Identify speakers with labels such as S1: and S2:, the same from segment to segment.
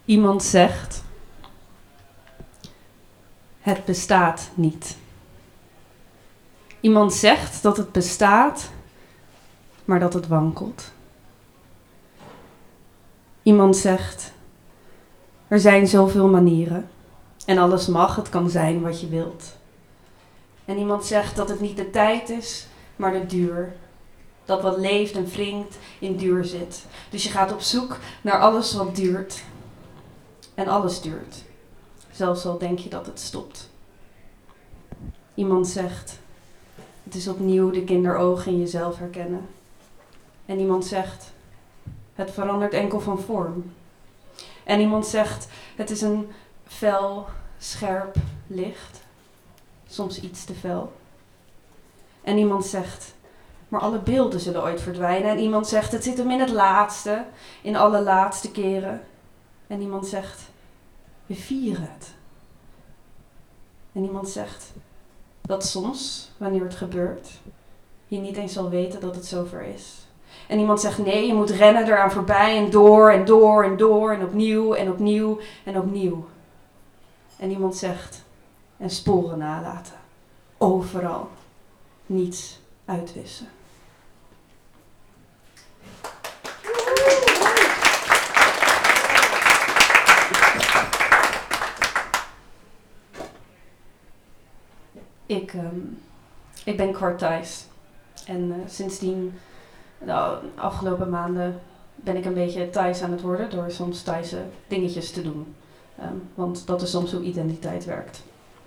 S1: Iemand zegt, het bestaat niet. Iemand zegt dat het bestaat, maar dat het wankelt. Iemand zegt, er zijn zoveel manieren en alles mag, het kan zijn wat je wilt. En iemand zegt dat het niet de tijd is, maar de duur. Dat wat leeft en wringt in duur zit. Dus je gaat op zoek naar alles wat duurt. En alles duurt. Zelfs al denk je dat het stopt. Iemand zegt, het is opnieuw de kinderogen in jezelf herkennen. En iemand zegt, het verandert enkel van vorm. En iemand zegt, het is een fel, scherp licht. Soms iets te fel. En iemand zegt, maar alle beelden zullen ooit verdwijnen. En iemand zegt, het zit hem in het laatste, in alle laatste keren. En iemand zegt, we vieren het. En iemand zegt, dat soms, wanneer het gebeurt, je niet eens zal weten dat het zover is. En iemand zegt, nee, je moet rennen eraan voorbij en door en door en door en opnieuw en opnieuw en opnieuw. En iemand zegt, en sporen nalaten. Overal. Niets uitwissen. Ik ben kwart Thais. En sindsdien, de afgelopen maanden, ben ik een beetje Thais aan het worden door soms Thaise dingetjes te doen. Want dat is soms hoe identiteit werkt.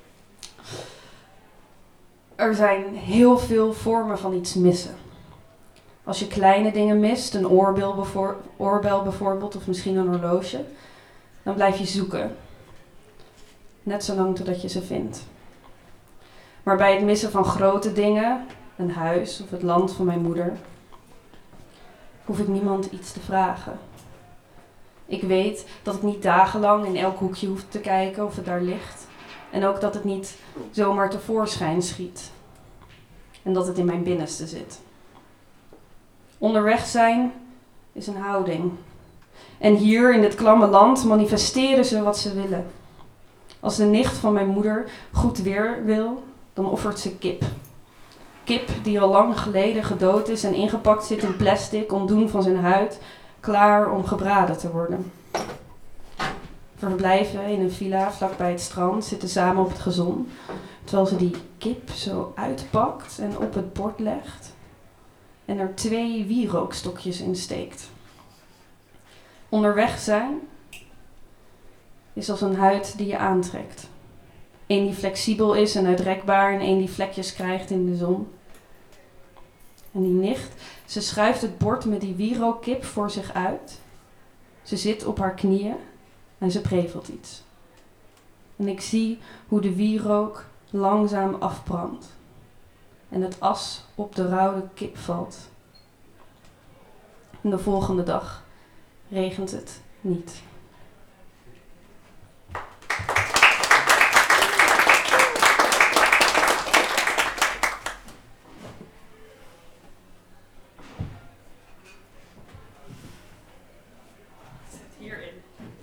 S1: Er zijn heel veel vormen van iets missen. Als je kleine dingen mist, een oorbel bijvoorbeeld, of misschien een horloge, dan blijf je zoeken. Net zolang totdat je ze vindt. Maar bij het missen van grote dingen, een huis of het land van mijn moeder, hoef ik niemand iets te vragen. Ik weet dat ik niet dagenlang in elk hoekje hoef te kijken of het daar ligt. En ook dat het niet zomaar tevoorschijn schiet. En dat het in mijn binnenste zit. Onderweg zijn is een houding. En hier in dit klamme land manifesteren ze wat ze willen. Als de nicht van mijn moeder goed weer wil, dan offert ze kip. Kip die al lang geleden gedood is en ingepakt zit in plastic, ontdoen van zijn huid, klaar om gebraden te worden. We verblijven in een villa vlakbij het strand, zitten samen op het gazon, terwijl ze die kip zo uitpakt en op het bord legt en er 2 wierookstokjes in steekt. Onderweg zijn is als een huid die je aantrekt. Eén die flexibel is en uitrekbaar en één die vlekjes krijgt in de zon. En die nicht, ze schuift het bord met die wierookkip voor zich uit. Ze zit op haar knieën en ze prevelt iets. En ik zie hoe de wierook langzaam afbrandt. En het as op de rauwe kip valt. En de volgende dag regent het niet. Hierin.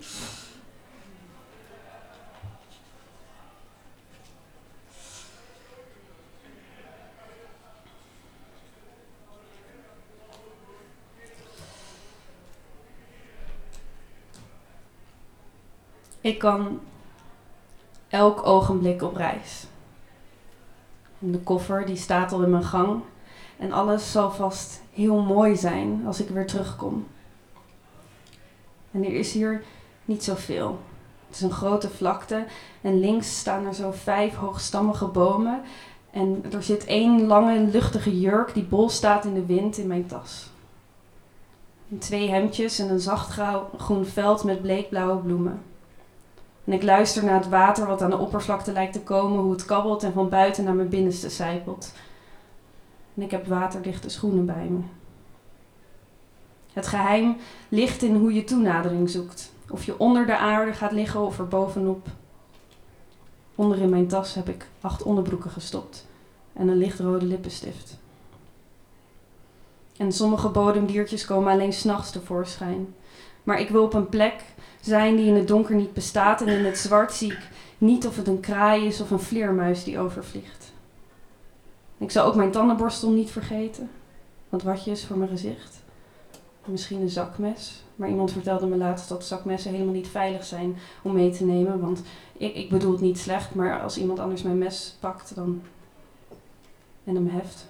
S1: Ik kan elk ogenblik op reis. En de koffer die staat al in mijn gang. En alles zal vast heel mooi zijn als ik weer terugkom. En er is hier niet zoveel. Het is een grote vlakte en links staan er zo 5 hoogstammige bomen. En er zit 1 lange luchtige jurk die bol staat in de wind in mijn tas. En 2 hemdjes en een zacht groen veld met bleekblauwe bloemen. En ik luister naar het water wat aan de oppervlakte lijkt te komen, hoe het kabbelt en van buiten naar mijn binnenste sijpelt. En ik heb waterdichte schoenen bij me. Het geheim ligt in hoe je toenadering zoekt. Of je onder de aarde gaat liggen of er bovenop. Onder in mijn tas heb ik 8 onderbroeken gestopt en een lichtrode lippenstift. En sommige bodemdiertjes komen alleen 's nachts tevoorschijn. Maar ik wil op een plek zijn die in het donker niet bestaat. En in het zwart zie ik niet of het een kraai is of een vleermuis die overvliegt. Ik zal ook mijn tandenborstel niet vergeten. Wat watjes voor mijn gezicht. Misschien een zakmes. Maar iemand vertelde me laatst dat zakmessen helemaal niet veilig zijn om mee te nemen. Want ik bedoel het niet slecht, maar als iemand anders mijn mes pakt dan en hem heft.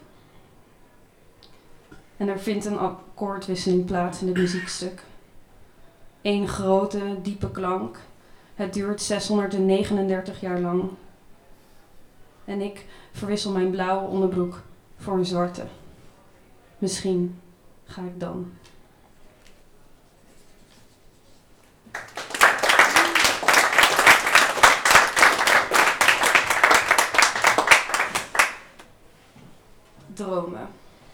S1: En er vindt een akkoordwisseling plaats in het muziekstuk. Eén grote, diepe klank. Het duurt 639 jaar lang. En ik verwissel mijn blauwe onderbroek voor een zwarte. Misschien ga ik dan. Dromen.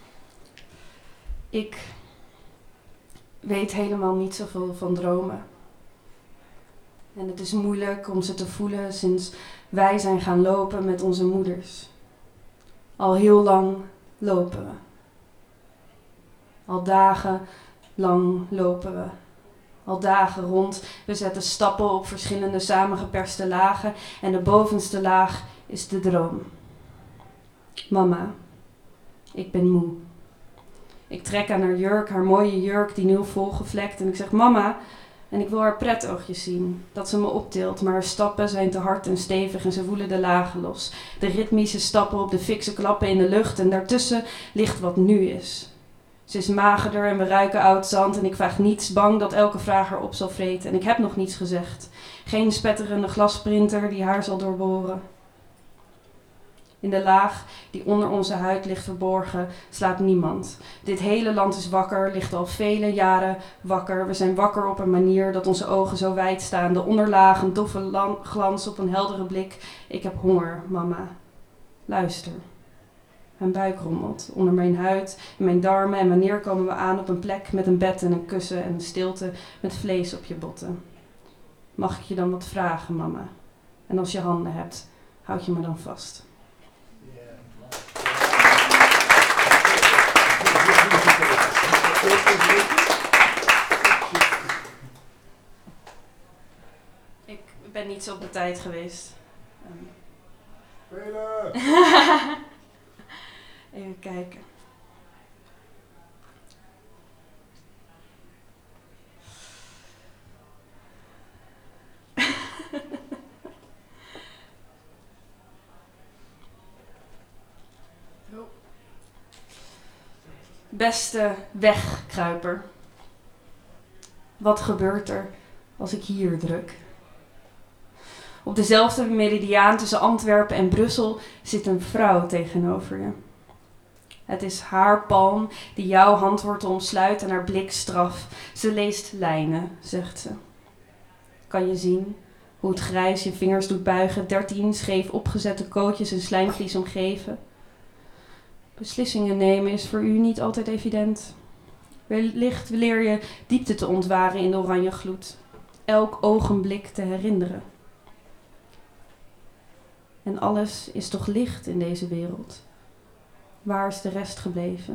S1: Ik weet helemaal niet zoveel van dromen. En het is moeilijk om ze te voelen sinds wij zijn gaan lopen met onze moeders. Al heel lang lopen we. Al dagen lang lopen we. Al dagen rond. We zetten stappen op verschillende samengeperste lagen. En de bovenste laag is de droom. Mama, ik ben moe. Ik trek aan haar jurk, haar mooie jurk, die nu volgevlekt. En ik zeg, mama, en ik wil haar pretoogjes zien. Dat ze me optilt, maar haar stappen zijn te hard en stevig en ze voelen de lagen los. De ritmische stappen op de fikse klappen in de lucht en daartussen ligt wat nu is. Ze is magerder en we ruiken oud zand en ik vraag niets, bang dat elke vraag haar op zal vreten. En ik heb nog niets gezegd. Geen spetterende glasprinter die haar zal doorboren. In de laag die onder onze huid ligt verborgen, slaapt niemand. Dit hele land is wakker, ligt al vele jaren wakker. We zijn wakker op een manier dat onze ogen zo wijd staan. De onderlaag, een doffe glans op een heldere blik. Ik heb honger, mama. Luister. Mijn buik rommelt onder mijn huid en mijn darmen. En wanneer komen we aan op een plek met een bed en een kussen en een stilte met vlees op je botten? Mag ik je dan wat vragen, mama? En als je handen hebt, houd je me dan vast. Ik ben niet zo op de tijd geweest. Even kijken. Beste wegkruiper. Wat gebeurt er als ik hier druk? Op dezelfde meridiaan tussen Antwerpen en Brussel zit een vrouw tegenover je. Het is haar palm die jouw handwortel omsluit en haar blik straf. Ze leest lijnen, zegt ze. Kan je zien hoe het grijs je vingers doet buigen, 13 scheef opgezette kootjes en slijmvlies omgeven? Beslissingen nemen is voor u niet altijd evident. Wellicht leer je diepte te ontwaren in de oranje gloed. Elk ogenblik te herinneren. En alles is toch licht in deze wereld. Waar is de rest gebleven?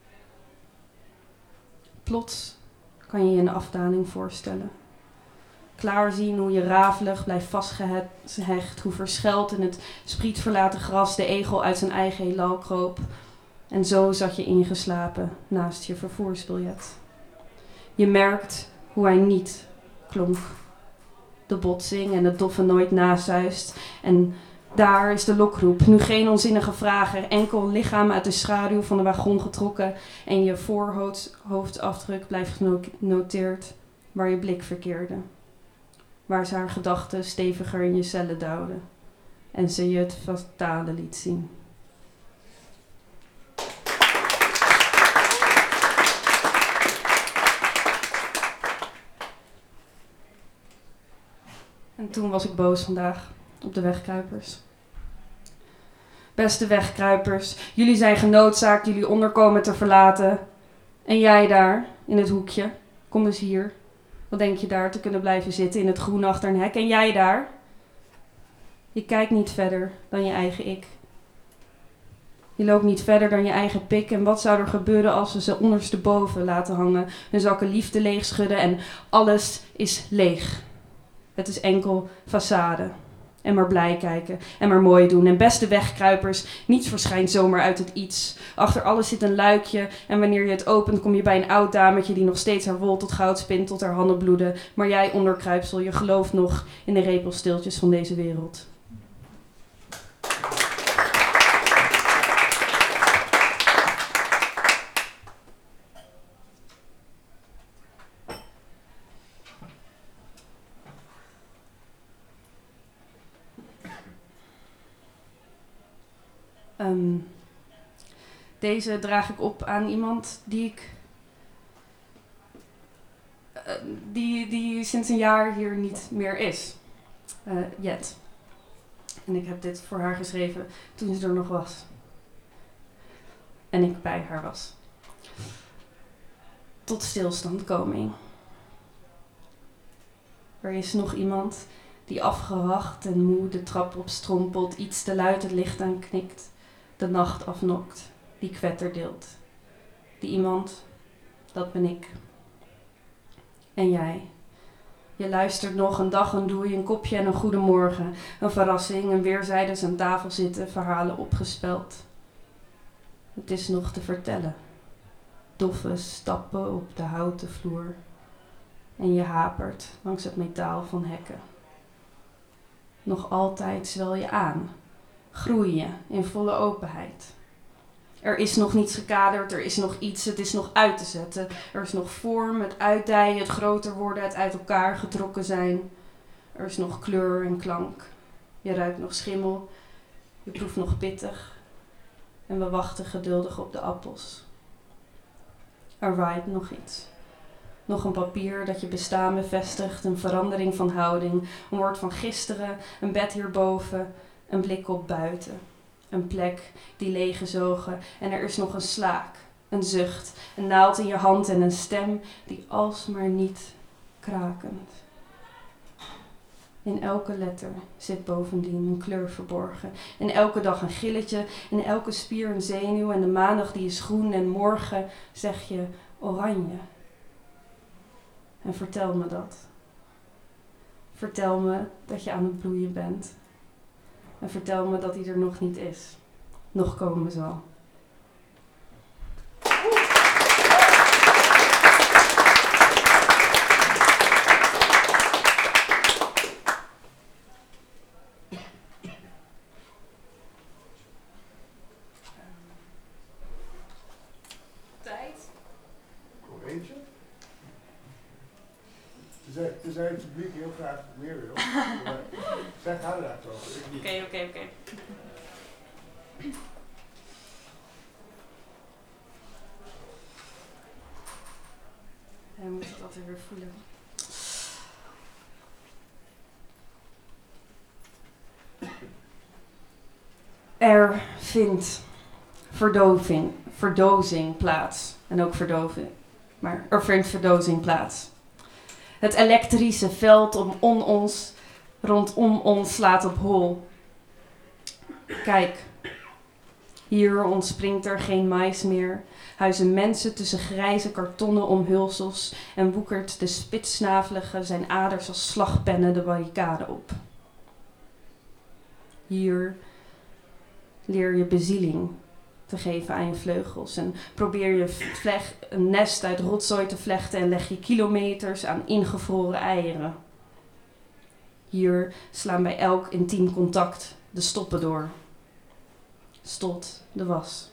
S1: Plots kan je je een afdaling voorstellen. Klaarzien hoe je rafelig blijft vastgehecht, hoe verscheld in het sprietverlaten gras de egel uit zijn eigen heelal kroop. En zo zat je ingeslapen naast je vervoersbiljet. Je merkt hoe hij niet klonk. De botsing en het doffe nooit nasuist. En daar is de lokroep. Nu geen onzinnige vragen. Enkel lichaam uit de schaduw van de wagon getrokken. En je voorhoofdafdruk blijft genoteerd waar je blik verkeerde. Waar ze haar gedachten steviger in je cellen duwden. En ze je het fatale liet zien. En toen was ik boos vandaag op de wegkruipers. Beste wegkruipers, jullie zijn genoodzaakt jullie onderkomen te verlaten. En jij daar, in het hoekje, kom eens hier. Wat denk je daar te kunnen blijven zitten in het groen achter een hek? En jij daar? Je kijkt niet verder dan je eigen ik. Je loopt niet verder dan je eigen pik. En wat zou er gebeuren als we ze ondersteboven laten hangen? Hun zakken liefde leeg schudden en alles is leeg. Het is enkel façade. En maar blij kijken en maar mooi doen. En beste wegkruipers, niets verschijnt zomaar uit het iets. Achter alles zit een luikje en wanneer je het opent kom je bij een oud dametje die nog steeds haar wol tot goud spint, tot haar handen bloeden. Maar jij onderkruipsel, je gelooft nog in de repelsteeltjes van deze wereld. Deze draag ik op aan iemand die sinds een jaar hier niet meer is. Jet. En ik heb dit voor haar geschreven toen ze er nog was. En ik bij haar was. Tot stilstandkoming. Er is nog iemand die afgewacht en moe de trap opstrompelt, iets te luid het licht aanknikt, de nacht afnokt, die kwetter deelt. Die iemand, dat ben ik. En jij. Je luistert nog een dag, een doei, een kopje en een goedemorgen. Een verrassing, een weerzijds aan tafel zitten, verhalen opgespeld. Het is nog te vertellen. Doffe stappen op de houten vloer. En je hapert langs het metaal van hekken. Nog altijd zwel je aan. Groei je in volle openheid. Er is nog niets gekaderd, er is nog iets, het is nog uit te zetten. Er is nog vorm, het uitdijen, het groter worden, het uit elkaar getrokken zijn. Er is nog kleur en klank. Je ruikt nog schimmel, je proeft nog pittig. En we wachten geduldig op de appels. Er waait nog iets. Nog een papier dat je bestaan bevestigt, een verandering van houding, een woord van gisteren, een bed hierboven, een blik op buiten. Een plek die leeggezogen en er is nog een slaak, een zucht, een naald in je hand en een stem die alsmaar niet krakend. In elke letter zit bovendien een kleur verborgen. In elke dag een gilletje, in elke spier een zenuw en de maandag die is groen en morgen zeg je oranje. En vertel me dat. Vertel me dat je aan het bloeien bent. En vertel me dat hij er nog niet is. Nog komen zal. Tijd?
S2: Nog eentje? Tenzij het publiek heel graag meer wil. Maar zij gaan er eigenlijk over. Ik niet.
S1: Oké. Hij moet het altijd weer voelen. Er vindt verdozing plaats. En ook verdoving. Maar er vindt verdozing plaats. Het elektrische veld rondom ons slaat op hol. Kijk, hier ontspringt er geen mais meer. Huizen mensen tussen grijze kartonnen omhulsels en woekert de spitssnavelige zijn aders als slagpennen de barricade op. Hier leer je bezieling te geven aan je vleugels en probeer je een nest uit rotzooi te vlechten en leg je kilometers aan ingevroren eieren. Hier slaan bij elk intiem contact de stoppen door. Stot de was.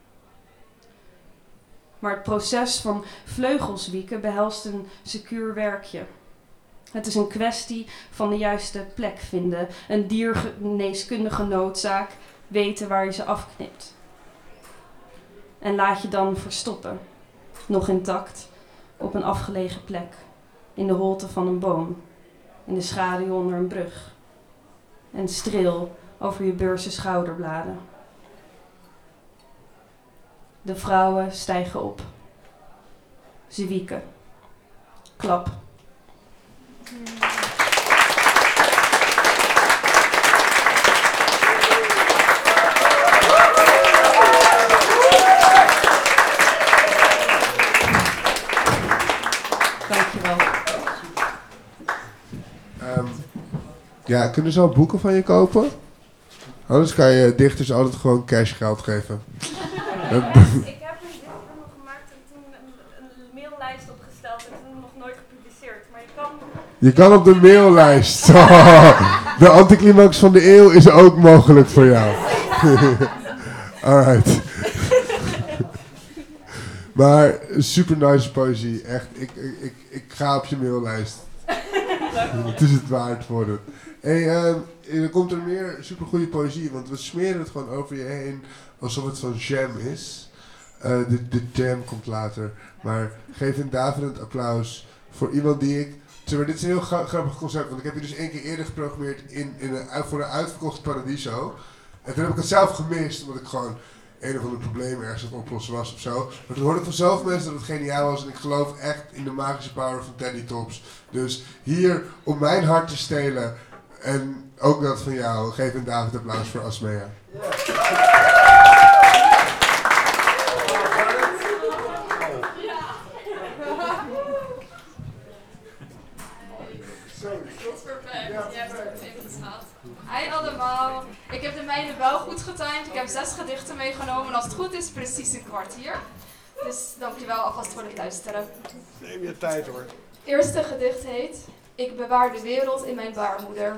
S1: Maar het proces van vleugelswieken behelst een secuur werkje. Het is een kwestie van de juiste plek vinden, een diergeneeskundige noodzaak, weten waar je ze afknipt. En laat je dan verstoppen, nog intact, op een afgelegen plek, in de holte van een boom, in de schaduw onder een brug, en streel over je beurse schouderbladen. De vrouwen stijgen op. Ze wieken. Klap.
S3: Ja, kunnen ze al boeken van je kopen? Anders kan je dichters altijd gewoon cashgeld geven.
S1: Ik heb een dichtnummer gemaakt en toen een maillijst opgesteld en toen nog nooit gepubliceerd. Maar
S3: je kan op de maillijst. De anticlimax van de eeuw is ook mogelijk voor jou. Alright. Maar super nice poëzie, echt. Ik ga op je maillijst. Het is het waard voor het. Hey, er komt er meer supergoeie poëzie, want we smeren het gewoon over je heen alsof het van jam is. De jam komt later. Maar geef een daverend applaus voor iemand die ik... Dit is een heel grappig concept, want ik heb je dus 1 keer eerder geprogrammeerd voor een uitverkocht Paradiso. En toen heb ik het zelf gemist, omdat ik gewoon een of ander probleem ergens aan het oplossen was of zo. Maar toen hoorde ik vanzelf mensen dat het geniaal was en ik geloof echt in de magische power van Teddy Tops. Dus hier, om mijn hart te stelen en ook dat van jou, geef een David applaus voor Asmea.
S4: Hi allemaal, ik heb de mijne wel goed getimed. Ik heb 6 gedichten meegenomen en als het goed is precies een kwartier. Dus dankjewel alvast voor het luisteren.
S2: Neem je tijd hoor.
S4: Het eerste gedicht heet Ik bewaar de wereld in mijn baarmoeder.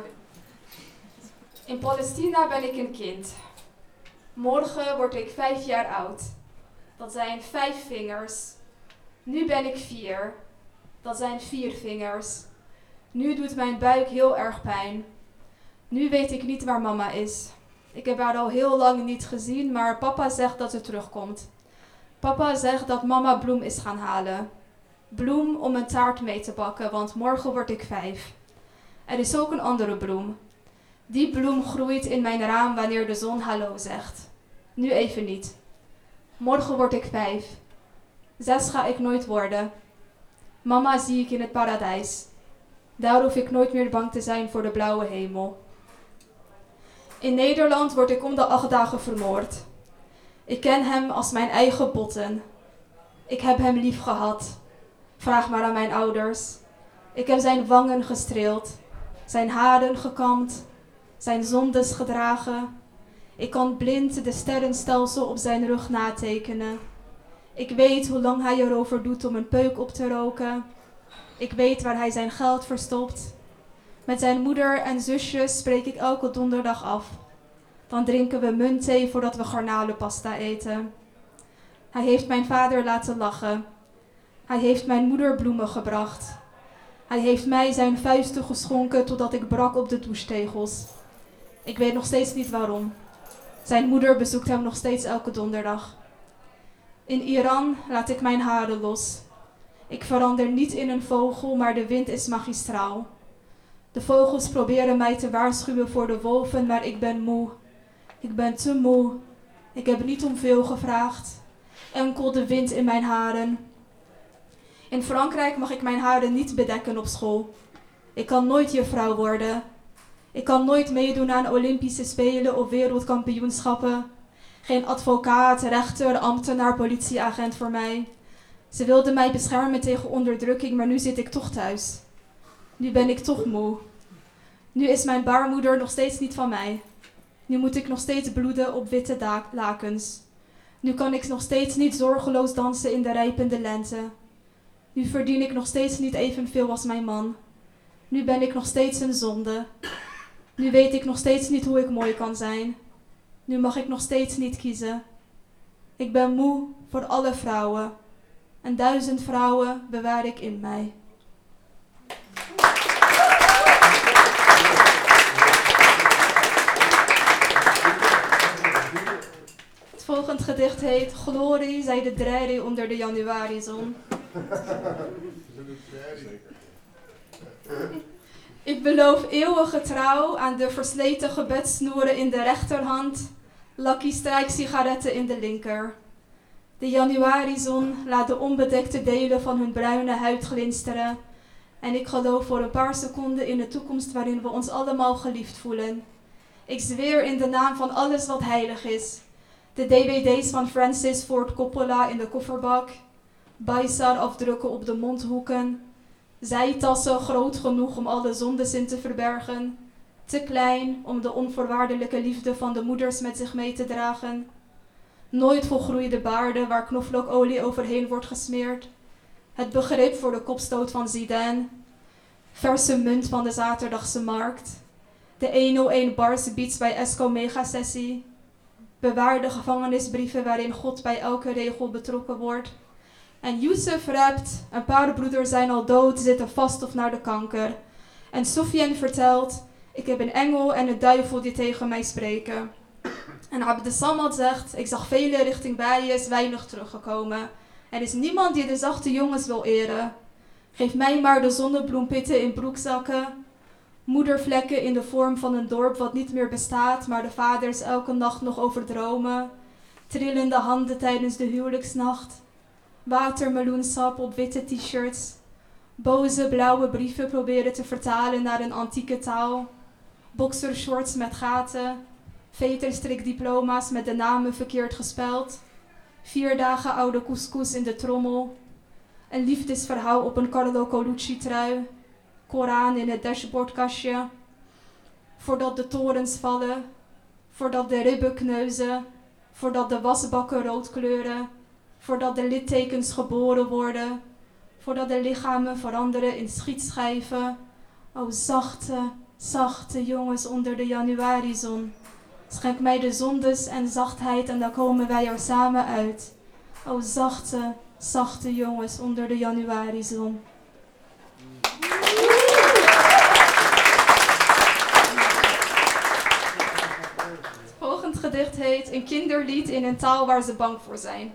S4: In Palestina ben ik een kind. Morgen word ik 5 jaar oud. Dat zijn 5 vingers. Nu ben ik 4. Dat zijn 4 vingers. Nu doet mijn buik heel erg pijn. Nu weet ik niet waar mama is. Ik heb haar al heel lang niet gezien, maar papa zegt dat ze terugkomt. Papa zegt dat mama bloem is gaan halen. Bloem om een taart mee te bakken, want morgen word ik 5. Er is ook een andere bloem. Die bloem groeit in mijn raam wanneer de zon hallo zegt. Nu even niet. Morgen word ik 5. 6 ga ik nooit worden. Mama zie ik in het paradijs. Daar hoef ik nooit meer bang te zijn voor de blauwe hemel. In Nederland word ik om de 8 dagen vermoord. Ik ken hem als mijn eigen botten. Ik heb hem lief gehad. Vraag maar aan mijn ouders. Ik heb zijn wangen gestreeld, zijn haren gekamd, zijn zondes gedragen. Ik kan blind de sterrenstelsel op zijn rug natekenen. Ik weet hoe lang hij erover doet om een peuk op te roken. Ik weet waar hij zijn geld verstopt. Met zijn moeder en zusjes spreek ik elke donderdag af. Dan drinken we muntthee voordat we garnalenpasta eten. Hij heeft mijn vader laten lachen. Hij heeft mijn moeder bloemen gebracht. Hij heeft mij zijn vuisten geschonken totdat ik brak op de douchetegels. Ik weet nog steeds niet waarom. Zijn moeder bezoekt hem nog steeds elke donderdag. In Iran laat ik mijn haren los. Ik verander niet in een vogel, maar de wind is magistraal. De vogels proberen mij te waarschuwen voor de wolven, maar ik ben moe. Ik ben te moe. Ik heb niet om veel gevraagd. Enkel de wind in mijn haren. In Frankrijk mag ik mijn haren niet bedekken op school. Ik kan nooit juffrouw worden. Ik kan nooit meedoen aan Olympische Spelen of wereldkampioenschappen. Geen advocaat, rechter, ambtenaar, politieagent voor mij. Ze wilden mij beschermen tegen onderdrukking, maar nu zit ik toch thuis. Nu ben ik toch moe. Nu is mijn baarmoeder nog steeds niet van mij. Nu moet ik nog steeds bloeden op witte lakens. Nu kan ik nog steeds niet zorgeloos dansen in de rijpende lente. Nu verdien ik nog steeds niet evenveel als mijn man. Nu ben ik nog steeds een zonde. Nu weet ik nog steeds niet hoe ik mooi kan zijn. Nu mag ik nog steeds niet kiezen. Ik ben moe voor alle vrouwen. En 1000 vrouwen bewaar ik in mij. Het volgende gedicht heet Glorie, zij de draaide onder de januarizon. Ik beloof eeuwige trouw aan de versleten gebedssnoeren in de rechterhand, Lucky Strike sigaretten in de linker. De januarizon laat de onbedekte delen van hun bruine huid glinsteren. En ik geloof voor een paar seconden in de toekomst waarin we ons allemaal geliefd voelen. Ik zweer in de naam van alles wat heilig is. De dvd's van Francis Ford Coppola in de kofferbak. Baisar afdrukken op de mondhoeken. Zijtassen groot genoeg om alle zondes in te verbergen. Te klein om de onvoorwaardelijke liefde van de moeders met zich mee te dragen. Nooit volgroeide baarden waar knoflookolie overheen wordt gesmeerd. Het begrip voor de kopstoot van Zidane. Verse munt van de zaterdagse markt. De 101 bars beats bij Esco Megasessie. Bewaarde gevangenisbrieven waarin God bij elke regel betrokken wordt. En Youssef rapt, een paar broeders zijn al dood, zitten vast of naar de kanker. En Soufiane vertelt, ik heb een engel en een duivel die tegen mij spreken. En Abdesamad zegt, ik zag velen richting Bayes, weinig teruggekomen. Er is niemand die de zachte jongens wil eren. Geef mij maar de zonnebloempitten in broekzakken. Moedervlekken in de vorm van een dorp wat niet meer bestaat, maar de vaders elke nacht nog over dromen. Trillende handen tijdens de huwelijksnacht. Watermeloensap op witte t-shirts. Boze blauwe brieven proberen te vertalen naar een antieke taal. Boxershorts met gaten. Veterstrikdiploma's met de namen verkeerd gespeld. 4 dagen oude couscous in de trommel. Een liefdesverhaal op een Carlo Colucci trui. Koran in het dashboardkastje. Voordat de torens vallen. Voordat de ribben kneuzen. Voordat de wasbakken rood kleuren. Voordat de littekens geboren worden. Voordat de lichamen veranderen in schietschijven. O zachte, zachte jongens onder de januarizon. Schenk mij de zondes en zachtheid en dan komen wij er samen uit. O zachte, zachte jongens onder de januarizon. Het volgende gedicht heet Een kinderlied in een taal waar ze bang voor zijn.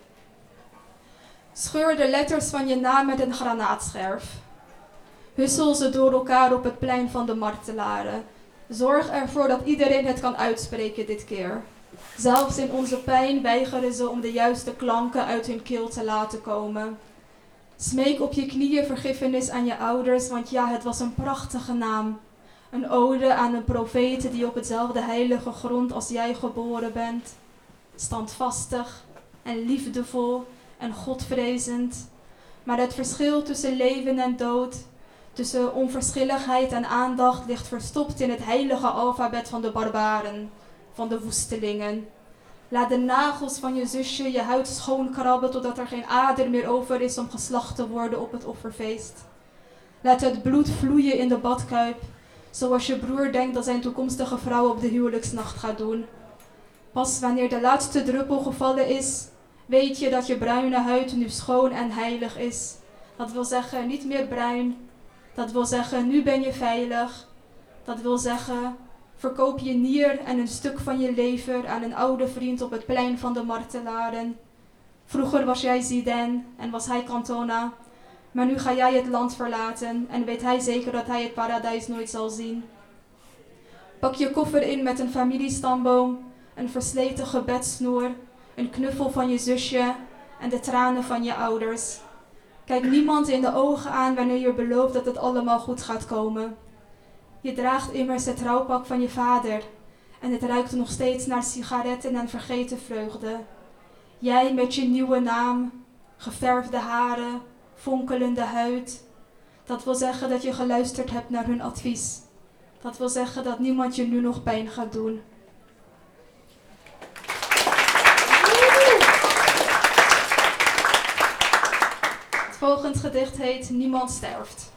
S4: Scheur de letters van je naam met een granaatscherf. Hussel ze door elkaar op het plein van de martelaren. Zorg ervoor dat iedereen het kan uitspreken dit keer. Zelfs in onze pijn weigeren ze om de juiste klanken uit hun keel te laten komen. Smeek op je knieën vergiffenis aan je ouders, want ja, het was een prachtige naam. Een ode aan een profeet die op hetzelfde heilige grond als jij geboren bent. Standvastig en liefdevol en godvrezend. Maar het verschil tussen leven en dood, tussen onverschilligheid en aandacht, ligt verstopt in het heilige alfabet van de barbaren, van de woestelingen. Laat de nagels van je zusje je huid schoonkrabben totdat er geen ader meer over is om geslacht te worden op het offerfeest. Laat het bloed vloeien in de badkuip, zoals je broer denkt dat zijn toekomstige vrouw op de huwelijksnacht gaat doen. Pas wanneer de laatste druppel gevallen is, weet je dat je bruine huid nu schoon en heilig is. Dat wil zeggen, niet meer bruin. Dat wil zeggen, nu ben je veilig. Dat wil zeggen, verkoop je nier en een stuk van je lever aan een oude vriend op het plein van de martelaren. Vroeger was jij Zidane en was hij Cantona. Maar nu ga jij het land verlaten en weet hij zeker dat hij het paradijs nooit zal zien. Pak je koffer in met een familiestamboom, een versleten gebedssnoer, een knuffel van je zusje en de tranen van je ouders. Kijk niemand in de ogen aan wanneer je belooft dat het allemaal goed gaat komen. Je draagt immers het rouwpak van je vader en het ruikt nog steeds naar sigaretten en vergeten vreugde. Jij met je nieuwe naam, geverfde haren, fonkelende huid. Dat wil zeggen dat je geluisterd hebt naar hun advies. Dat wil zeggen dat niemand je nu nog pijn gaat doen. Het volgende gedicht heet Niemand sterft.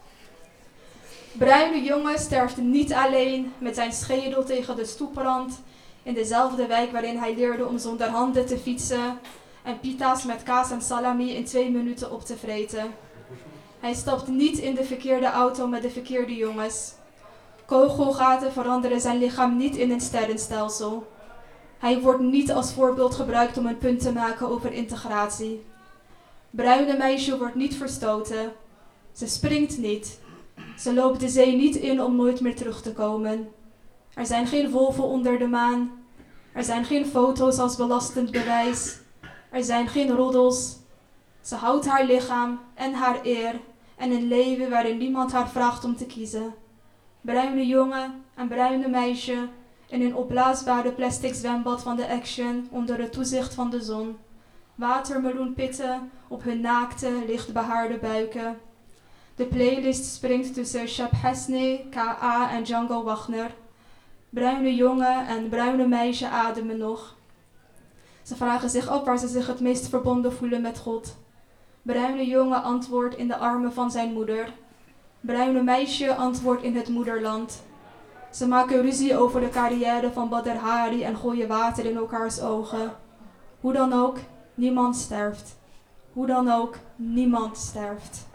S4: Bruine jongen sterft niet alleen met zijn schedel tegen de stoeprand in dezelfde wijk waarin hij leerde om zonder handen te fietsen en pita's met kaas en salami in 2 minuten op te vreten. Hij stapt niet in de verkeerde auto met de verkeerde jongens. Kogelgaten veranderen zijn lichaam niet in een sterrenstelsel. Hij wordt niet als voorbeeld gebruikt om een punt te maken over integratie. Bruine meisje wordt niet verstoten. Ze springt niet. Ze loopt de zee niet in om nooit meer terug te komen. Er zijn geen wolven onder de maan. Er zijn geen foto's als belastend bewijs. Er zijn geen roddels. Ze houdt haar lichaam en haar eer en een leven waarin niemand haar vraagt om te kiezen. Bruine jongen en bruine meisje in een opblaasbare plastic zwembad van de Action onder het toezicht van de zon. Watermeloenpitten op hun naakte, lichtbehaarde buiken. De playlist springt tussen Shab Hasni, K.A. en Django Wagner. Bruine jongen en bruine meisje ademen nog. Ze vragen zich af waar ze zich het meest verbonden voelen met God. Bruine jongen antwoordt in de armen van zijn moeder. Bruine meisje antwoordt in het moederland. Ze maken ruzie over de carrière van Badr Hari en gooien water in elkaars ogen. Hoe dan ook, niemand sterft. Hoe dan ook, niemand sterft.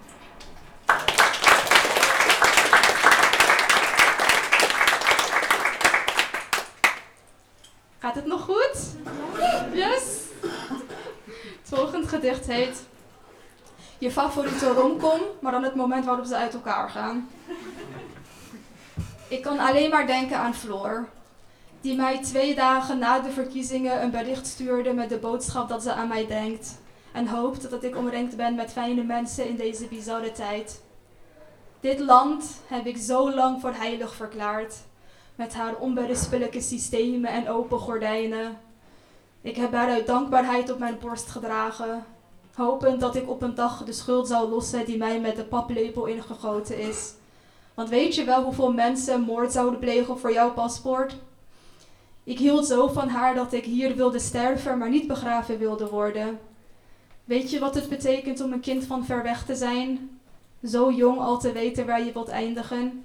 S4: Gaat het nog goed? Yes! Het volgende gedicht heet Je favoriete romcom, maar dan het moment waarop ze uit elkaar gaan. Ik kan alleen maar denken aan Floor, die mij 2 dagen na de verkiezingen een bericht stuurde met de boodschap dat ze aan mij denkt en hoopt dat ik omringd ben met fijne mensen in deze bizarre tijd. Dit land heb ik zo lang voor heilig verklaard, met haar onberispelijke systemen en open gordijnen. Ik heb haar uit dankbaarheid op mijn borst gedragen, hopend dat ik op een dag de schuld zou lossen die mij met de paplepel ingegoten is. Want weet je wel hoeveel mensen moord zouden plegen voor jouw paspoort? Ik hield zo van haar dat ik hier wilde sterven, maar niet begraven wilde worden. Weet je wat het betekent om een kind van ver weg te zijn? Zo jong al te weten waar je wilt eindigen?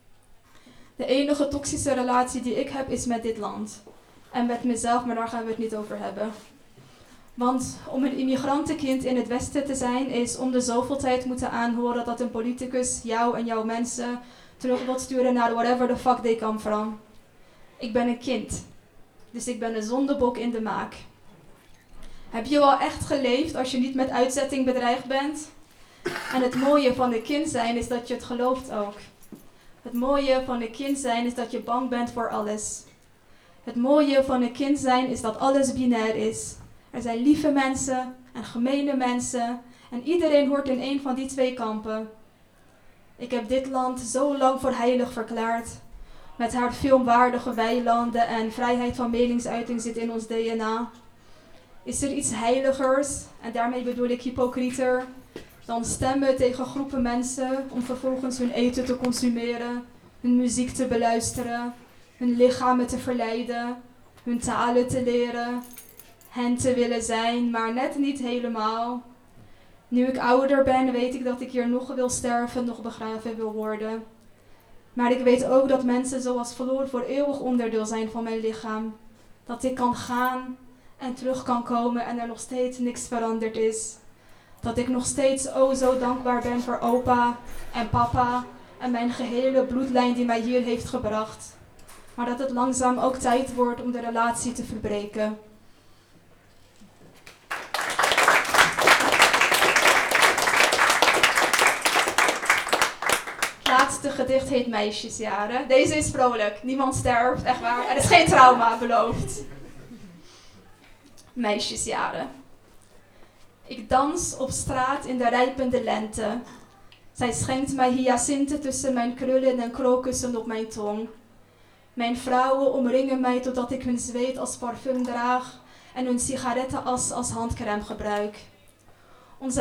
S4: De enige toxische relatie die ik heb is met dit land. En met mezelf, maar daar gaan we het niet over hebben. Want om een immigrantenkind in het Westen te zijn, is om de zoveel tijd moeten aanhoren dat een politicus jou en jouw mensen terug wilt sturen naar whatever the fuck they come from. Ik ben een kind, dus ik ben een zondebok in de maak. Heb je wel echt geleefd als je niet met uitzetting bedreigd bent? En het mooie van een kind zijn is dat je het gelooft ook. Het mooie van een kind zijn is dat je bang bent voor alles. Het mooie van een kind zijn is dat alles binair is. Er zijn lieve mensen en gemene mensen en iedereen hoort in een van die 2 kampen. Ik heb dit land zo lang voor heilig verklaard. Met haar filmwaardige weilanden en vrijheid van meningsuiting zit in ons DNA. Is er iets heiligers, en daarmee bedoel ik hypocrieter, dan stemmen tegen groepen mensen om vervolgens hun eten te consumeren, hun muziek te beluisteren, hun lichamen te verleiden, hun talen te leren, hen te willen zijn, maar net niet helemaal. Nu ik ouder ben, weet ik dat ik hier nog wil sterven, nog begraven wil worden. Maar ik weet ook dat mensen zoals Floor voor eeuwig onderdeel zijn van mijn lichaam. Dat ik kan gaan en terug kan komen en er nog steeds niks veranderd is. Dat ik nog steeds zo dankbaar ben voor opa en papa en mijn gehele bloedlijn die mij hier heeft gebracht. Maar dat het langzaam ook tijd wordt om de relatie te verbreken. Het laatste gedicht heet Meisjesjaren. Deze is vrolijk. Niemand sterft, echt waar. Er is geen trauma beloofd. Meisjesjaren. Ik dans op straat in de rijpende lente. Zij schenkt mij hyacinten tussen mijn krullen en krokussen op mijn tong. Mijn vrouwen omringen mij totdat ik hun zweet als parfum draag en hun sigarettenas als handcrème gebruik. Onze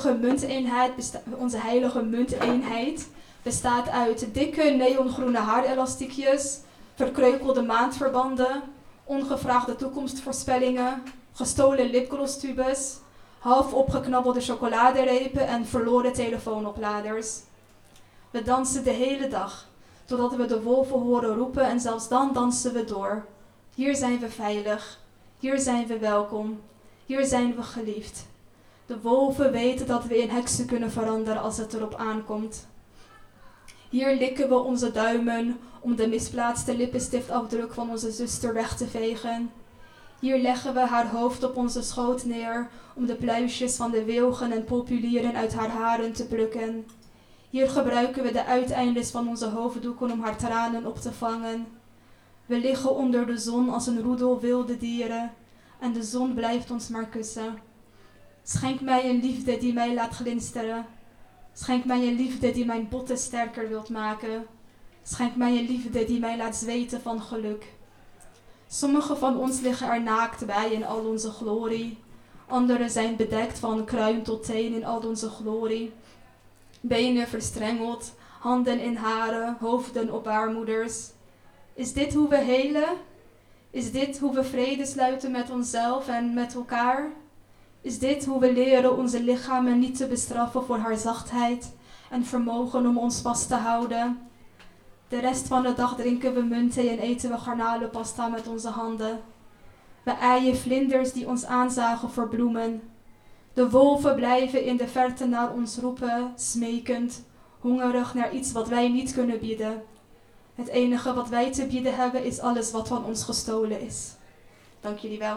S4: heilige munteenheid bestaat uit dikke neongroene haarelastiekjes, verkreukelde maandverbanden, ongevraagde toekomstvoorspellingen, gestolen lipglosstubes, half opgeknabbelde chocoladerepen en verloren telefoonopladers. We dansen de hele dag, totdat we de wolven horen roepen en zelfs dan dansen we door. Hier zijn we veilig, hier zijn we welkom, hier zijn we geliefd. De wolven weten dat we in heksen kunnen veranderen als het erop aankomt. Hier likken we onze duimen om de misplaatste lippenstiftafdruk van onze zuster weg te vegen. Hier leggen we haar hoofd op onze schoot neer om de pluisjes van de wilgen en populieren uit haar haren te plukken. Hier gebruiken we de uiteindes van onze hoofddoeken om haar tranen op te vangen. We liggen onder de zon als een roedel wilde dieren en de zon blijft ons maar kussen. Schenk mij een liefde die mij laat glinsteren. Schenk mij een liefde die mijn botten sterker wilt maken. Schenk mij een liefde die mij laat zweten van geluk. Sommigen van ons liggen er naakt bij in al onze glorie. Anderen zijn bedekt van kruin tot teen in al onze glorie. benen verstrengeld, handen in haren, hoofden op baarmoeders. Is dit hoe we helen? Is dit hoe we vrede sluiten met onszelf en met elkaar? Is dit hoe we leren onze lichamen niet te bestraffen voor haar zachtheid en vermogen om ons vast te houden? De rest van de dag drinken we muntthee en eten we garnalenpasta met onze handen. We aaien vlinders die ons aanzagen verbloemen. De wolven blijven in de verte naar ons roepen, smekend, hongerig naar iets wat wij niet kunnen bieden. Het enige wat wij te bieden hebben is alles wat van ons gestolen is. Dank jullie wel.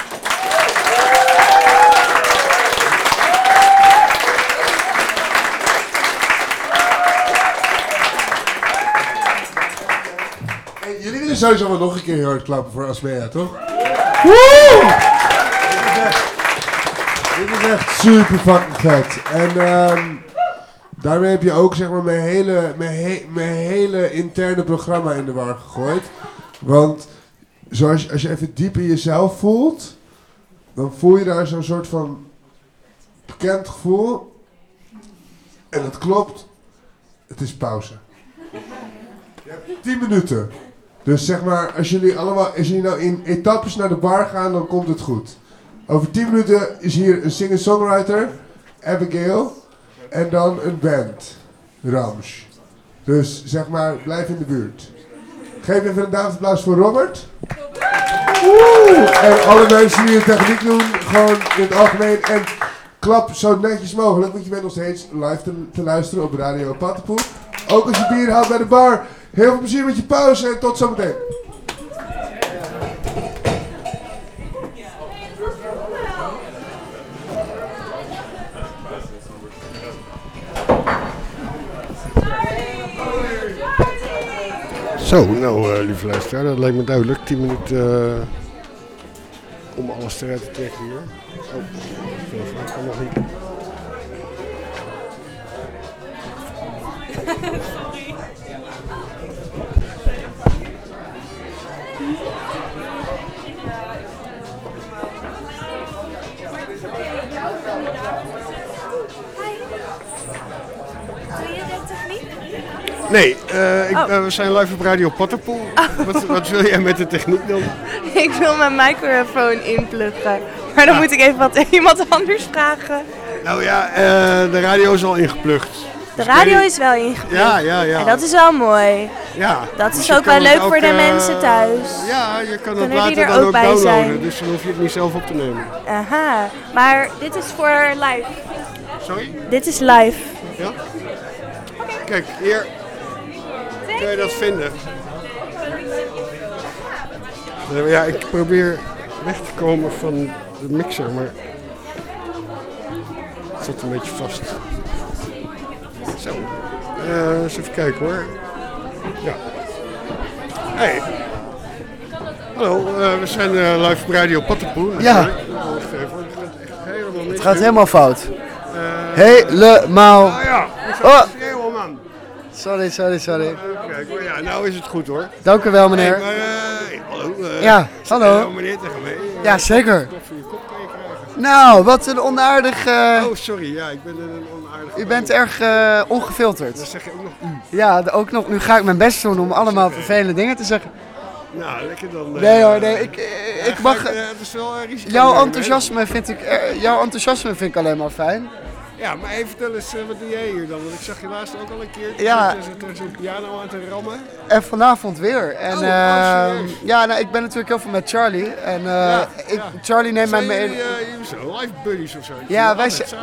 S3: Hey, jullie willen sowieso wel nog een keer heel hard klappen voor Asmea, toch? Woe! Dit is echt super fucking vet. En daarmee heb je ook zeg maar mijn hele interne programma in de war gegooid. Want als je even diep in jezelf voelt, dan voel je daar zo'n soort van bekend gevoel. En dat klopt. Het is pauze. Je hebt 10 minuten. Dus zeg maar, als jullie nou in etappes naar de bar gaan, dan komt het goed. Over 10 minuten is hier een singer-songwriter, Abigail, en dan een band, Rams. Dus zeg maar, blijf in de buurt. Geef even een David applaus voor Robert. Woe! En alle mensen die de techniek doen, gewoon in het algemeen. En klap zo netjes mogelijk, want je bent nog steeds live te luisteren op Radio Pattenpoel. Ook als je bier haalt bij de bar. Heel veel plezier met je pauze en tot zometeen.
S2: Zo, nou lieve luisteraar, dat lijkt me duidelijk. 10 minuten om alles eruit te trekken hier. Oh, dat kan nog niet. Nee, we zijn live op Radio Pattenpoel. Wat wil jij met de techniek doen?
S5: Ik wil mijn microfoon inpluggen. Maar dan moet ik even wat iemand anders vragen.
S2: Nou ja, de radio is al ingeplucht.
S5: De radio is wel ingeplucht.
S2: Ja.
S5: En dat is wel mooi.
S2: Ja.
S5: Dat
S2: dus
S5: is ook wel leuk voor de mensen thuis.
S2: Ja, je kan het
S5: Kunnen
S2: later
S5: die er
S2: dan
S5: ook
S2: ook
S5: bij
S2: downloaden.
S5: zijn?
S2: Dus dan hoef je het niet zelf op te nemen.
S5: Aha, maar dit is voor live.
S2: Sorry?
S5: Dit is live.
S2: Ja? Kijk, hier. Kun je dat vinden? Ja, ik probeer weg te komen van de mixer, maar het zit een beetje vast. Zo, eens even kijken hoor. Ja. Hey. Hallo, we zijn live op Radio Pattenpoel.
S6: Ja.
S2: Wacht even, het gaat echt helemaal mis.
S6: Het gaat helemaal fout.
S2: Helemaal.
S6: Helemaal.
S2: Ja,
S6: Oh.
S2: helemaal man.
S6: Sorry.
S2: Kijk, maar ja, nou is het goed hoor.
S6: Dank u wel, meneer.
S2: Hey, maar, hallo.
S6: Ja, hallo.
S2: Meneer tegen mij.
S6: Ja, zeker.
S2: Koffie je kop kan je krijgen.
S6: Nou, wat een onaardig...
S2: Oh, sorry. Ja, ik ben een onaardig...
S6: U bent erg ongefilterd.
S2: Dan zeg je ook nog u.
S6: Ja, ook nog. Nu ga ik mijn best doen om allemaal vervelende dingen te zeggen.
S2: Nou, lekker dan.
S6: Nee hoor, nee. Ik mag...
S2: Het is wel risico.
S6: Jouw enthousiasme vind ik alleen maar fijn.
S2: Ja, maar even vertel eens, wat doe jij hier dan? Want ik zag je laatst ook al een keer.
S6: Ja.
S2: Je zit er zo'n piano aan te rammen.
S6: En vanavond weer. En,
S2: serieus?
S6: ja, nou, ik ben natuurlijk heel veel met Charlie. En Charlie neemt mij mee.
S2: Jullie zijn live buddies of zo?
S6: Ja,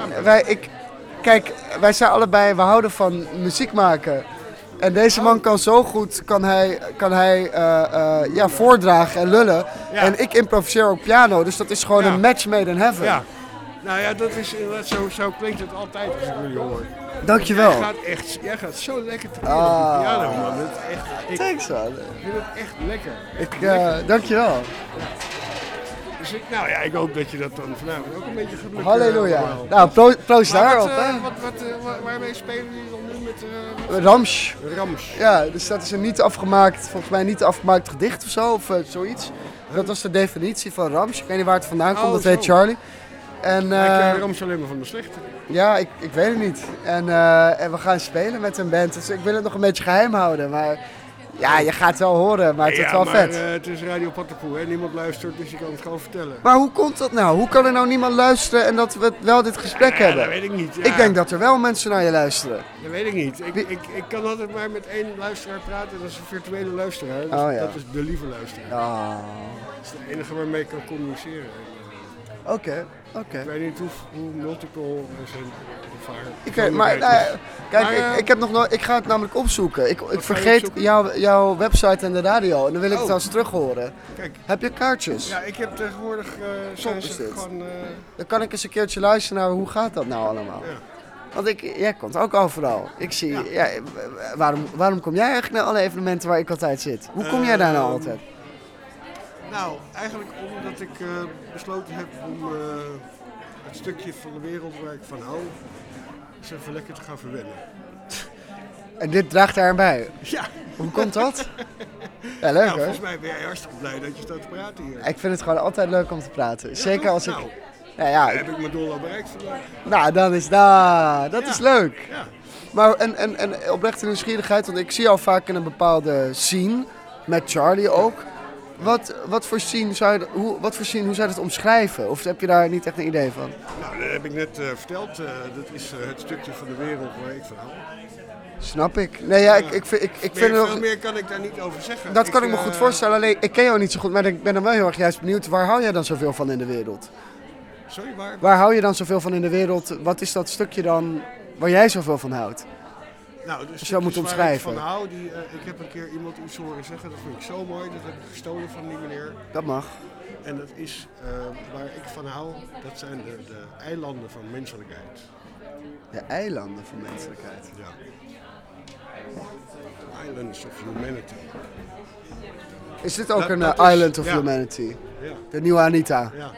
S6: wij zijn allebei, we houden van muziek maken. En deze man kan zo goed, kan hij voordragen en lullen.
S2: Ja.
S6: En ik improviseer ook piano, dus dat is gewoon een match made in heaven.
S2: Ja. Nou ja, dat is inderdaad zo klinkt het altijd als ik jullie hoor.
S6: Dankjewel.
S2: Jij gaat zo lekker te op die piano, man.
S6: Thanks, man.
S2: Ik vind het echt lekker.
S6: Dankjewel.
S2: Dus ik hoop dat je dat dan vanavond ook een beetje gaat lukken.
S6: Halleluja. Nou, proost daarop.
S2: Waarmee spelen jullie dan nu met...
S6: Rams.
S2: Rams.
S6: Ja, dus dat is een volgens mij niet afgemaakt gedicht of zo, of zoiets. Dat was de definitie van Rams. Ik weet niet waar het vandaan komt, dat weet Charlie. En,
S2: ik ken Rams alleen maar van de slechte.
S6: Ja, ik weet het niet. En we gaan spelen met een band. Dus ik wil het nog een beetje geheim houden. Maar ja, je gaat het wel horen. Maar het is wel vet.
S2: Het is Radio Patapoe, hè? Niemand luistert, dus je kan het gewoon vertellen.
S6: Maar hoe komt dat nou? Hoe kan er nou niemand luisteren en dat we wel dit gesprek hebben?
S2: Dat weet ik niet. Ja.
S6: Ik denk dat er wel mensen naar je luisteren.
S2: Dat weet ik niet. Ik kan altijd maar met één luisteraar praten. Dat is een virtuele luisteraar. Dus dat is de lieve luisteraar.
S6: Ah.
S2: Dat is de enige waarmee ik kan communiceren.
S6: Oké.
S2: Ik weet niet hoe multiple zijn
S6: ik ga het namelijk opzoeken. Ik vergeet jouw website en de radio en dan wil ik het als terug horen.
S2: Kijk.
S6: Heb je kaartjes?
S2: Ja, ik heb tegenwoordig
S6: gewoon... Dan kan ik eens een keertje luisteren naar hoe gaat dat nou allemaal.
S2: Ja.
S6: Want jij komt ook overal. Ik zie, waarom kom jij eigenlijk naar alle evenementen waar ik altijd zit? Hoe kom jij daar nou altijd?
S2: Nou, eigenlijk omdat ik besloten heb om het stukje van de wereld waar ik van hou, eens even lekker te gaan verwennen.
S6: En dit draagt daarbij?
S2: Ja.
S6: Hoe komt dat? Ja, leuk hoor.
S2: Volgens mij ben jij hartstikke blij dat je staat te praten hier.
S6: Ik vind het gewoon altijd leuk om te praten. Zeker als ik...
S2: Heb ik mijn doel al bereikt vandaag.
S6: Nou, dan is dat is leuk.
S2: Ja.
S6: Maar en oprechte nieuwsgierigheid, want ik zie jou vaak in een bepaalde scene, met Charlie ook. Wat voor scene hoe zou je dat omschrijven? Of heb je daar niet echt een idee van?
S2: Nou, dat heb ik net verteld. Dat is het stukje van de wereld waar ik van hou.
S6: Snap ik. Nee, ja, ik vind
S2: veel meer kan ik daar niet over zeggen.
S6: Dat kan ik me goed voorstellen. Alleen, ik ken jou niet zo goed, maar ik ben dan wel heel erg juist benieuwd. Waar hou jij dan zoveel van in de wereld?
S2: Sorry, waar?
S6: Waar hou je dan zoveel van in de wereld? Wat is dat stukje dan waar jij zoveel van houdt?
S2: Nou, dus
S6: als je dat moet omschrijven.
S2: Ik hou, ik heb een keer iemand iets horen zeggen, dat vond ik zo mooi. Dat heb ik gestolen van die meneer.
S6: Dat mag.
S2: En dat is waar ik van hou, dat zijn de eilanden van menselijkheid.
S6: De eilanden van menselijkheid?
S2: Ja. Islands of Humanity.
S6: Is dit ook een Island of Humanity?
S2: Ja.
S6: De nieuwe Anita?
S2: Ja.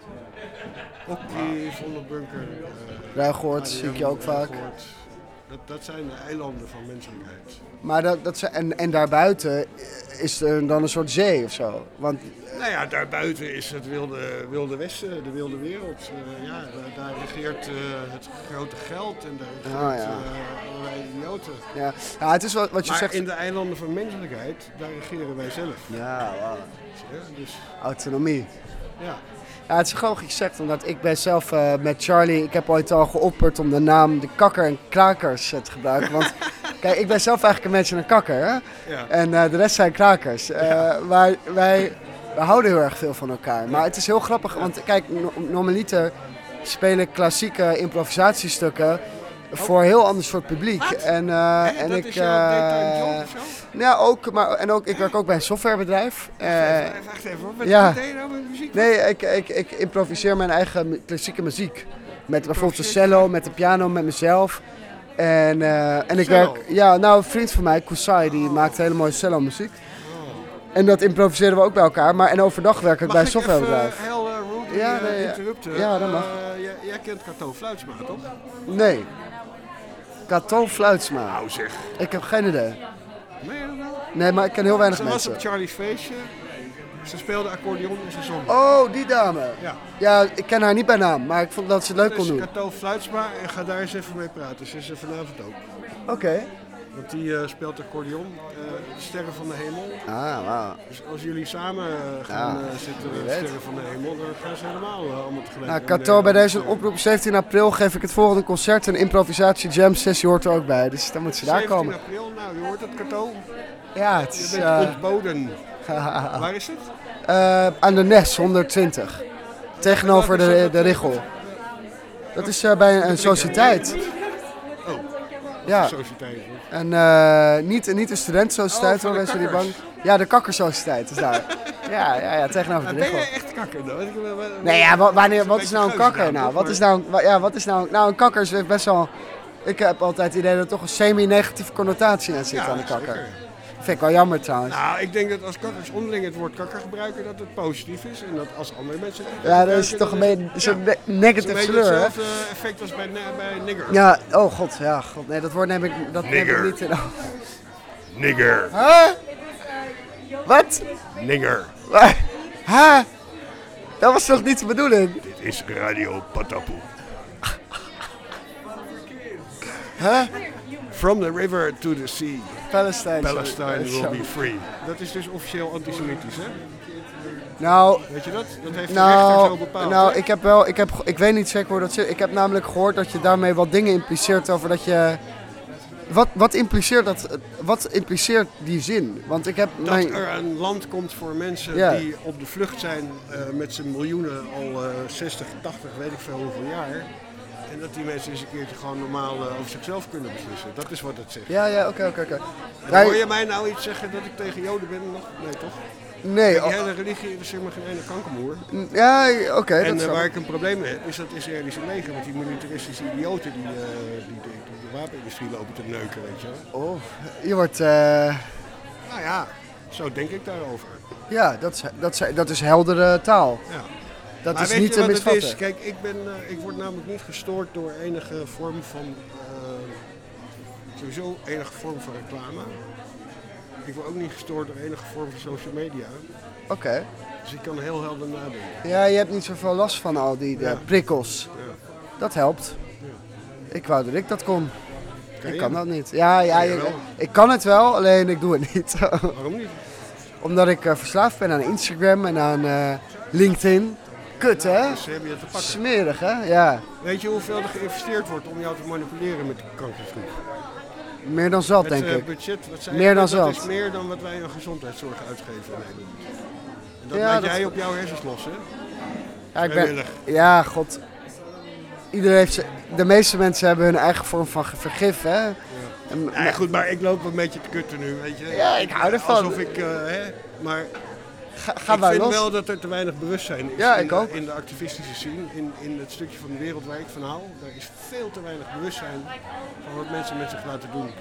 S2: Hockey, Zonnebunker.
S6: Ruigoord zie ik je ook vaak.
S2: Dat zijn de eilanden van menselijkheid.
S6: Maar en daarbuiten is er dan een soort zee of zo? Want...
S2: Nou ja, daarbuiten is het wilde westen, de wilde wereld. Daar regeert het grote geld en daar regeert allerlei idioten.
S6: Ja, het is wat je
S2: maar
S6: zegt.
S2: In de eilanden van menselijkheid, daar regeren wij zelf.
S6: Ja, wauw.
S2: Ja, dus...
S6: Autonomie.
S2: Ja.
S6: Ja, het is gewoon gezegd, omdat ik ben zelf met Charlie, ik heb ooit al geopperd om de naam de Kakker en Krakers te gebruiken. Want kijk, ik ben zelf eigenlijk een beetje een kakker, hè? Ja. En de rest zijn krakers. Maar wij houden heel erg veel van elkaar. Maar het is heel grappig, want kijk, normaliter spelen klassieke improvisatiestukken voor een heel ander soort publiek. En ik. Ja, ook, maar ik werk ook bij een softwarebedrijf.
S2: Wacht even hoor, wat deed je nou met muziek?
S6: Nee, ik improviseer mijn eigen klassieke muziek. Met bijvoorbeeld de cello, met de piano, met mezelf. En ik werk. Ja, nou, een vriend van mij, Kusai, die maakt hele mooie cello muziek. En dat improviseren we ook bij elkaar. Maar en overdag werk ik bij een softwarebedrijf.
S2: Mag ik even heel rude interrupten?
S6: Ja, dat mag.
S2: Jij kent Cato Fluitsma, toch?
S6: Nee. Cato Fluitsma.
S2: Nou zeg.
S6: Ik heb geen idee.
S2: Meen je dat nou?
S6: Nee, maar ik ken heel weinig mensen.
S2: Ze was op Charlie's feestje. Ze speelde accordeon en ze zong.
S6: Oh, die dame.
S2: Ja.
S6: Ja, ik ken haar niet bij naam, maar ik vond dat ze het leuk kon doen.
S2: Cato Fluitsma en ga daar eens even mee praten. Ze is er vanavond ook.
S6: Oké.
S2: Want die speelt accordeon, Sterren van de Hemel.
S6: Ah, wauw.
S2: Dus als jullie samen gaan zitten Sterren van de Hemel, dan gaan ze helemaal allemaal tegelijk.
S6: Nou, Cato, bij deze oproep 17 april geef ik het volgende concert. Een improvisatie jam sessie hoort er ook bij, dus dan moet ze daar komen.
S2: 17 april, nou je hoort het, Cato.
S6: Ja, het is...
S2: Je bent ontboden. Waar is het?
S6: Aan de Nes, 120. Tegenover de Richel. Dat is bij een sociëteit.
S2: Oh,
S6: ja.
S2: Sociëteit.
S6: En niet een studentensociëteit, hoor, mensen die bang. Ja, de Kakkersociëteit is daar. Ja, tegenover de Richel.
S2: Ben je echt kakker dan?
S6: Nee, ja, wat is nou een kakker nou? Wat is nou een kakker is best wel... Ik heb altijd het idee dat er toch een semi-negatieve connotatie aan zit aan de kakker.
S2: Zeker.
S6: Vind ik wel jammer trouwens.
S2: Nou, ik denk dat als kakkers onderling het woord kakker gebruiken, dat het positief is. En dat als andere mensen het niet
S6: ja, dat is toch een beetje negative sleur, hè?
S2: hetzelfde effect als bij nigger.
S6: Ja, oh god, ja, god, nee, dat woord neem ik niet in.
S2: Nigger.
S6: Huh? Wat?
S2: Nigger.
S6: Huh? Dat was toch niet de bedoeling?
S2: Dit is Radio Patapoe.
S6: Huh?
S2: From the river to the sea,
S6: Palestine
S2: will be free. Dat is dus officieel antisemitisch, hè?
S6: Nou,
S2: Weet je dat? Dat heeft de rechter zo bepaald.
S6: ik weet niet zeker hoe dat zit. Ik heb namelijk gehoord dat je daarmee wat dingen impliceert over dat je... Wat impliceert die zin? Want ik heb
S2: dat er een land komt voor mensen die op de vlucht zijn met z'n miljoenen al 60, 80, weet ik veel hoeveel jaar. En dat die mensen eens een keertje gewoon normaal over zichzelf kunnen beslissen. Dat is wat het zegt.
S6: Ja, oké.
S2: Hoor je mij nou iets zeggen dat ik tegen Joden ben? Nog? Nee, toch?
S6: Nee.
S2: Die hele religie interesseert me geen ene kankermoer.
S6: Ja, oké.
S2: En waar ik een probleem mee heb, is dat Israëlische leger met die militaristische idioten die de wapenindustrie lopen te neuken, weet je wel.
S6: Oh, je wordt...
S2: Nou ja, zo denk ik daarover.
S6: Ja, dat is heldere taal.
S2: Ja.
S6: Dat
S2: maar
S6: is
S2: weet
S6: niet
S2: je
S6: te
S2: wat het
S6: misvatten.
S2: is? Kijk, ik word namelijk niet gestoord door enige vorm van... sowieso enige vorm van reclame. Ik word ook niet gestoord door enige vorm van social media.
S6: Oké.
S2: Dus ik kan heel helder nadenken.
S6: Ja, je hebt niet zoveel last van al die prikkels.
S2: Ja.
S6: Dat helpt.
S2: Ja.
S6: Ik wou dat ik dat kon.
S2: Kan
S6: ik
S2: je?
S6: kan dat niet. Ja,
S2: wel?
S6: ik kan het wel, alleen ik doe het niet.
S2: Waarom niet?
S6: Omdat ik verslaafd ben aan Instagram en aan LinkedIn. Kut, hè?
S2: Dus heb je het te pakken.
S6: Smerig, hè? Ja.
S2: Weet je hoeveel er geïnvesteerd wordt om jou te manipuleren met die kankergroep?
S6: Meer dan zat, denk ik.
S2: Budget, wat zei
S6: Meer
S2: je?
S6: dan
S2: dat
S6: zat.
S2: is meer dan wat wij aan gezondheidszorg uitgeven in Nederland. En dat
S6: Ja,
S2: laat
S6: dat-
S2: jij op jouw hersens los, hè?
S6: Ja,
S2: Vrijwillig.
S6: ja, god. Iedereen heeft de meeste mensen hebben hun eigen vorm van vergif, hè? En-
S2: Nee, goed, maar ik loop een beetje te kutten nu, weet je.
S6: Ja, ik hou ervan.
S2: Alsof ik, maar
S6: Ga
S2: ik
S6: maar
S2: vind
S6: los.
S2: wel dat er te weinig bewustzijn is
S6: Ja,
S2: in,
S6: ik ook.
S2: in de activistische scene, in het stukje van de wereld waar ik van hou. Er is veel te weinig bewustzijn van wat mensen met zich laten doen.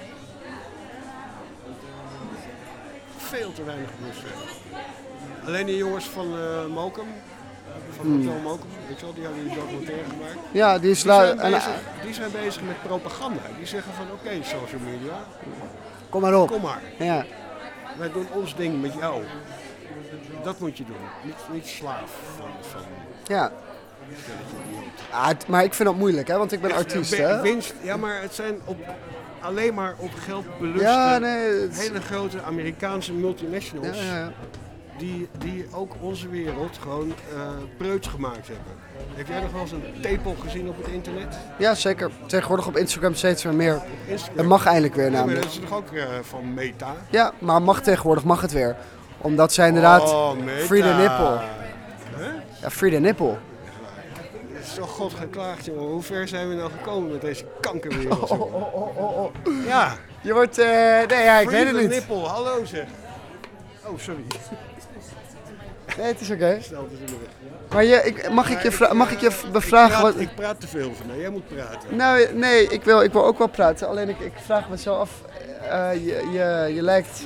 S2: Veel te weinig bewustzijn. Alleen die jongens van Mokum, van Hotel Mokum, weet je wel, die hadden die documentaire gemaakt.
S6: Ja, die is
S2: Die zijn bezig met propaganda. Die zeggen van oké, social media,
S6: Kom maar op.
S2: kom maar.
S6: Ja.
S2: Wij doen ons ding met jou. Dat moet je doen. Niet slaaf van
S6: Ja. Maar ik vind dat moeilijk, hè? Want ik ben artiest, hè?
S2: winst. Ja, maar het zijn alleen maar op geld beluste
S6: Ja, nee.
S2: hele grote Amerikaanse multinationals
S6: Ja.
S2: die ook onze wereld gewoon preuts gemaakt hebben. Heb jij nog wel eens een tepel gezien op het internet?
S6: Ja, zeker. Tegenwoordig op Instagram steeds weer meer.
S2: Instagram?
S6: Het mag eindelijk weer
S2: Ja, maar
S6: namelijk.
S2: dat is toch ook van Meta?
S6: Ja, maar tegenwoordig mag het weer. Omdat zij inderdaad
S2: Meta.
S6: free the nipple.
S2: Huh?
S6: Ja, free the nipple.
S2: Het is toch god geklaagd, jongen. Hoe ver zijn we nou gekomen met deze kankerwereld? jongen? Ja,
S6: Je wordt... nee, ja, ik weet
S2: free
S6: het
S2: the
S6: niet.
S2: nipple. Hallo zeg. Oh, sorry.
S6: Nee, het is oké.
S2: Snel te doen weg.
S6: Maar mag ik je bevragen wat...
S2: Ik praat te veel van mij. Jij moet praten.
S6: Nou, nee, ik wil ook wel praten. Alleen ik vraag me zo af. Je lijkt...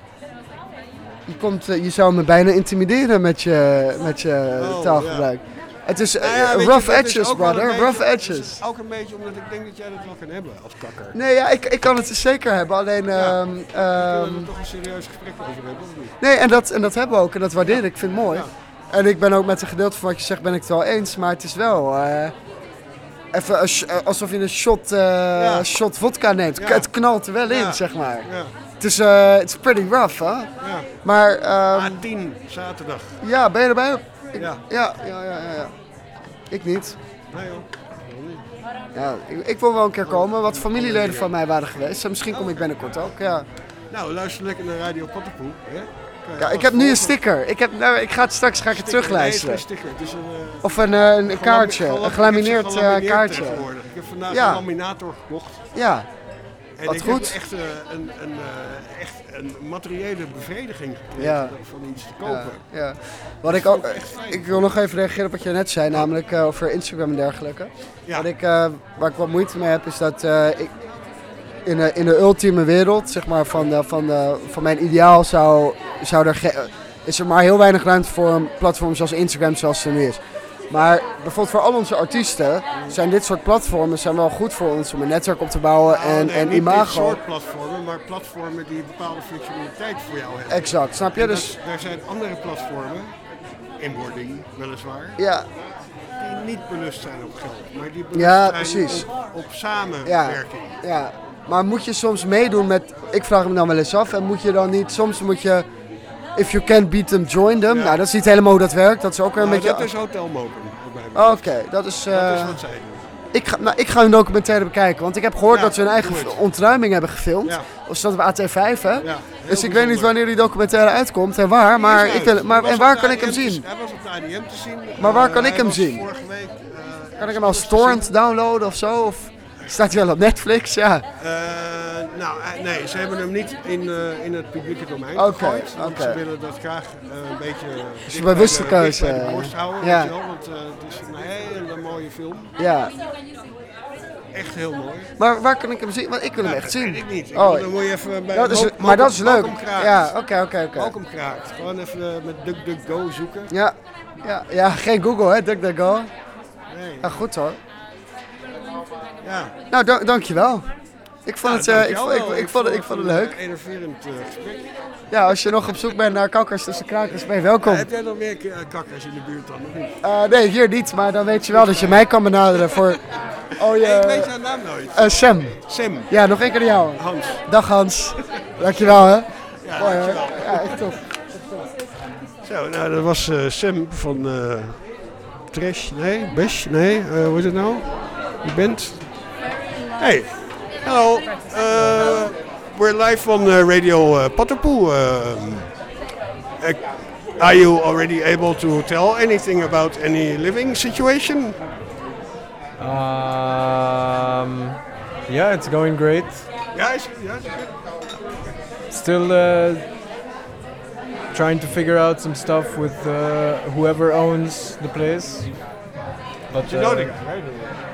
S6: Je zou me bijna intimideren met je taalgebruik. Het is
S2: Nou ja, weet je,
S6: rough
S2: dat is
S6: edges,
S2: ook wel een
S6: brother.
S2: beetje-
S6: Rough
S2: dat is
S6: edges.
S2: Ook een beetje omdat ik denk dat jij dat wel kan hebben als kakker.
S6: Nee, ja, ik kan het zeker hebben. Alleen...
S2: Daar kunnen we er toch een serieus gesprek over hebben, of niet?
S6: Nee, en dat hebben we ook. En dat waardeer ik. Ik vind het mooi.
S2: Ja.
S6: En ik ben ook met een gedeelte van wat je zegt ben ik het wel eens. Maar het is wel... even alsof je een shot vodka neemt.
S2: Ja.
S6: Het knalt er wel in,
S2: Ja.
S6: zeg maar.
S2: Ja,
S6: Het is it's pretty rough, hè?
S2: ja.
S6: Maar
S2: A10, zaterdag.
S6: ja, ben je erbij?
S2: Ja.
S6: Ja. Ik niet.
S2: Nee joh. Waarom niet?
S6: Ja, ik wil wel een keer komen. Wat familieleden van mij waren geweest. En misschien kom ik binnenkort ook, ja.
S2: Nou, luister lekker naar Radio Pottenpoe. Hè? Kan je
S6: Ja, ik
S2: alles
S6: heb nu een
S2: volgen.
S6: sticker. Ik ga het straks
S2: Sticker.
S6: terugluisteren.
S2: Nee, het is geen sticker. Het is een,
S6: Of een kaartje. Een gelamineerd kaartje.
S2: tegenwoordig. Ik heb vandaag
S6: Ja.
S2: een laminator gekocht.
S6: Ja.
S2: En
S6: Wat
S2: ik
S6: goed.
S2: heb echt een materiële bevrediging gekregen
S6: Ja.
S2: van iets te kopen.
S6: Ja. Wat ik ook,
S2: echt fijn.
S6: ik wil nog even reageren op wat je net zei, namelijk over Instagram en dergelijke.
S2: Ja.
S6: Waar ik wat moeite mee heb, is dat ik in de ultieme wereld, zeg maar, van mijn ideaal is er maar heel weinig ruimte voor een platform zoals Instagram zoals het er nu is. Maar bijvoorbeeld voor al onze artiesten zijn dit soort platformen wel goed voor ons om een netwerk op te bouwen en
S2: niet
S6: imago.
S2: dit soort platformen, maar platformen die bepaalde flexibiliteit voor jou hebben.
S6: Exact, snap je?
S2: En
S6: Dus
S2: er zijn andere platformen, inboarding weliswaar,
S6: ja,
S2: die niet belust zijn op geld, maar die
S6: Ja,
S2: belust zijn
S6: precies.
S2: op samenwerking.
S6: Ja, maar moet je soms meedoen met... Ik vraag me dan wel eens af. En moet je dan niet... Soms moet je... If you can't beat them, join them.
S2: Ja.
S6: Nou, dat is niet helemaal hoe dat werkt. Dat is ook weer een
S2: Nou,
S6: beetje...
S2: dat is Hotel Moken.
S6: Oké, dat is...
S2: Dat is wat zij doen.
S6: Ik ga hun documentaire bekijken. Want ik heb gehoord
S2: Ja,
S6: dat ze hun eigen
S2: doe het.
S6: ontruiming hebben gefilmd.
S2: Ja.
S6: Of staat op AT5, hè?
S2: Ja,
S6: Dus ik
S2: heel
S6: weet niet
S2: bijzonder.
S6: wanneer die documentaire uitkomt en waar. Maar,
S2: Die is
S6: ik wil,
S2: uit.
S6: maar
S2: Hij was
S6: en waar
S2: op
S6: kan
S2: de
S6: ik hem
S2: ADM
S6: zien?
S2: Hij was op de ADM te zien.
S6: Maar waar kan ik
S2: Hij
S6: hem
S2: was
S6: zien?
S2: Vorige week,
S6: Kan ik hem als torrent downloaden of zo? Of staat hij wel op Netflix? Ja.
S2: Nee, ze hebben hem niet in het publieke domein
S6: Oké,
S2: gegooid. Want
S6: oké.
S2: ze willen dat graag een beetje dicht
S6: bewuste
S2: bij de-
S6: keuze,
S2: dicht bij de borst houden.
S6: ja.
S2: Weet je wel, want het is een hele mooie film.
S6: Ja.
S2: Echt heel mooi.
S6: Maar waar kan ik hem zien? Want ik wil hem echt
S2: Dat
S6: zien.
S2: weet ik niet.
S6: Oh,
S2: Dan moet je even bij
S6: dat is,
S2: Malcolm-
S6: maar dat is leuk.
S2: Malcolm Kraakt.
S6: Ja, oké.
S2: Malcolm Kraakt. Gewoon even met DuckDuckGo zoeken.
S6: Ja, geen Google, hè? DuckDuckGo.
S2: Nee.
S6: Ja, goed hoor.
S2: Ja.
S6: Nou, dankjewel. Ik vond het, ik vond het leuk.
S2: Enerverend gesprek.
S6: Ja, als je nog op zoek bent naar kakkers tussen krakers, ben je welkom.
S2: Heb jij nog meer kakkers in de buurt dan? Of niet?
S6: Nee, hier niet, maar dan weet je wel dat je mij kan benaderen voor... Oh,
S2: Ik weet jouw naam nooit.
S6: Sam.
S2: Sam.
S6: Ja, nog één keer naar jou.
S2: Hans.
S6: Dag Hans. Dankjewel hè.
S2: Ja,
S6: Mooi, hè?
S2: dankjewel.
S6: Ja, echt tof.
S2: Zo, nou dat was Sam van Trash, Bash, hoe is het nou? Je bent? Hey, hello. We're live on Radio Potterpoel. Are you already able to tell anything about any living situation?
S7: Yeah, it's going great.
S2: Yeah, it's good.
S7: Still trying to figure out some stuff with whoever owns the place. But
S2: You know the guy, right?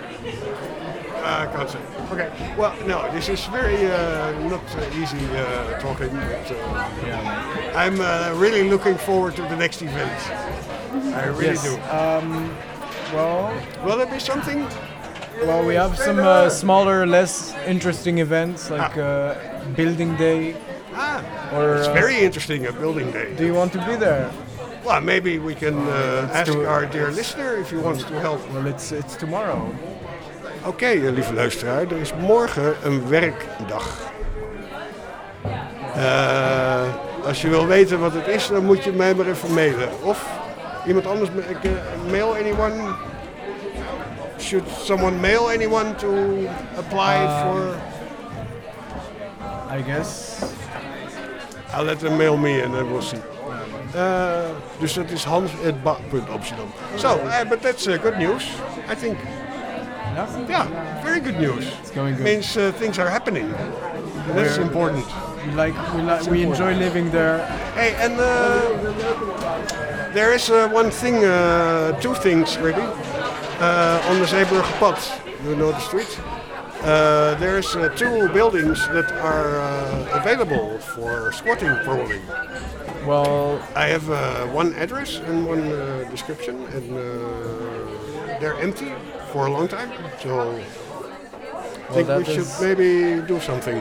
S2: I can't say. Okay. Well, no, this is very not easy talking, but I'm really looking forward to the next event. I really
S7: yes.
S2: do.
S7: Well,
S2: Will there be something?
S7: well, we have some smaller, less interesting events like Building Day. Or
S2: It's very interesting, a building day.
S7: do you want to be there?
S2: Well, maybe we can ask
S7: do it.
S2: our dear listener if he wants to help.
S7: Well, it's tomorrow.
S2: Oké, lieve luisteraar, er is morgen een werkdag. Als je wil weten wat het is, dan moet je mij maar even mailen. Of iemand anders, mail anyone. Should someone mail anyone to apply for?
S7: I guess.
S2: I'll let them mail me and then we'll see. Dus dat is hans@ba.amsterdam. So, but that's good news, I think. Yeah, very good news.
S7: It's going good.
S2: Means things are happening. That's important.
S7: We enjoy living there.
S2: Hey, and there is one thing, two things really. On the Zeeburgerpad, you know the street. There's two buildings that are available for squatting probably.
S7: Well,
S2: I have one address and one description, and they're empty for a long time. So I think we
S7: that
S2: should
S7: is-
S2: maybe do something.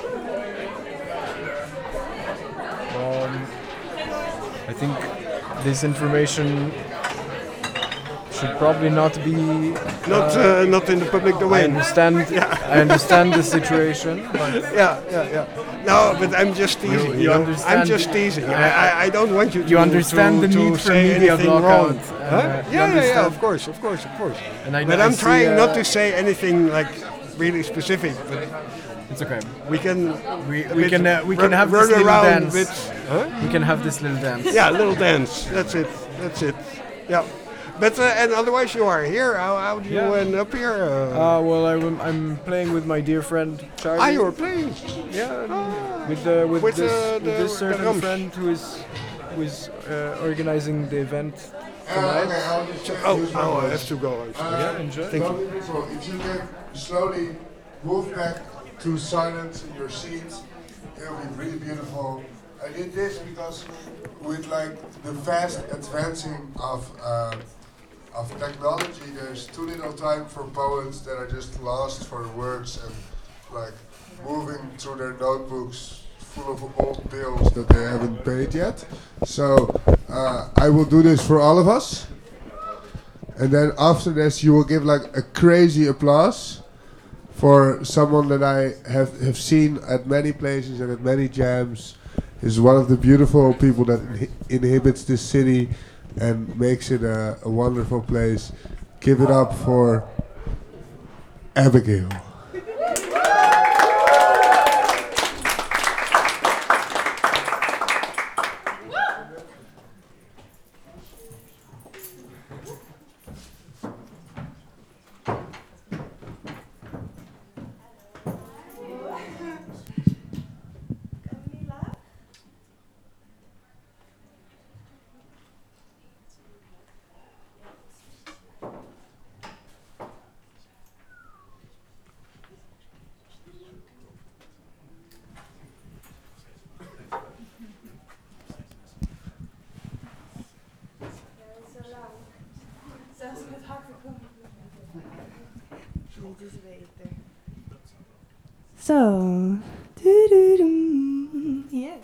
S7: I think this information should probably not be.
S2: Not in the public
S7: I
S2: domain.
S7: understand. I understand the situation, but
S2: Yeah. No, but I'm just teasing.
S7: You
S2: know?
S7: understand-
S2: I'm just teasing. I don't want you to.
S7: you understand
S2: to,
S7: the
S2: to
S7: need for
S2: say
S7: media
S2: anything
S7: blockout.
S2: wrong.
S7: and,
S2: Huh?
S7: you
S2: Yeah,
S7: understand-
S2: of course.
S7: And I,
S2: But
S7: I
S2: I'm
S7: see,
S2: trying not to say anything like really specific. But
S7: It's okay.
S2: we can.
S7: We can have
S2: run
S7: this little
S2: around
S7: dance.
S2: with. Huh?
S7: We can have this little dance.
S2: Yeah, little dance. That's it. Yeah. But and otherwise you are here. How do you
S7: Yeah.
S2: end up here?
S7: Well, I'm playing with my dear friend Charlie.
S2: you are playing.
S7: Yeah,
S2: Ah.
S7: with
S2: With,
S7: this
S2: the
S7: certain
S2: drums.
S7: friend who is organizing the event tonight.
S2: Oh, I have to go. I'm sorry.
S7: Yeah, enjoy.
S2: Thank you.
S3: Lovely people, if you can slowly move back to silence in your seats, it'll be really beautiful. I did this because with like the fast advancing of technology, there's too little time for poets that are just lost for words and like moving through their notebooks full of old bills that they haven't paid yet. So I will do this for all of us. And then after this, you will give like a crazy applause for someone that I have seen at many places and at many jams. Is one of the beautiful people that inhabits this city and makes it a wonderful place. Give it up for Abigail.
S5: Zo. Yes.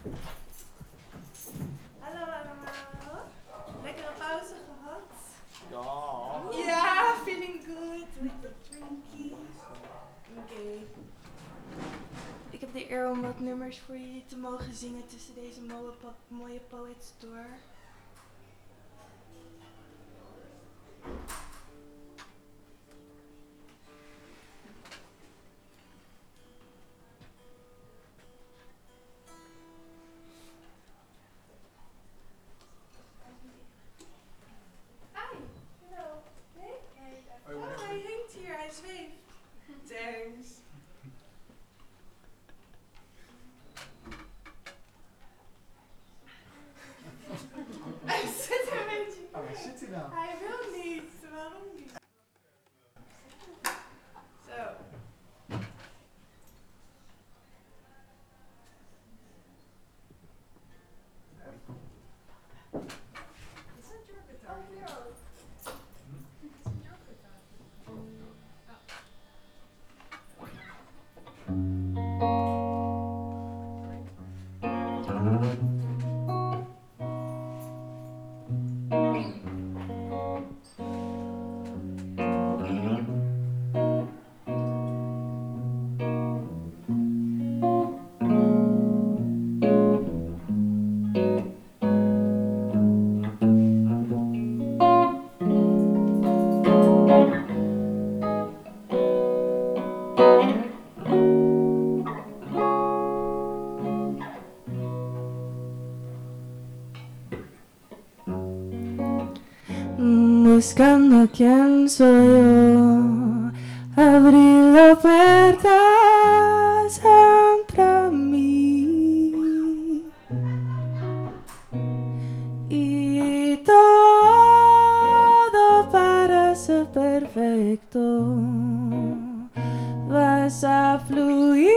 S5: Hallo allemaal. Lekkere pauze gehad? Ja. Ja, feeling good. With the drinkie. Oké. Ik heb de eer om wat nummers voor jullie te mogen zingen tussen deze mooie poets door. Hij hangt hier, hij zweeft. Thanks. Hij zit een beetje. Oh, waar zit hij nou? Hij wil niet. Waarom niet? Zo. Is dat your guitar? Oh, no. Buscando quién soy yo, abrí la puerta contra mí y todo parece perfecto, vas a fluir.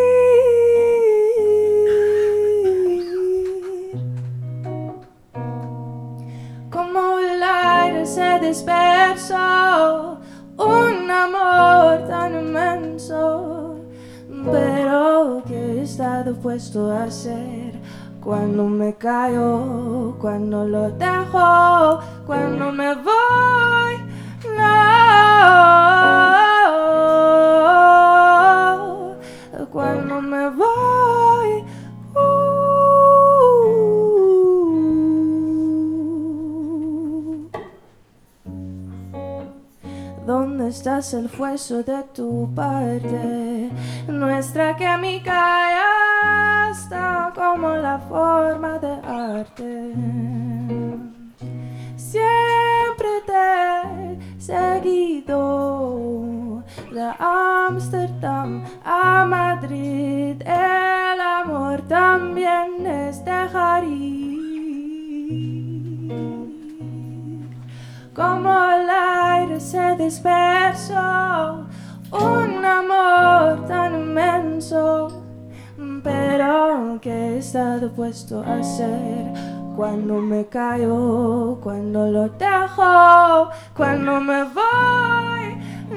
S5: Como el aire se dispersó, un amor tan inmenso, pero ¿qué he estado puesto a hacer? Cuando me caigo, cuando lo dejo, cuando me voy, no, cuando me voy. ¿Dónde estás el esfuerzo de tu parte? Nuestra química ya está como la forma de arte. Siempre te he seguido de Ámsterdam a Madrid. El amor también es dejar ir. Como el aire se dispersó, un amor tan inmenso, pero ¿qué he estado puesto a hacer? Cuando me caigo, cuando lo dejo, cuando me voy,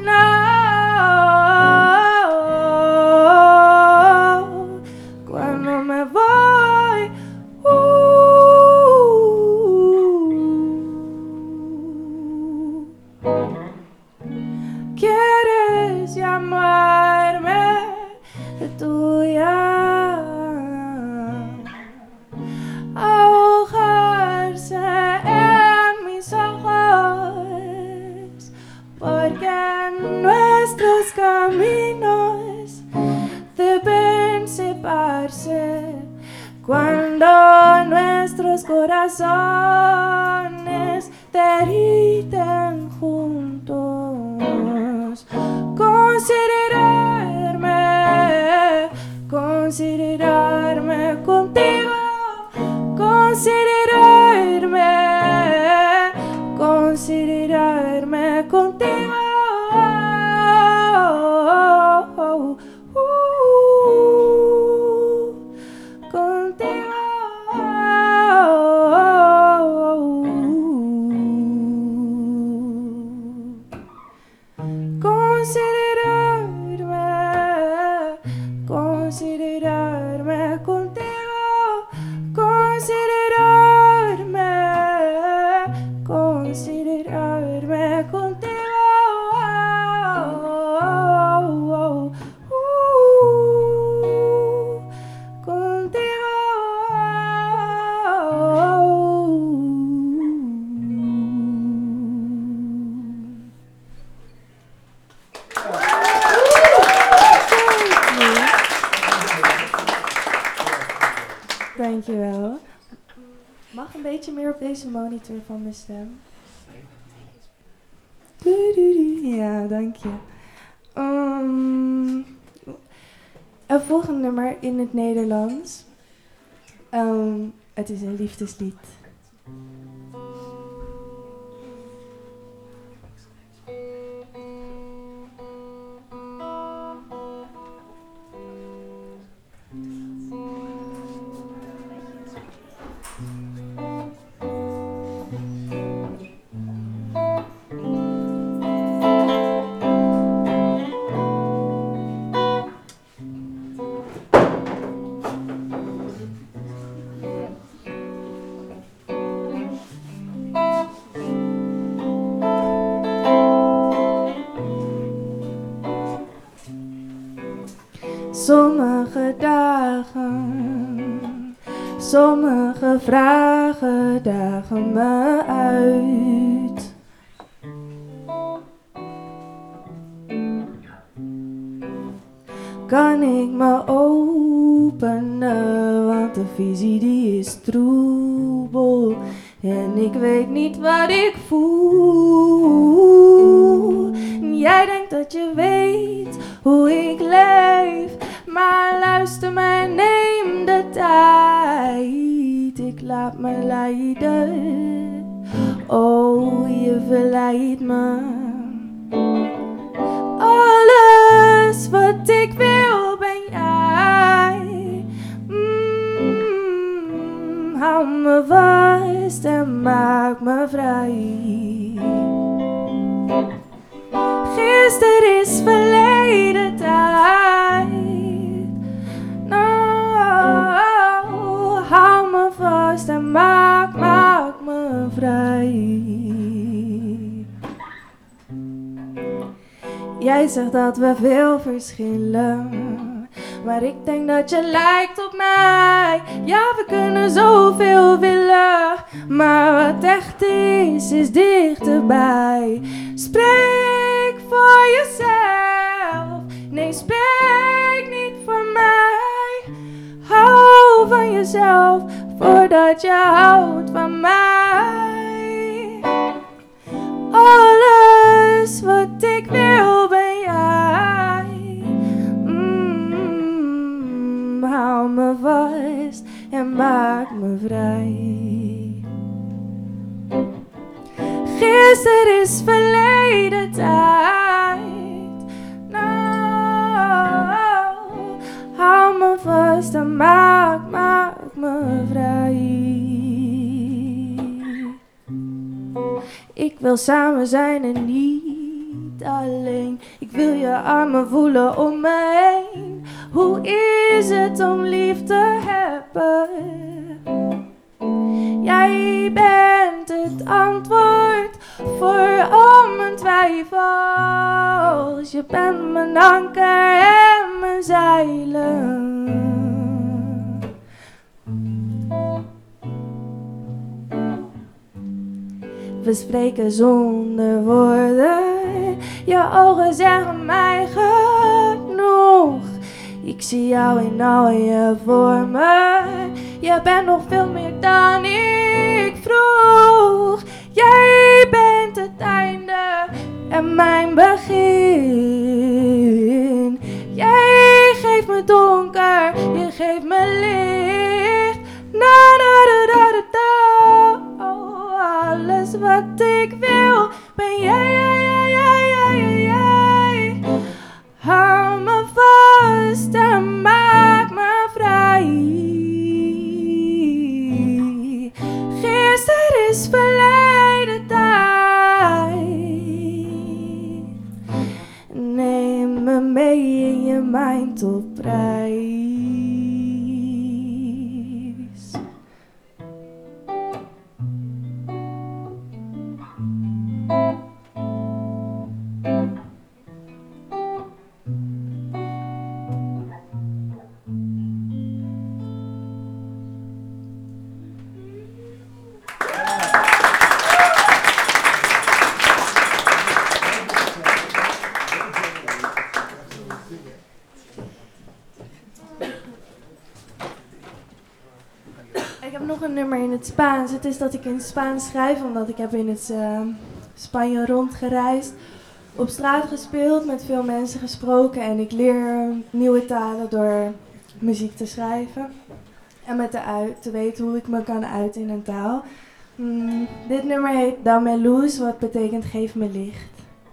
S5: no, cuando me voy, disiparse cuando nuestros corazones derriten juntos. Considerarme contigo, considerarme contigo. Considerarme contigo, considerarme contigo. Dankjewel. Mag een beetje meer op deze monitor van mijn stem? Ja, dank je. Een volgende nummer in het Nederlands. Het is een liefdeslied. Sommige dagen, sommige vragen dagen me uit. Kan ik me openen, want de visie die is troebel. En ik weet niet wat ik voel. Jij denkt dat je weet hoe ik leef, maar luister maar, neem de tijd. Ik laat me leiden, oh je verleidt me. Alles wat ik wil ben jij. Hou me vast en maak me vrij. Gisteren is verleden tijd. Nou, hou me vast en maak me vrij. Jij zegt dat we veel verschillen, maar ik denk dat je lijkt op mij. Ja, we kunnen zoveel willen, maar wat echt is dichterbij. Spreek voor jezelf, nee spreek niet voor mij. Hou van jezelf, voordat je houdt van mij. Alles wat ik wil ben jij. Hou me vast en maak me vrij. Gisteren is verleden tijd. Nou, hou me vast en maak me vrij. Ik wil samen zijn en niet alleen. Ik wil je armen voelen om me heen. Hoe is het om lief te hebben? Jij bent het antwoord voor al mijn twijfels. Je bent mijn anker en mijn zeilen. We spreken zonder woorden. Je ogen zeggen mij genoeg. Ik zie jou in al je vormen. Je bent nog veel meer dan ik vroeg. Jij bent het einde en mijn begin. Jij geeft me donker, je geeft me licht. Na da da da da da. Oh, alles wat ik wil ben jij. Hou me vast en maak me vrij. Gisteren is verleden tijd. Neem me mee in je mind op reis. Ik heb nog een nummer in het Spaans. Het is dat ik in het Spaans schrijf, omdat ik heb in het Spanje rondgereisd. Op straat gespeeld, met veel mensen gesproken. En ik leer nieuwe talen door muziek te schrijven. En met te weten hoe ik me kan uiten in een taal. Dit nummer heet Dame Luz, wat betekent geef me licht.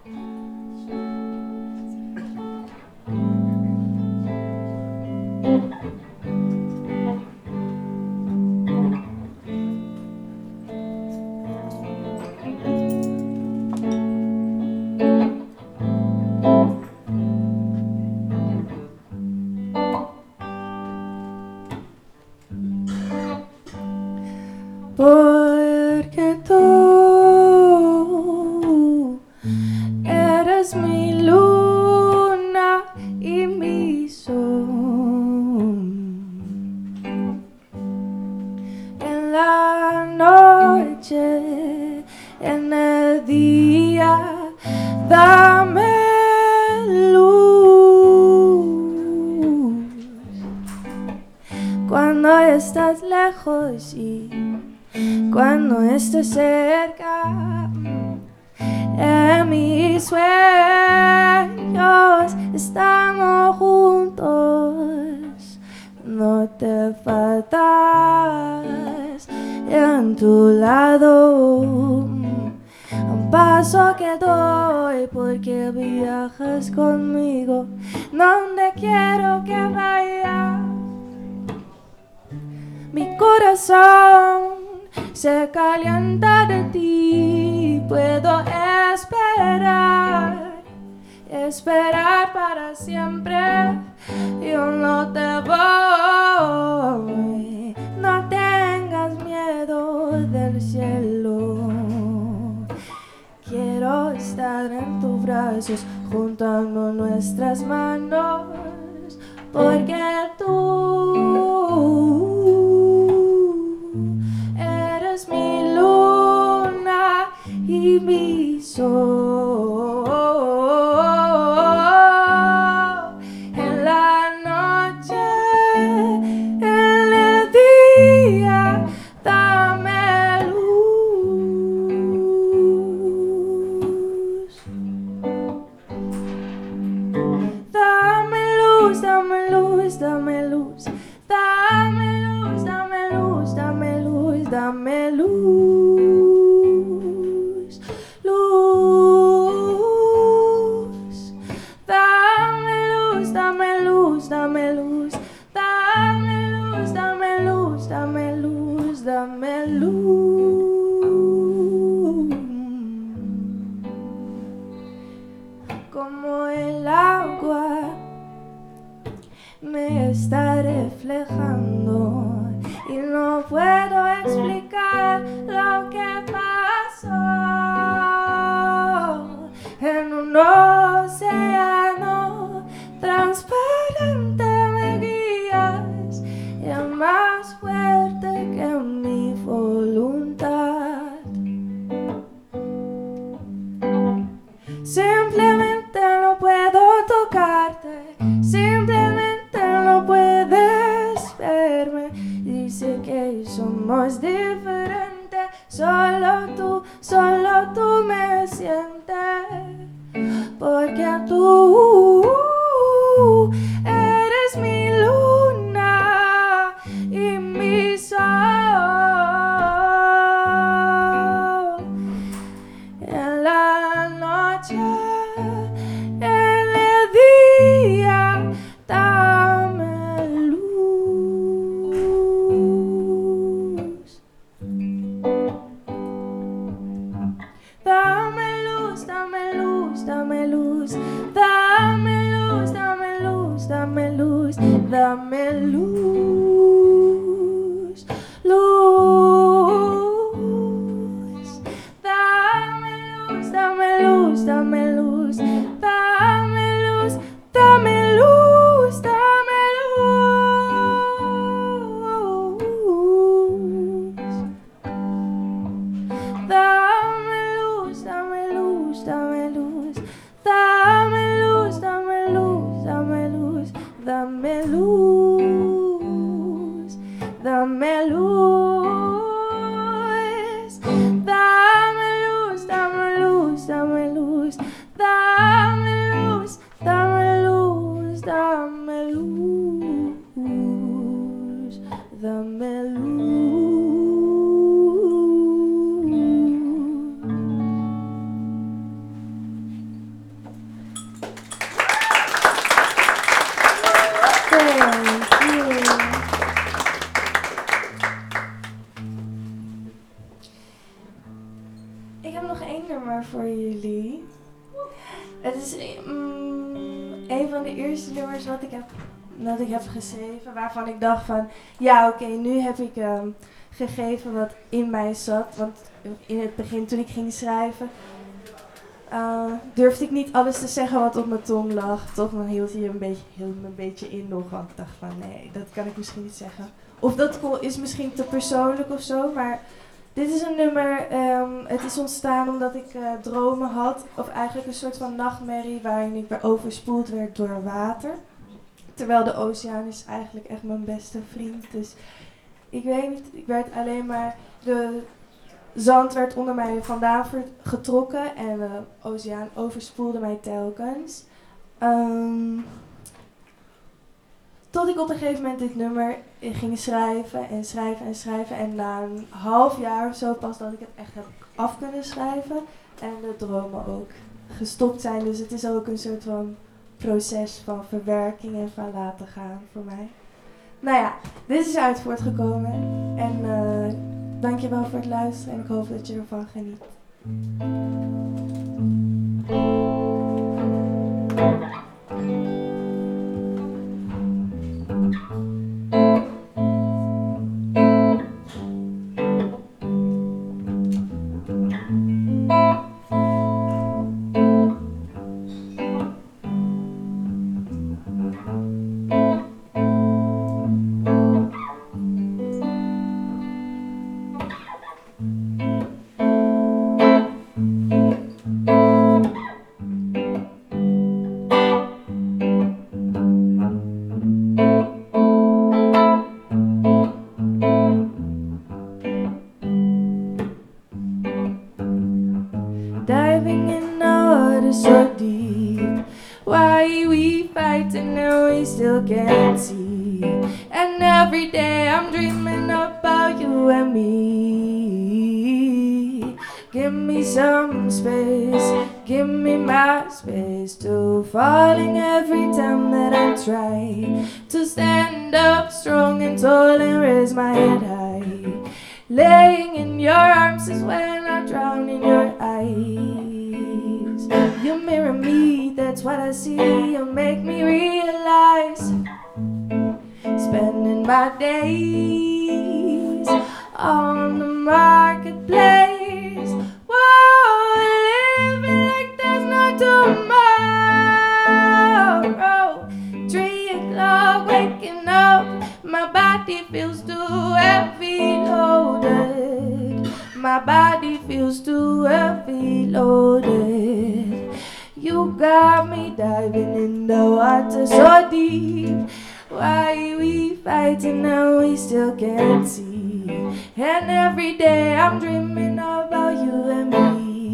S5: Porque tú eres mi luna y mi sol. En la noche, en el día, dame luz. Cuando estás lejos y cuando estés cerca, en mis sueños estamos juntos. No te faltas en tu lado. Un paso que doy porque viajas conmigo donde quiero que vayas. Mi corazón se calienta de ti, puedo esperar para siempre. Yo no te voy, no tengas miedo del cielo. Quiero estar en tus brazos, juntando nuestras manos, porque tú eres mi luna y mi sol. En la noche, en el día, dame luz. Dame luz, dame luz, dame luz. Dame luz, dame luz, dame luz, dame luz, luz. Dame luz, dame luz, dame luz. Dame luz, dame luz, dame luz, dame luz. Como el agua me está reflejando y no puedo explicar lo que pasó. En un océano transparente me guías y es más fuerte que mi voluntad. Simplemente no puedo tocarte, simplemente no somos diferentes, solo tú me sientes, porque tú eres mi luna y mi sol. En la noche, en el día, dame luz. Dame luz, dame luz, dame luz, dame luz, dame luz, dame luz, dame luz, luz. Dame luz, dame luz, dame luz, dame luz, dame luz, dame luz. Dame luz, dame luz, dame luz, dame luz, dame luz, dame luz, dame luz, dame luz, dame luz, dame luz, dame luz, dame luz, dame luz, dame luz, dame luz. Ik heb nog één nummer voor jullie. Het is een van de eerste nummers dat ik heb geschreven, waarvan ik dacht van, ja oké, nu heb ik gegeven wat in mij zat. Want in het begin, toen ik ging schrijven, durfde ik niet alles te zeggen wat op mijn tong lag. Toch, dan hield hij me een beetje in nog, want ik dacht van, nee, dat kan ik misschien niet zeggen. Of dat is misschien te persoonlijk of zo, maar dit is een nummer, het is ontstaan omdat ik dromen had, of eigenlijk een soort van nachtmerrie waarin ik weer overspoeld werd door water. Terwijl de oceaan is eigenlijk echt mijn beste vriend. Dus ik weet niet, ik werd alleen maar, de zand werd onder mij vandaan getrokken en de oceaan overspoelde mij telkens. Tot ik op een gegeven moment dit nummer ging schrijven en schrijven en schrijven. En na een half jaar of zo pas dat ik het echt heb af kunnen schrijven. En de dromen ook gestopt zijn. Dus het is ook een soort van proces van verwerking en van laten gaan voor mij. Nou ja, dit is uit voortgekomen. En dankjewel voor het luisteren en ik hoop dat je ervan geniet. Diving in the water so deep, why we fighting and we still can't see. And every day I'm dreaming about you and me. Give me some space, give me my space to falling every time that I try to stand up strong and tall and raise my head high. Laying in your arms is when I drown in your eyes. You mirror me, that's what I see. You make me realize spending my days on the marketplace. Whoa, living like there's no tomorrow. 3 o'clock, waking up, my body feels too heavy loaded. My body feels too heavy loaded. You got me diving in the water so deep. Why we fighting now we still can't see. And every day I'm dreaming about you and me.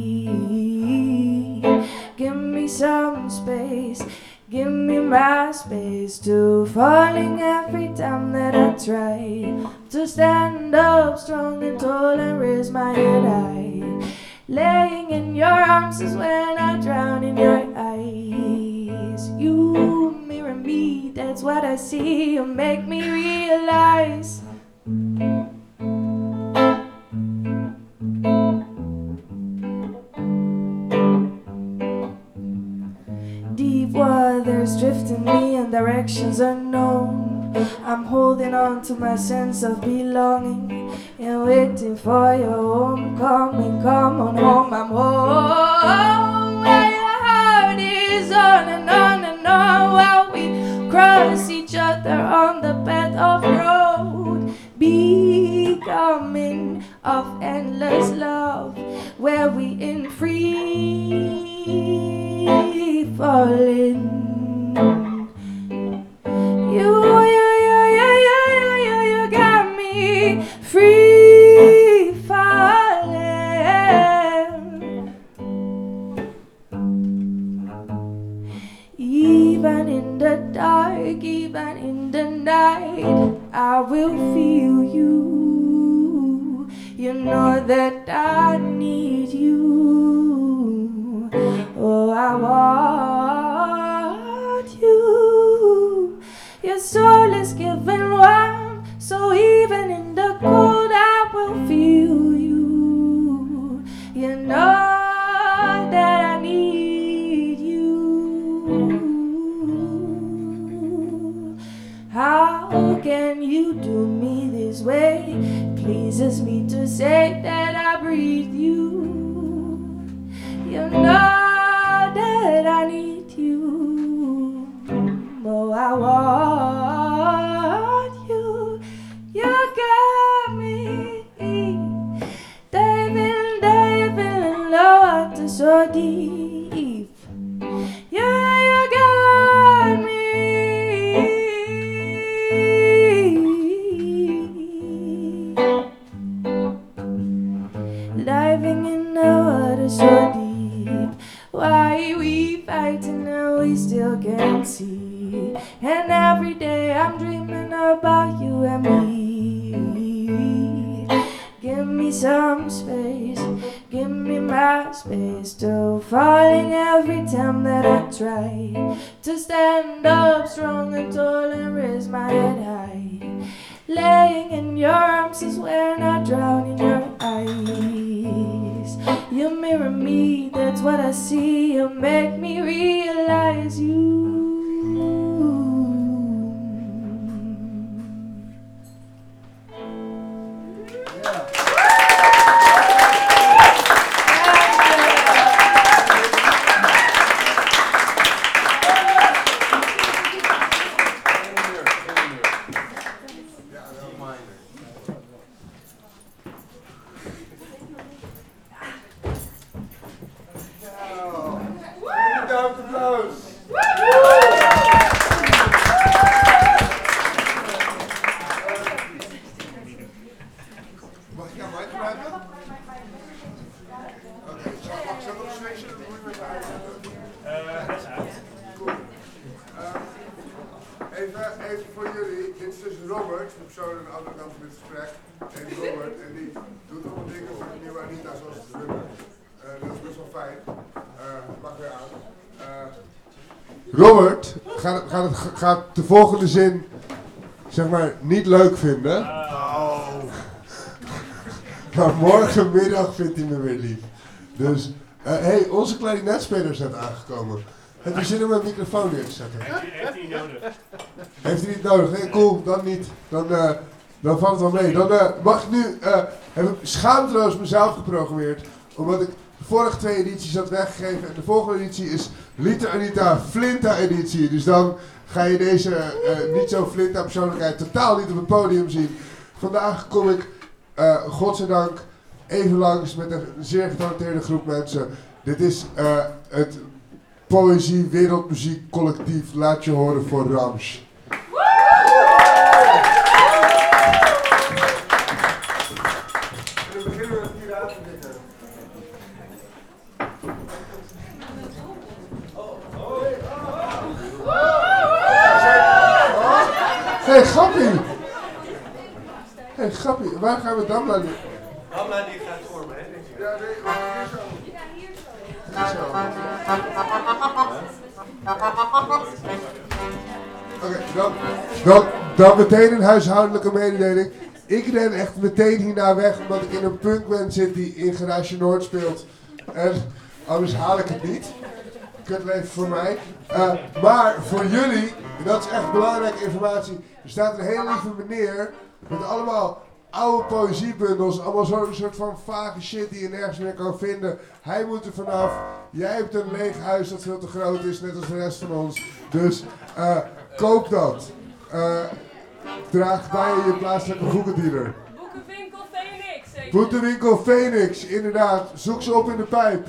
S5: Give me some space, give me my space to falling every time that I try to stand up strong and tall and raise my head high. Laying in your arms is when I drown in your eyes. You mirror me, that's what I see. You make me realize deep waters drifting me in directions unknown. I'm holding on to my sense of belonging and waiting for your homecoming. Come on home, I'm home. Where your heart is on and on and on while we cross each other on the path of road. Becoming of endless love where we in free falling. You got me free falling. Even in the dark, even in the night, I will feel you. You know that I need you. Oh, I want you. Your soul is given warm, so even in the cold I will feel you. You know that I need you. How can you do me this way? Pleases me to say that I breathe you. You know that I need you. Oh, I want you. You got me. Diving in the water so deep. You got me. Diving in the water so deep. Why we fighting and we still can't see. And every day I'm dreaming about you and me. Give me some space, give me my space to falling every time that I try to stand up strong and tall and raise my head high. Laying in your arms is when I drown in your eyes. You mirror me, that's what I see. You make me realize you.
S3: Even voor jullie, dit is dus Robert, de persoon aan de andere kant van dit gesprek. En Robert, en die doet allemaal dingen voor de nieuwe Anita zoals het drummer. Dat is best wel fijn. Mag weer aan. Robert gaat de volgende zin, zeg maar, niet leuk vinden. Maar morgenmiddag vindt hij me weer lief. Dus, hey, onze klarinetspeler is net aangekomen. Heb je zin om een microfoon neer te zetten?
S8: Heeft hij niet nodig.
S3: Heeft hij niet nodig? Nee, cool, dan niet. Dan valt het wel mee. Dan mag ik nu, heb ik schaamteloos mezelf geprogrammeerd. Omdat ik de vorige 2 edities had weggegeven. En de volgende editie is Liter Anita Flinta editie. Dus dan ga je deze niet zo Flinta persoonlijkheid totaal niet op het podium zien. Vandaag kom ik, godzijdank, even langs met een zeer getalenteerde groep mensen. Dit is het Poëzie Wereldmuziek Collectief. Laat je horen voor Rams. Hé, grappie, waar gaan we Damla nu?
S2: Damla die gaat voor me, hè?
S3: Ja, nee, hier zo.
S5: Ja, hier zo.
S3: Oké, dan meteen een huishoudelijke mededeling. Ik ren echt meteen hierna weg omdat ik in een punkband zit die in Garage Noord speelt. En anders haal ik het niet. Kutleven voor mij. Maar voor jullie, en dat is echt belangrijke informatie. Er staat een hele lieve meneer met allemaal oude poëziebundels. Allemaal zo'n soort van vage shit die je nergens meer kan vinden. Hij moet er vanaf. Jij hebt een leeg huis dat veel te groot is, net als de rest van ons. Dus koop dat. Draag bij je plaatselijke boekendealer.
S8: Boekenwinkel Phoenix. Zeker.
S3: Boekenwinkel Phoenix, inderdaad. Zoek ze op in de pijp.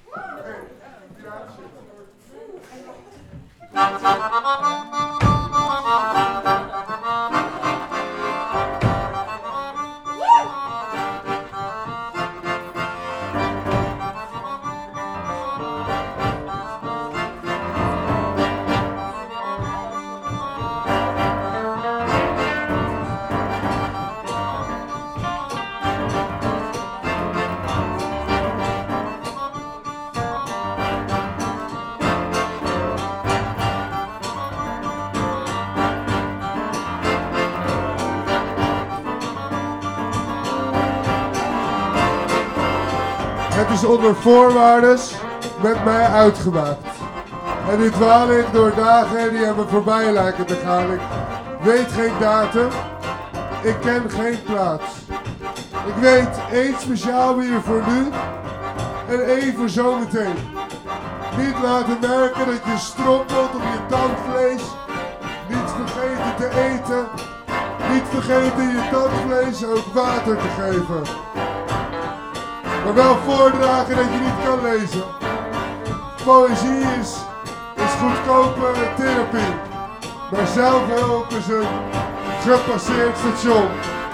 S3: Het is onder voorwaardes met mij uitgemaakt. En nu dwaal ik door dagen die aan me voorbij lijken te gaan. Ik weet geen datum. Ik ken geen plaats. Ik weet één speciaal bier voor nu en één voor zometeen. Niet laten merken dat je strompelt op je tandvlees. Niet vergeten te eten. Niet vergeten je tandvlees ook water te geven. Maar wel voordragen dat je niet kan lezen. Poëzie is goedkope therapie. Maar zelfhulp is een gepasseerd station.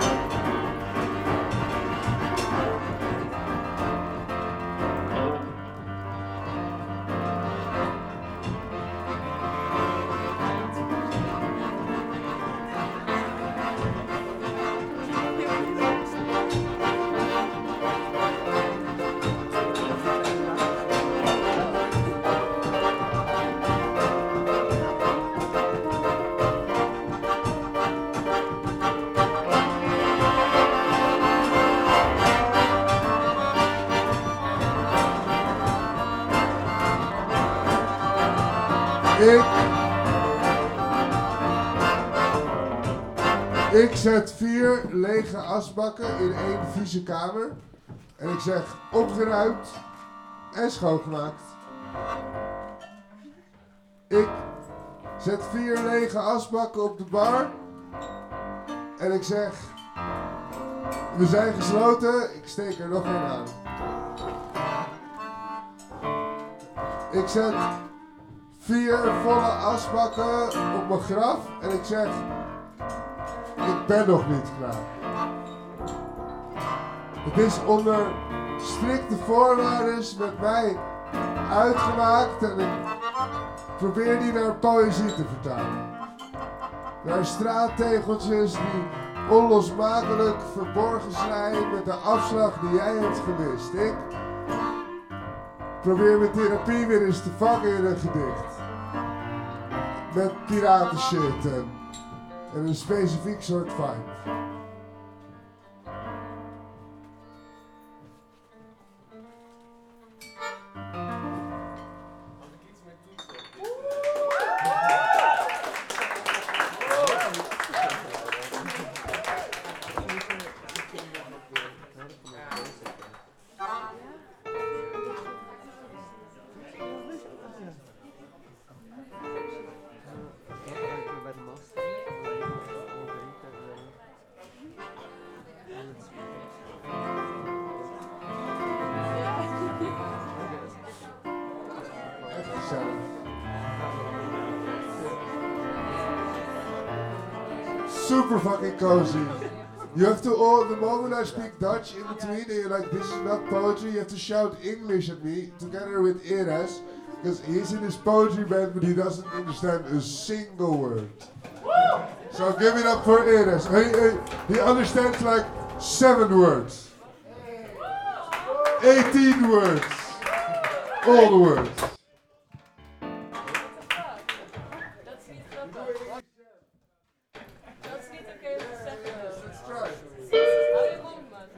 S3: Ik zet 4 lege asbakken in 1 vieze kamer. En ik zeg opgeruimd en schoongemaakt. Ik zet 4 lege asbakken op de bar. En ik zeg, we zijn gesloten, ik steek er nog een aan. Ik zet 4 volle asbakken op mijn graf en ik zeg, ik ben nog niet klaar. Het is onder strikte voorwaarden met mij uitgemaakt en ik probeer die naar poëzie te vertalen. Naar straattegeltjes die onlosmakelijk verborgen zijn met de afslag die jij hebt gemist. Ik probeer mijn therapie weer eens te vangen in een gedicht. Met piratenshit en een specifiek soort vibe. Super fucking cozy. You have to, the moment I speak Dutch in between and you're like, this is not poetry, you have to shout English at me together with Eres. Because he's in his poetry band but he doesn't understand a single word. So give it up for Eres. He understands like 7 words. 18 words. All the words.
S8: Dat is niet grappig. Dat is niet oké om te zeggen.
S3: Let's try.
S8: Hou je mond, man.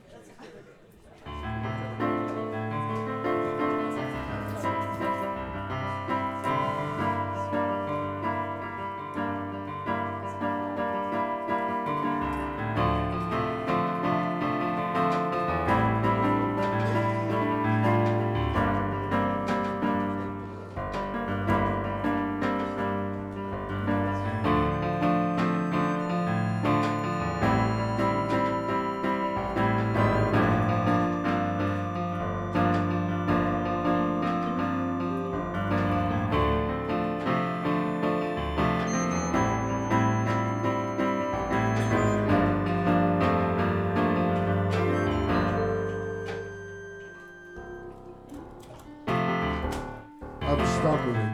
S3: I'm stumbling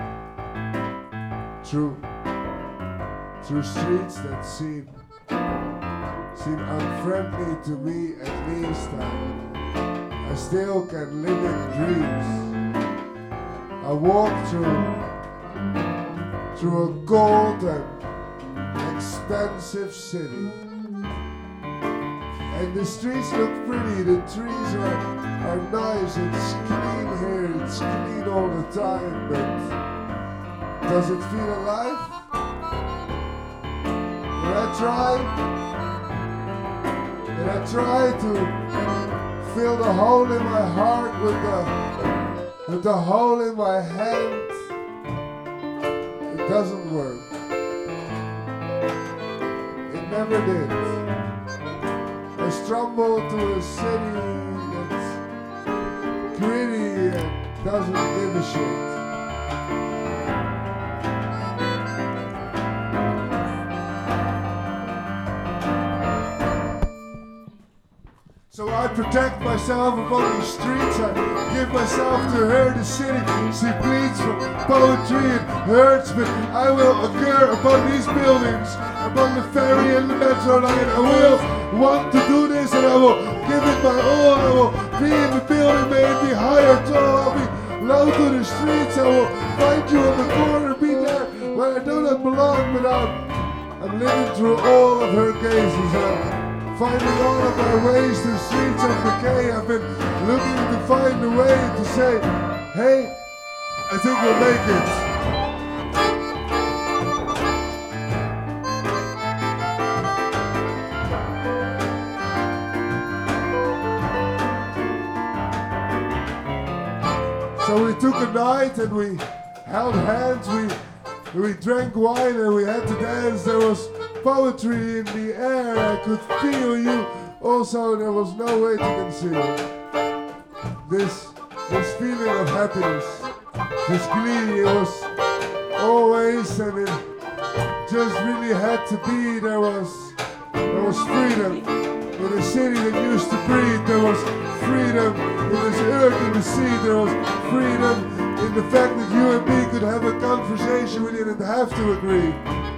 S3: through streets that seem unfriendly to me. At least I still can live in dreams. I walk through a gold and expensive city, and the streets look pretty. The trees are nice. It's clean here. It's clean all the time, but does it feel alive? When I try to fill the hole in my heart with the hole in my hand, it doesn't work. It never did. I stumbled to a city that's gritty and doesn't give a shit. So I protect myself upon these streets. I give myself to her, the city. She bleeds for poetry and hurts, but I will occur upon these buildings, upon the ferry and the metro line. I will want to do this, and I will give it my all. I will be in the building, may it be high or tall. I'll be low to the streets. I will find you on the corner, be there where I do not belong, but I'm living through all of her gazes. Finding all of my ways to the streets of decay. I've been looking to find a way to say, hey, I think we'll make it. So we took a night and we held hands, we drank wine and we had to dance. There was poetry in the air, I could feel you. Also, there was no way to conceal this feeling of happiness, this glee. It was always, and it just really had to be. There was freedom in a city that used to breathe. There was freedom in this earth and the sea. There was freedom in the fact that you and me could have a conversation. We didn't have to agree.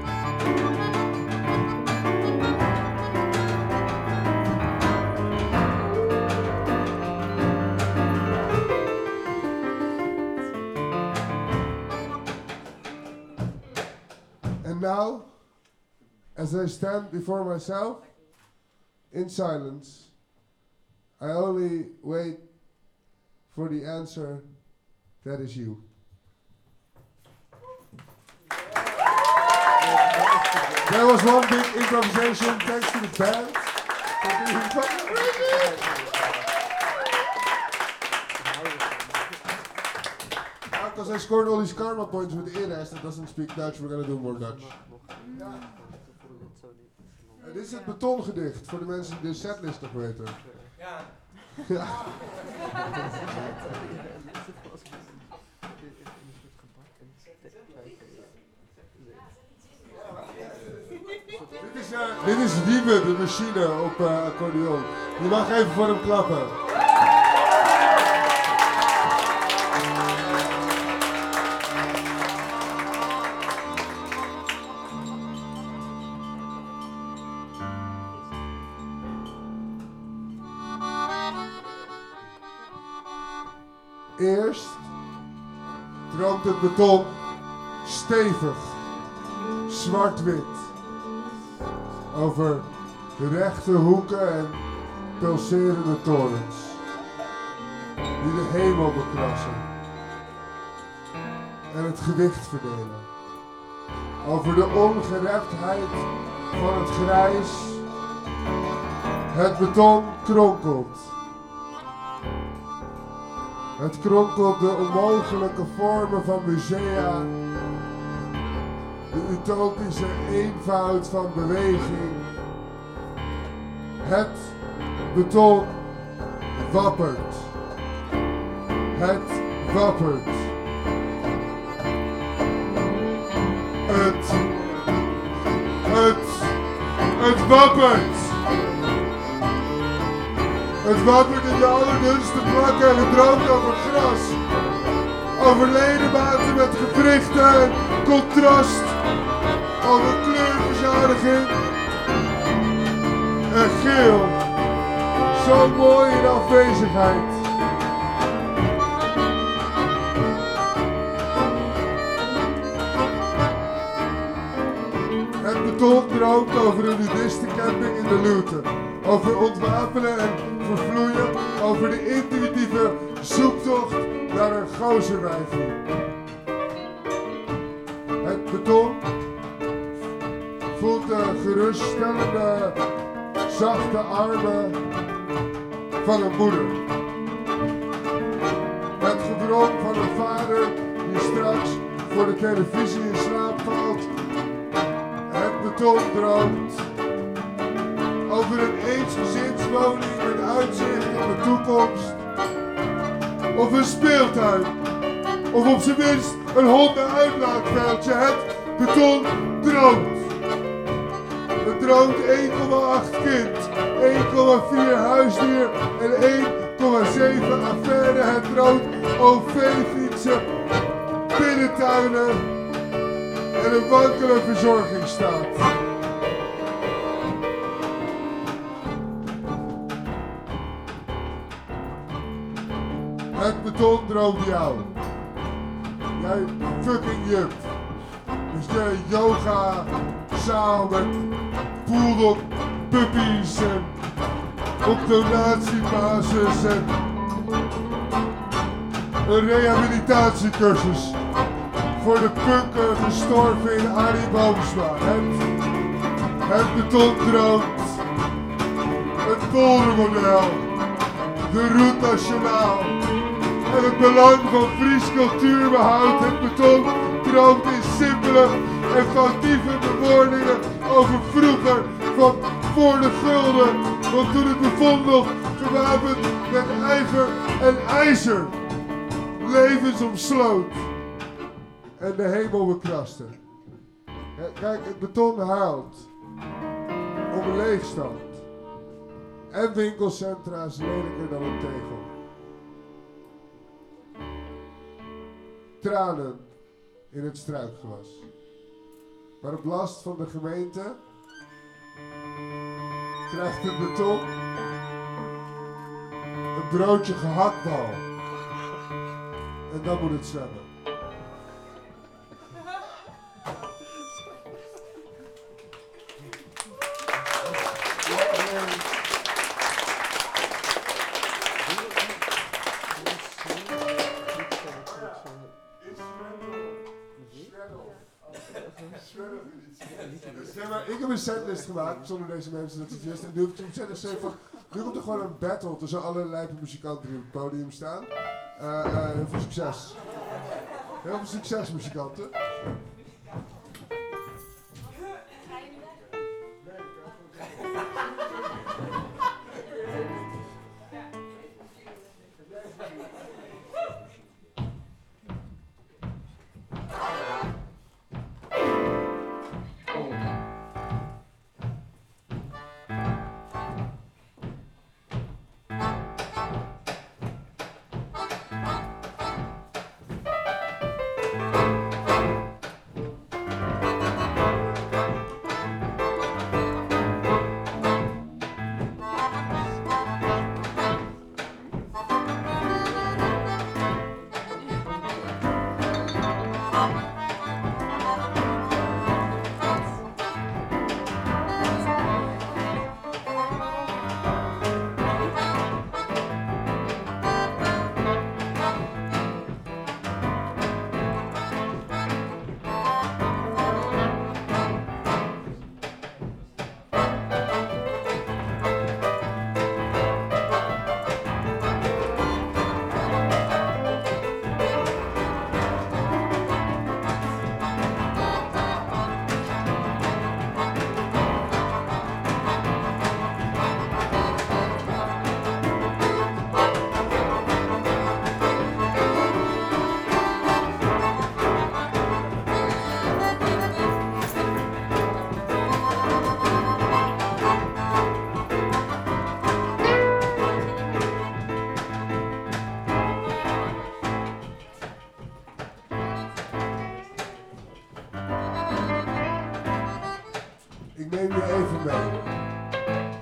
S3: And now, as I stand before myself, in silence, I only wait for the answer that is you. There was one big improvisation, thanks to the band. For being fucking crazy. Because I scored all these karma points with Eres that doesn't speak Dutch, we're gonna do more Dutch. Dit is het betongedicht, voor de mensen die de setlist nog weten. Ja. Dit is Wiebe, de machine op accordeon. Je mag even voor hem klappen. Eerst droomt het beton stevig, zwart-wit, over de rechte hoeken en pulserende torens, die de hemel bekrassen en het gewicht verdelen. Over de ongerechtheid van het grijs. Het beton kronkelt. Het kronkelt de onmogelijke vormen van musea. De utopische eenvoud van beweging. Het beton wappert. Het wappert. Het wappert. Het wappert in de allerdunste plakken en het droomt over gras. Over ledematen met gewrichten en contrast. Over kleurverzadiging. En geel. Zo mooi in afwezigheid. Het beton droomt over een nudistencamping in de Luton. Over ontwapenen en vervloeien. Over de intuïtieve zoektocht naar een gozerwijfie. Het beton voelt de geruststellende, zachte armen van een moeder. Het gebrom van een vader die straks voor de televisie in slaap valt. Het beton droomt over een eensgezinswoning met uitzicht op de toekomst. Of een speeltuin. Of op zijn minst een hondenuitlaatveldje. Het beton droomt. Het droomt 1,8 kind, 1,4 huisdier en 1,7 affaire. Het droomt OV-fietsen, binnentuinen en een wankele verzorgingsstaat. Het beton droomt jou. Jij fucking jup. Dus je yoga zaal met bulldog puppies en op donatiebasis en een rehabilitatiecursus voor de punken gestorven in Arie Boomsma. Het beton droomt. Het poldermodel. De Route Nationaal. En het belang van Fries cultuurbehoud. Het beton droomt in simpele en foutieve bewoordingen over vroeger, van voor de gulden. Want toen het bevond nog gewapend met ijver en ijzer. Levens omsloot. En de hemel bekraste. Ja, kijk, het beton huilt. Om een leegstand. En winkelcentra is lelijker dan een tegel. Tranen in het struikgewas. Maar op last van de gemeente krijgt het beton een broodje gehaktbal. En dan moet het zwemmen. Ik heb een setlist gemaakt zonder deze mensen dat het is. En nu heb ik een setlist van. Nu komt er gewoon een battle tussen alle lijpe muzikanten die op het podium staan. Heel veel succes. Heel veel succes, muzikanten.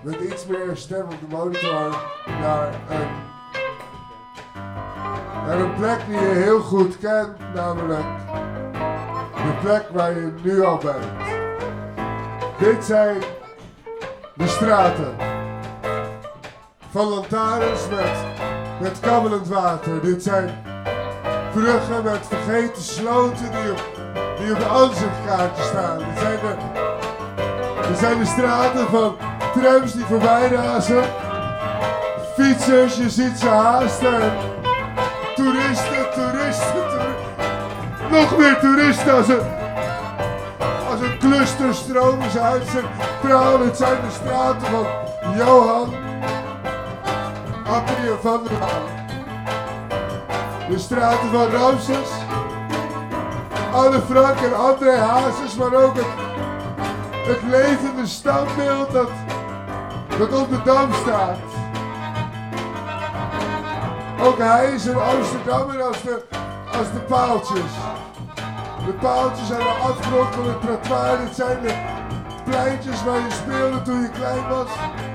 S3: met iets meer stem op de monitor naar een plek die je heel goed kent, namelijk de plek waar je nu al bent. Dit zijn de straten van lantaarns met kabbelend water. Dit zijn bruggen met vergeten sloten die op de ansichtkaartje staan. Dit zijn de straten van trams die voorbij razen. Fietsers, je ziet ze haasten. Toeristen. Nog meer toeristen als een cluster stromen ze uit Centraal. Het zijn de straten van Johan, Appie en Van der Laan. De straten van Ramses, Anne Frank en André Hazes, maar ook het levende standbeeld dat op de Dam staat. Ook hij is een Amsterdammer als de paaltjes. De paaltjes aan de afgrond van het trottoir, dit zijn de pleintjes waar je speelde toen je klein was.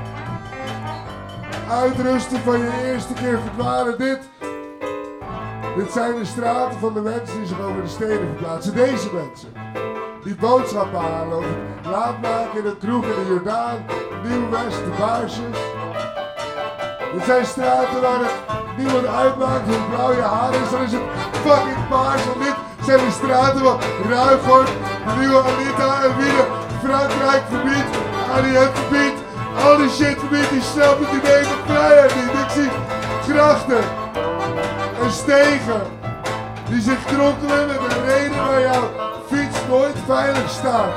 S3: Uitrusten van je eerste keer verdwalen. Dit zijn de straten van de mensen die zich over de steden verplaatsen. Deze mensen, die boodschappen halen over laat maken in een kroeg in de Jordaan, Nieuw-West, de Baarsjes. Dit zijn straten waar het niemand uitmaakt hoe blauw je haar is, dan is het fucking paars. En dit zijn de straten van Ruigoort, de nieuwe Anita en Wiede, Frankrijk verbiedt, ADM verbiedt, al die shit verbiedt, die snapt het idee van vrijheid niet. Ik zie grachten en stegen die zich kronkelen met een reden waar jouw fiets nooit veilig staat.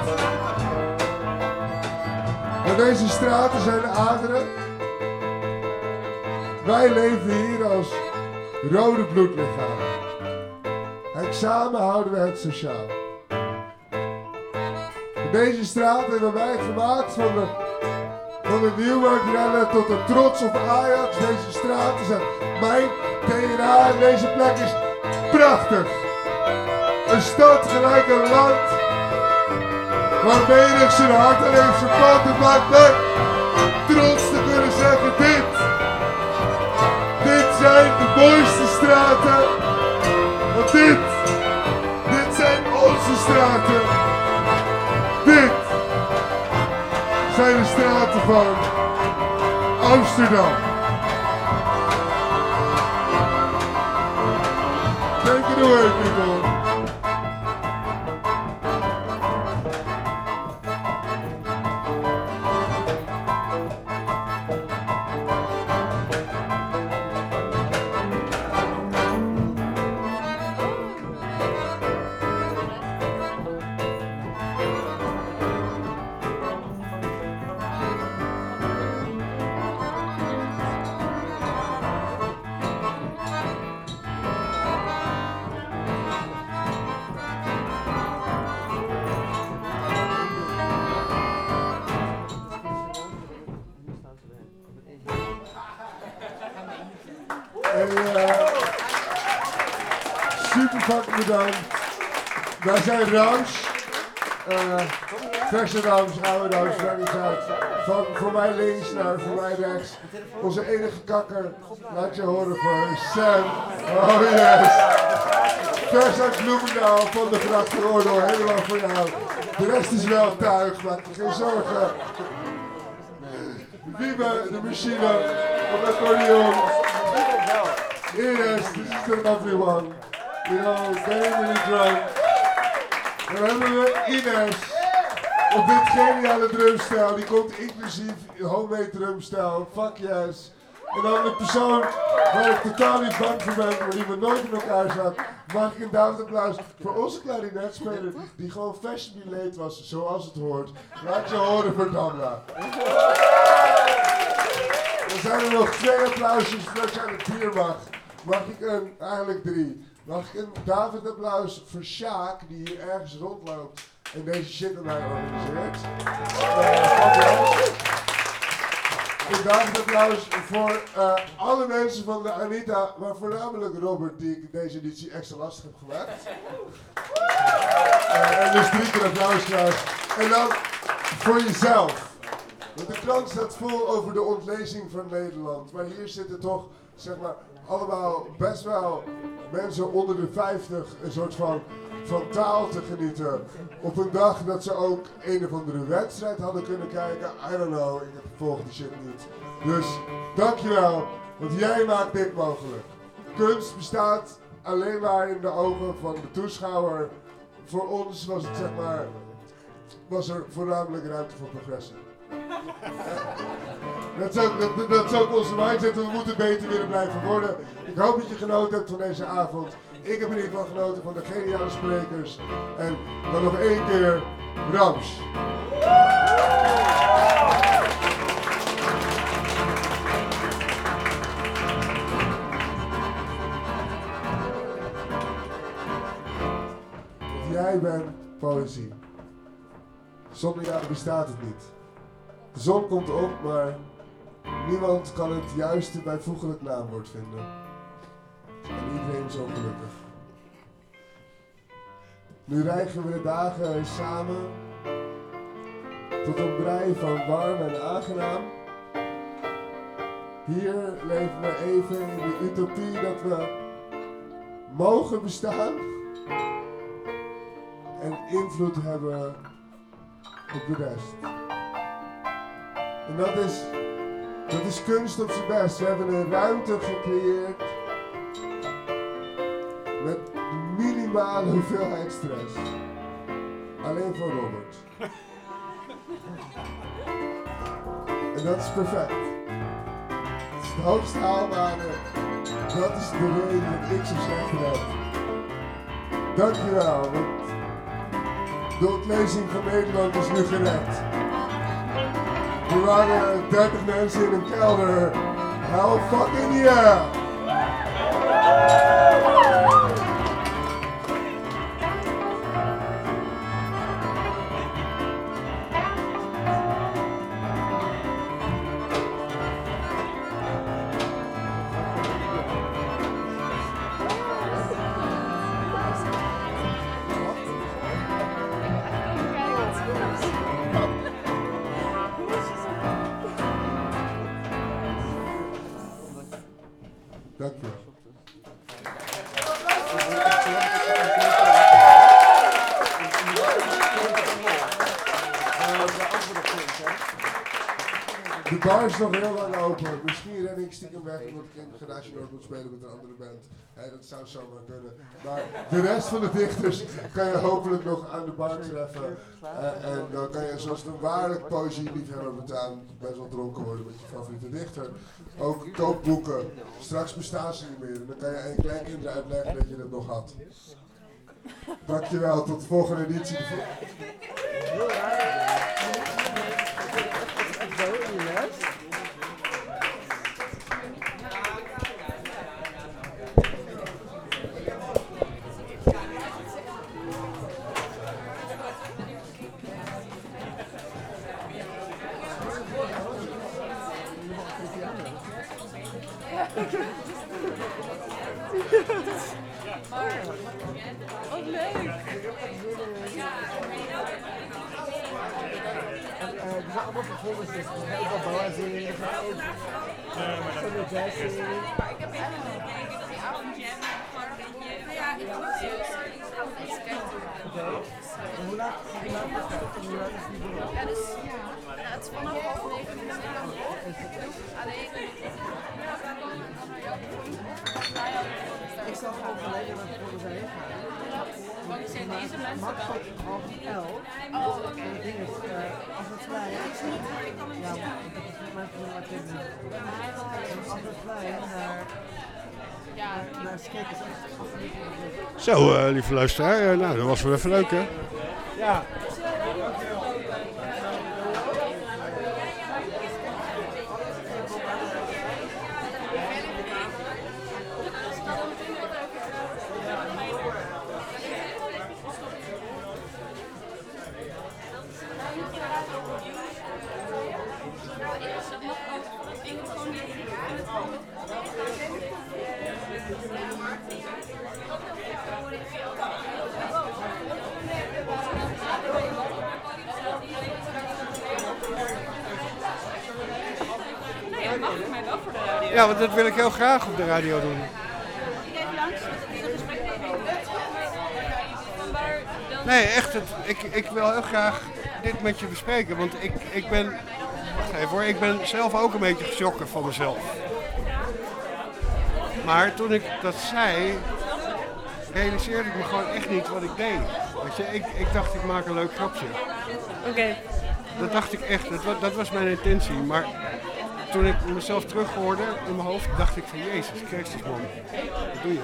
S3: Maar deze straten zijn de aderen. Wij leven hier als rode bloedlichamen. En samen houden we het sociaal. Deze straat hebben wij gemaakt van de Nieuwmarktrellen tot de trots op Ajax. Deze straten zijn mijn DNA en deze plek is prachtig. Een stad gelijk een land, waar menig zijn hart en heeft zijn pad. Het maakt mij trots te kunnen zeggen dit zijn de mooiste straten. Want dit zijn onze straten. Dit zijn de straten van Amsterdam. Take it away, people. Super fucking bedankt. Wij zijn Rams. Verse Rams, oude Rams, van voor mij links naar voor mij rechts. Onze enige kakker, laat je horen voor Sam. Oh yes. Vers uit Bloemendaal van de Grachtenordel, helemaal voor jou. De rest is wel tuig, maak je geen zorgen. Wiebe, de machine, op het accordeon. Ines, this is the lovely one. You know, very really drunk. Dan hebben we Ines op dit geniale drumstel. Die komt inclusief homemade drumstel. Fuck yes. En dan de persoon waar ik totaal niet bang voor ben, maar die we nooit in elkaar zat. Mag ik een duimpje applaus voor onze klarinetspeler die gewoon fashionably late was, zoals het hoort. Laat je horen voor Damla. Dan zijn er nog 2 applausjes voordat je aan het bier mag. Mag ik eigenlijk 3. Mag ik een David applaus voor Sjaak, die hier ergens rondloopt en deze shit aan mij organiseert. Een David applaus voor alle mensen van de Anita, maar voornamelijk Robert, die ik deze editie extra lastig heb gemaakt. En dus 3 keer applaus trouwens. En dan voor jezelf. Want de krant staat vol over de ontlezing van Nederland. Maar hier zitten toch, zeg maar, allemaal best wel mensen onder de 50 een soort van taal te genieten. Op een dag dat ze ook een of andere wedstrijd hadden kunnen kijken. I don't know, ik volg die shit niet. Dus, dankjewel, want jij maakt dit mogelijk. Kunst bestaat alleen maar in de ogen van de toeschouwer. Voor ons was het, zeg maar, was er voornamelijk ruimte voor progressie. Dat is ook onze mindset, we moeten beter willen blijven worden. Ik hoop dat je genoten hebt van deze avond. Ik heb in ieder geval genoten van de geniale sprekers. En dan nog één keer, Rams. Jij bent poëzie. Zonder jou bestaat het niet. De zon komt op, maar niemand kan het juiste bijvoeglijk naamwoord vinden. En iedereen is ongelukkig. Nu rijgen we de dagen samen tot een brei van warm en aangenaam. Hier leven we even in de utopie dat we mogen bestaan en invloed hebben op de rest. En dat is kunst op zijn best. We hebben een ruimte gecreëerd met een minimale hoeveelheid stress. Alleen voor Robert. En dat is perfect. Het is het hoogst haalbare. Dat is de reden dat ik zo slecht heb. Dankjewel, want de ontlezing van Nederland is nu gered. Er waren 30 mensen in een kelder. Hell fucking yeah! Dankjewel. De bar is nog heel lang open. Misschien ren ik stiekem weg omdat ik in Garage Noord moet spelen met een andere band. Dat zou zomaar kunnen. Maar de rest van de dichters kan je hopelijk nog aan de bar treffen. En dan kan je zoals een waarlijk poëzie-liefhebber best wel dronken worden met je favoriete dichter. Ook kookboeken. Straks bestaan ze niet meer. En dan kan je aan je kleinkinderen uitleggen dat je dat nog had. Dankjewel, tot de volgende editie.
S8: Wat leuk!
S6: Er zijn allemaal vervolgers, dus er zijn ook wel boa's in, er zijn ook zo'n jazz in.
S8: Maar ik heb echt wel gekeken dat die avond jam gewoon een beetje... Ja, ik moet
S6: Oké. En hoe laat is het niet door?
S8: Ja, dus het is vanaf 8:30 alleen...
S6: Ik zag al geleden dat we zijn gegaan.
S8: Want ik zei, deze mensen
S6: Max tot 10:30. En het ding is, als het vrij is, ja, dat is mijn activiteit. Als het vrij naar Skik is echt
S2: Zo, lieve luisteraar, nou, dat was wel even leuk, hè?
S6: Ja.
S8: mag voor mij wel voor de radio.
S2: Ja, want dat wil ik heel graag op de radio doen.
S8: Even langs, het is een gesprek
S2: Nee, echt. Ik wil heel graag dit met je bespreken. Want ik ben... Wacht even hoor. Ik ben zelf ook een beetje geschrokken van mezelf. Maar toen ik dat zei... realiseerde ik me gewoon echt niet wat ik deed. Weet je, ik dacht ik maak een leuk grapje.
S8: Oké.
S2: Dat dacht ik echt. Dat was mijn intentie. Maar toen ik mezelf terughoorde in mijn hoofd, dacht ik van Jezus Christus man. Wat doe je?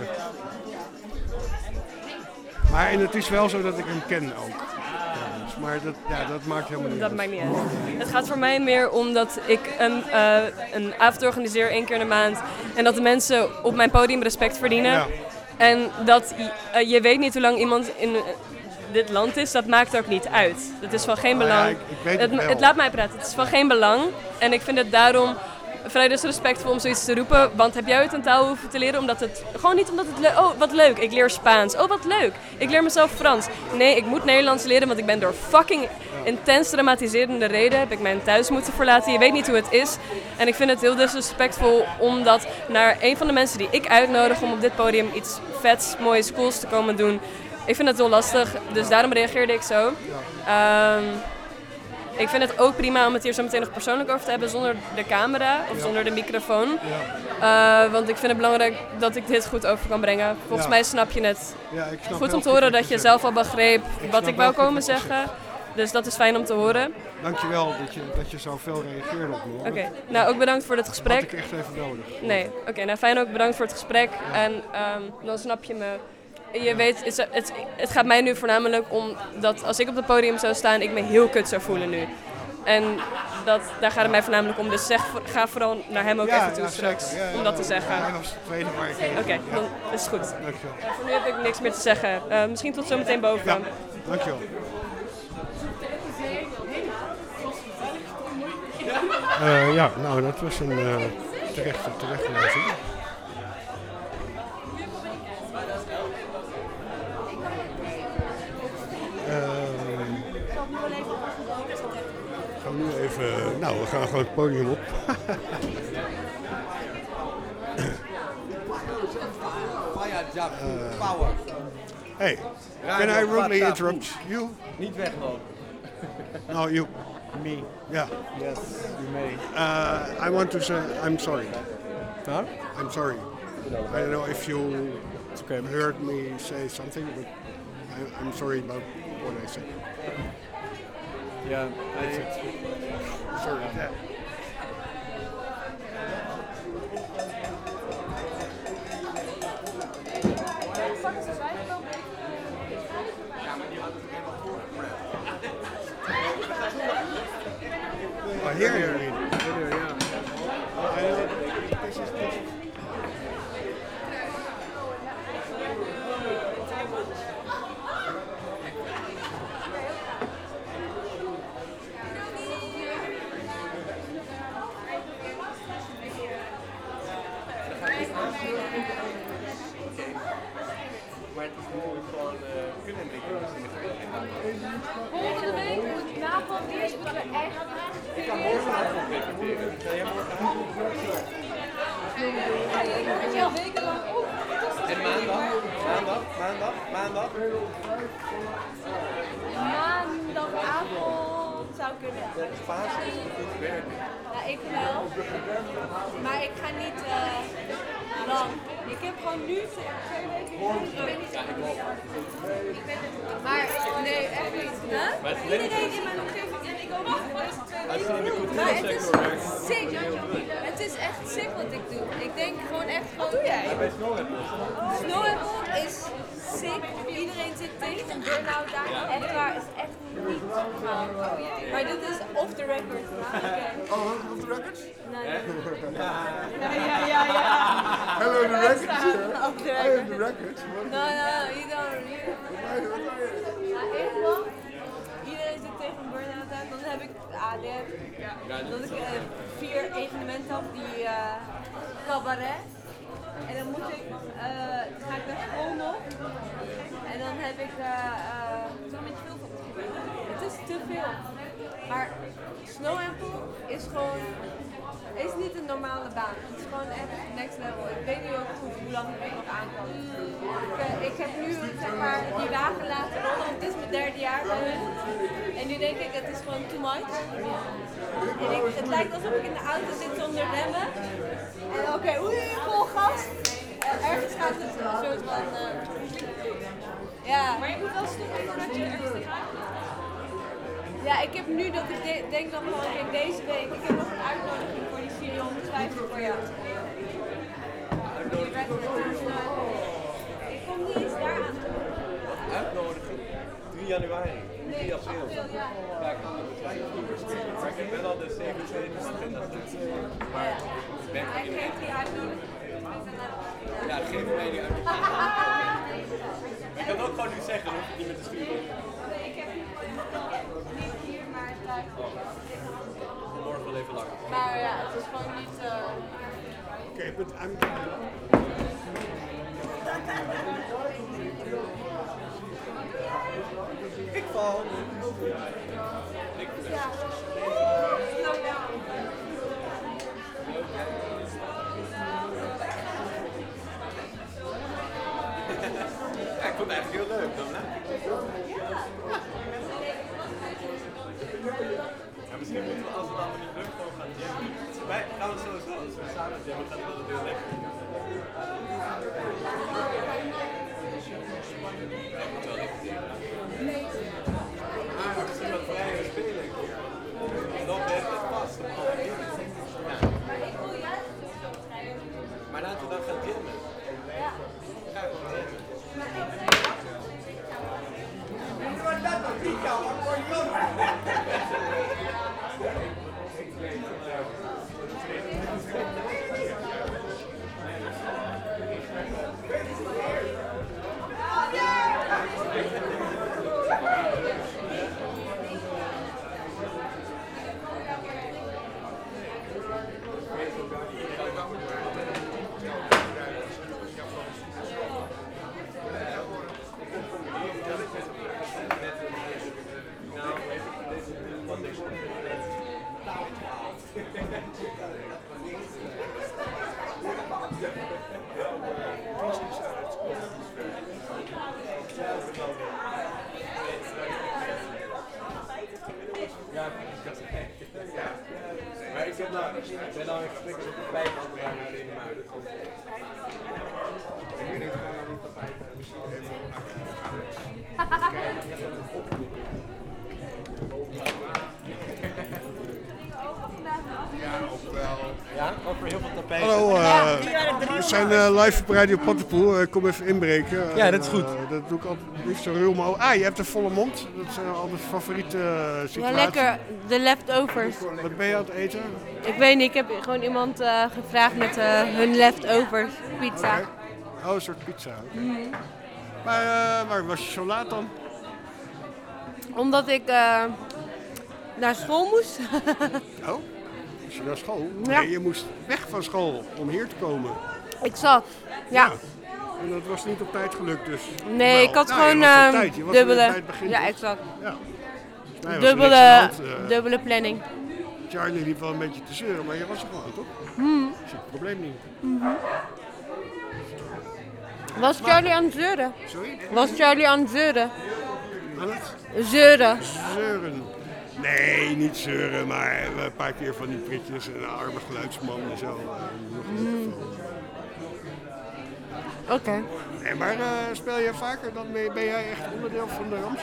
S2: Maar en het is wel zo dat ik hem ken ook. Maar dat maakt helemaal niet uit.
S8: Dat maakt niet uit. Het gaat voor mij meer om dat ik een avond organiseer 1 keer in de maand. En dat de mensen op mijn podium respect verdienen.
S2: Ja.
S8: En dat je weet niet hoe lang iemand in dit land is. Dat maakt ook niet uit. Dat is van geen belang.
S2: Ja, ik weet het wel.
S8: Het laat mij praten. Het is van geen belang. En ik vind het daarom vrij disrespectvol om zoiets te roepen. Want heb jij ooit een taal hoeven te leren omdat het... Gewoon niet omdat het... Oh, wat leuk. Ik leer Spaans. Oh, wat leuk. Ik leer mezelf Frans. Nee, ik moet Nederlands leren, want ik ben door fucking intens dramatiserende reden heb ik mijn thuis moeten verlaten. Je weet niet hoe het is. En ik vind het heel disrespectvol om dat naar een van de mensen die ik uitnodig om op dit podium iets vets, moois, cools te komen doen. Ik vind het heel lastig, dus daarom reageerde ik zo. Ik vind het ook prima om het hier zo meteen nog persoonlijk over te hebben zonder de camera of zonder de microfoon. Want ik vind het belangrijk dat ik dit goed over kan brengen. Volgens mij snap je het.
S2: Ja, ik snap
S8: Goed
S2: heel
S8: om te horen
S2: wat
S8: dat je zelf al begreep wat
S2: snap
S8: ik wou
S2: heel
S8: komen
S2: goed wat je
S8: zeggen. Dus dat is fijn om te horen.
S2: Dankjewel dat je zo veel reageerde op me.
S8: Oké, nou ook bedankt voor dit gesprek.
S2: Dat had ik echt even nodig.
S8: Nee, oké, nou fijn ook bedankt voor het gesprek. En dan snap je me. Je weet, het gaat mij nu voornamelijk om dat als ik op het podium zou staan, ik me heel kut zou voelen nu. En daar gaat het mij voornamelijk om. Dus ga vooral naar hem ook even toe straks om dat te zeggen.
S2: Hij was de tweede waar ik heen.
S8: Oké, dan is het goed.
S2: Dankjewel.
S8: Voor nu heb ik niks meer te zeggen. Misschien tot zometeen boven.
S2: Ja, dankjewel. Ja, nou dat was een terechte lezing. Gaan we nu even... Nou, we gaan gewoon het podium op. Hey, can I rudely interrupt you?
S9: Niet weglopen.
S2: No, you.
S9: Me.
S2: Yeah.
S9: Yes, you may.
S2: I want to say I'm sorry.
S9: Huh?
S2: I'm sorry. I don't know if you
S9: It's okay.
S2: heard me say something, but I'm sorry about what I said.
S9: Yeah.
S2: Sorry. Yeah. Oh, here you mean?
S9: Maar het is natuurlijk gewoon kunnen entwickeln in de vereniging.
S4: Volgende week moet na van eerst moeten we echt...
S9: Ik kan morgenavond repeteren. Ga jij morgenavond?
S4: wekenlang op.
S9: En maandag?
S5: Maandagavond zou kunnen.
S9: Volgens Pasen is het goed werken.
S5: Ja, ik wel. Maar ik ga niet lang. Ik heb gewoon nu 2 weken. Maar nee, echt niet. Huh? Iedereen in mijn omgeving en ik ook niet.
S9: Als je in de
S5: Maar het is
S9: cultuursector werkt.
S5: sick. Het is echt sick wat ik doe. Ik denk gewoon echt, wat doe jij?
S9: Bij Snowapple.
S5: Snowapple is sick. Iedereen zit tegen een burn-out daar. Echt waar, is echt niet normaal. Maar dit is off the record.
S3: Oh, off the records?
S5: Nee.
S3: Ja. Hello, the records here.
S5: Off the
S3: I have
S5: record.
S3: the records.
S5: No, you don't. Iedereen zit tegen een burn-out aan. Dan heb ik ADF. Dat ik 4 evenementen heb die cabaret. En dan moet ik, ga ik naar school nog. En dan heb ik zo'n beetje veel van. Het is te veel. Maar Snowapple is gewoon, is niet een
S10: een normale baan. Het is gewoon echt next level. Ik weet niet ook hoe lang ik nog aan kan. Ik heb nu zeg maar die wagen laten rollen, want het is mijn 3e jaar bij hun. En nu denk ik, het is gewoon too much. En het lijkt alsof ik in de auto zit zonder remmen. En oké, vol gas. Ergens gaat het een soort van... ja.
S8: Maar je moet wel stoppen voordat je ergens tegenaan gaat.
S10: Ja, ik heb nu dat ik denk dat gewoon in deze week, ik heb nog een uitnodiging voor die 450 voor jou. Ik kom niet eens daar aan.
S9: Uitnodiging? 3 januari, 3 april.
S10: Ja.
S9: Ja, ik kan het waarschijnlijk. Maar ik heb wel al de 27 agenda staan. Maar ik ben
S10: Hij geeft die uitnodiging.
S9: ja, geef mij die uitnodiging. Ik kan ook gewoon nu zeggen, dan hoef je niet meer te sturen.
S10: Nee, ik heb niet hier, maar thuis.
S9: Morgen wel even langer.
S10: Maar ja, het is gewoon niet...
S2: Oké, but I'm...
S9: Ik val. Ja, ik vond het eigenlijk heel leuk. Ja, misschien moeten we als het allemaal niet lukt gewoon gaan jammen. Wij gaan het sowieso, als we samen jammen, gaat het wel heel lekker. Maar misschien wat vrijer spelen. Ik loop de hele tijd vast. Maar laten we dan gaan jammen. Ja. Ga ik gewoon jammen. Maar ik ben al in gesprek met de 5 andere jaar in de muiden. Ik denk gewoon aan die tapijt misschien Ja, over heel veel tapijten.
S2: Hallo, we zijn live op Radio Pattenpoel. Ik kom even inbreken.
S11: Ja, dat is goed.
S2: Dat doe ik altijd liefst zo ruw mogelijk. Je hebt een volle mond. Dat zijn altijd favoriete situaties.
S10: Ja, lekker. De leftovers.
S2: Wat ben je aan het eten?
S10: Ik weet niet, ik heb gewoon iemand gevraagd met hun leftovers pizza.
S2: Okay. Oh, een soort pizza. Okay. Maar waar was je zo laat dan?
S10: Omdat ik naar school moest.
S2: Oh, moest je naar school?
S10: Ja.
S2: Nee, je moest weg van school om hier te komen.
S10: Ik zat, ja.
S2: En dat was niet op tijd gelukt dus?
S10: Nee,
S2: wel.
S10: ik had
S2: Nou,
S10: gewoon
S2: je was op tijd. Je was
S10: dubbele.
S2: bij het begin,
S10: Ja,
S2: toch?
S10: exact.
S2: Ja. Nee, was er niks aan de hand,
S10: dubbele planning.
S2: Charlie liep wel een beetje te zeuren, maar je was er gewoon, toch?
S10: Hmm.
S2: Dat is het probleem niet.
S10: Was Charlie aan het zeuren?
S2: Sorry?
S10: Was Charlie aan het zeuren?
S2: Aan het?
S10: Zeuren.
S2: Zeuren. Nee, niet zeuren, maar een paar keer van die pritjes en een arme geluidsman en zo.
S10: Oké.
S2: Nee, maar speel je vaker dan mee? Ben jij echt onderdeel van de Rams?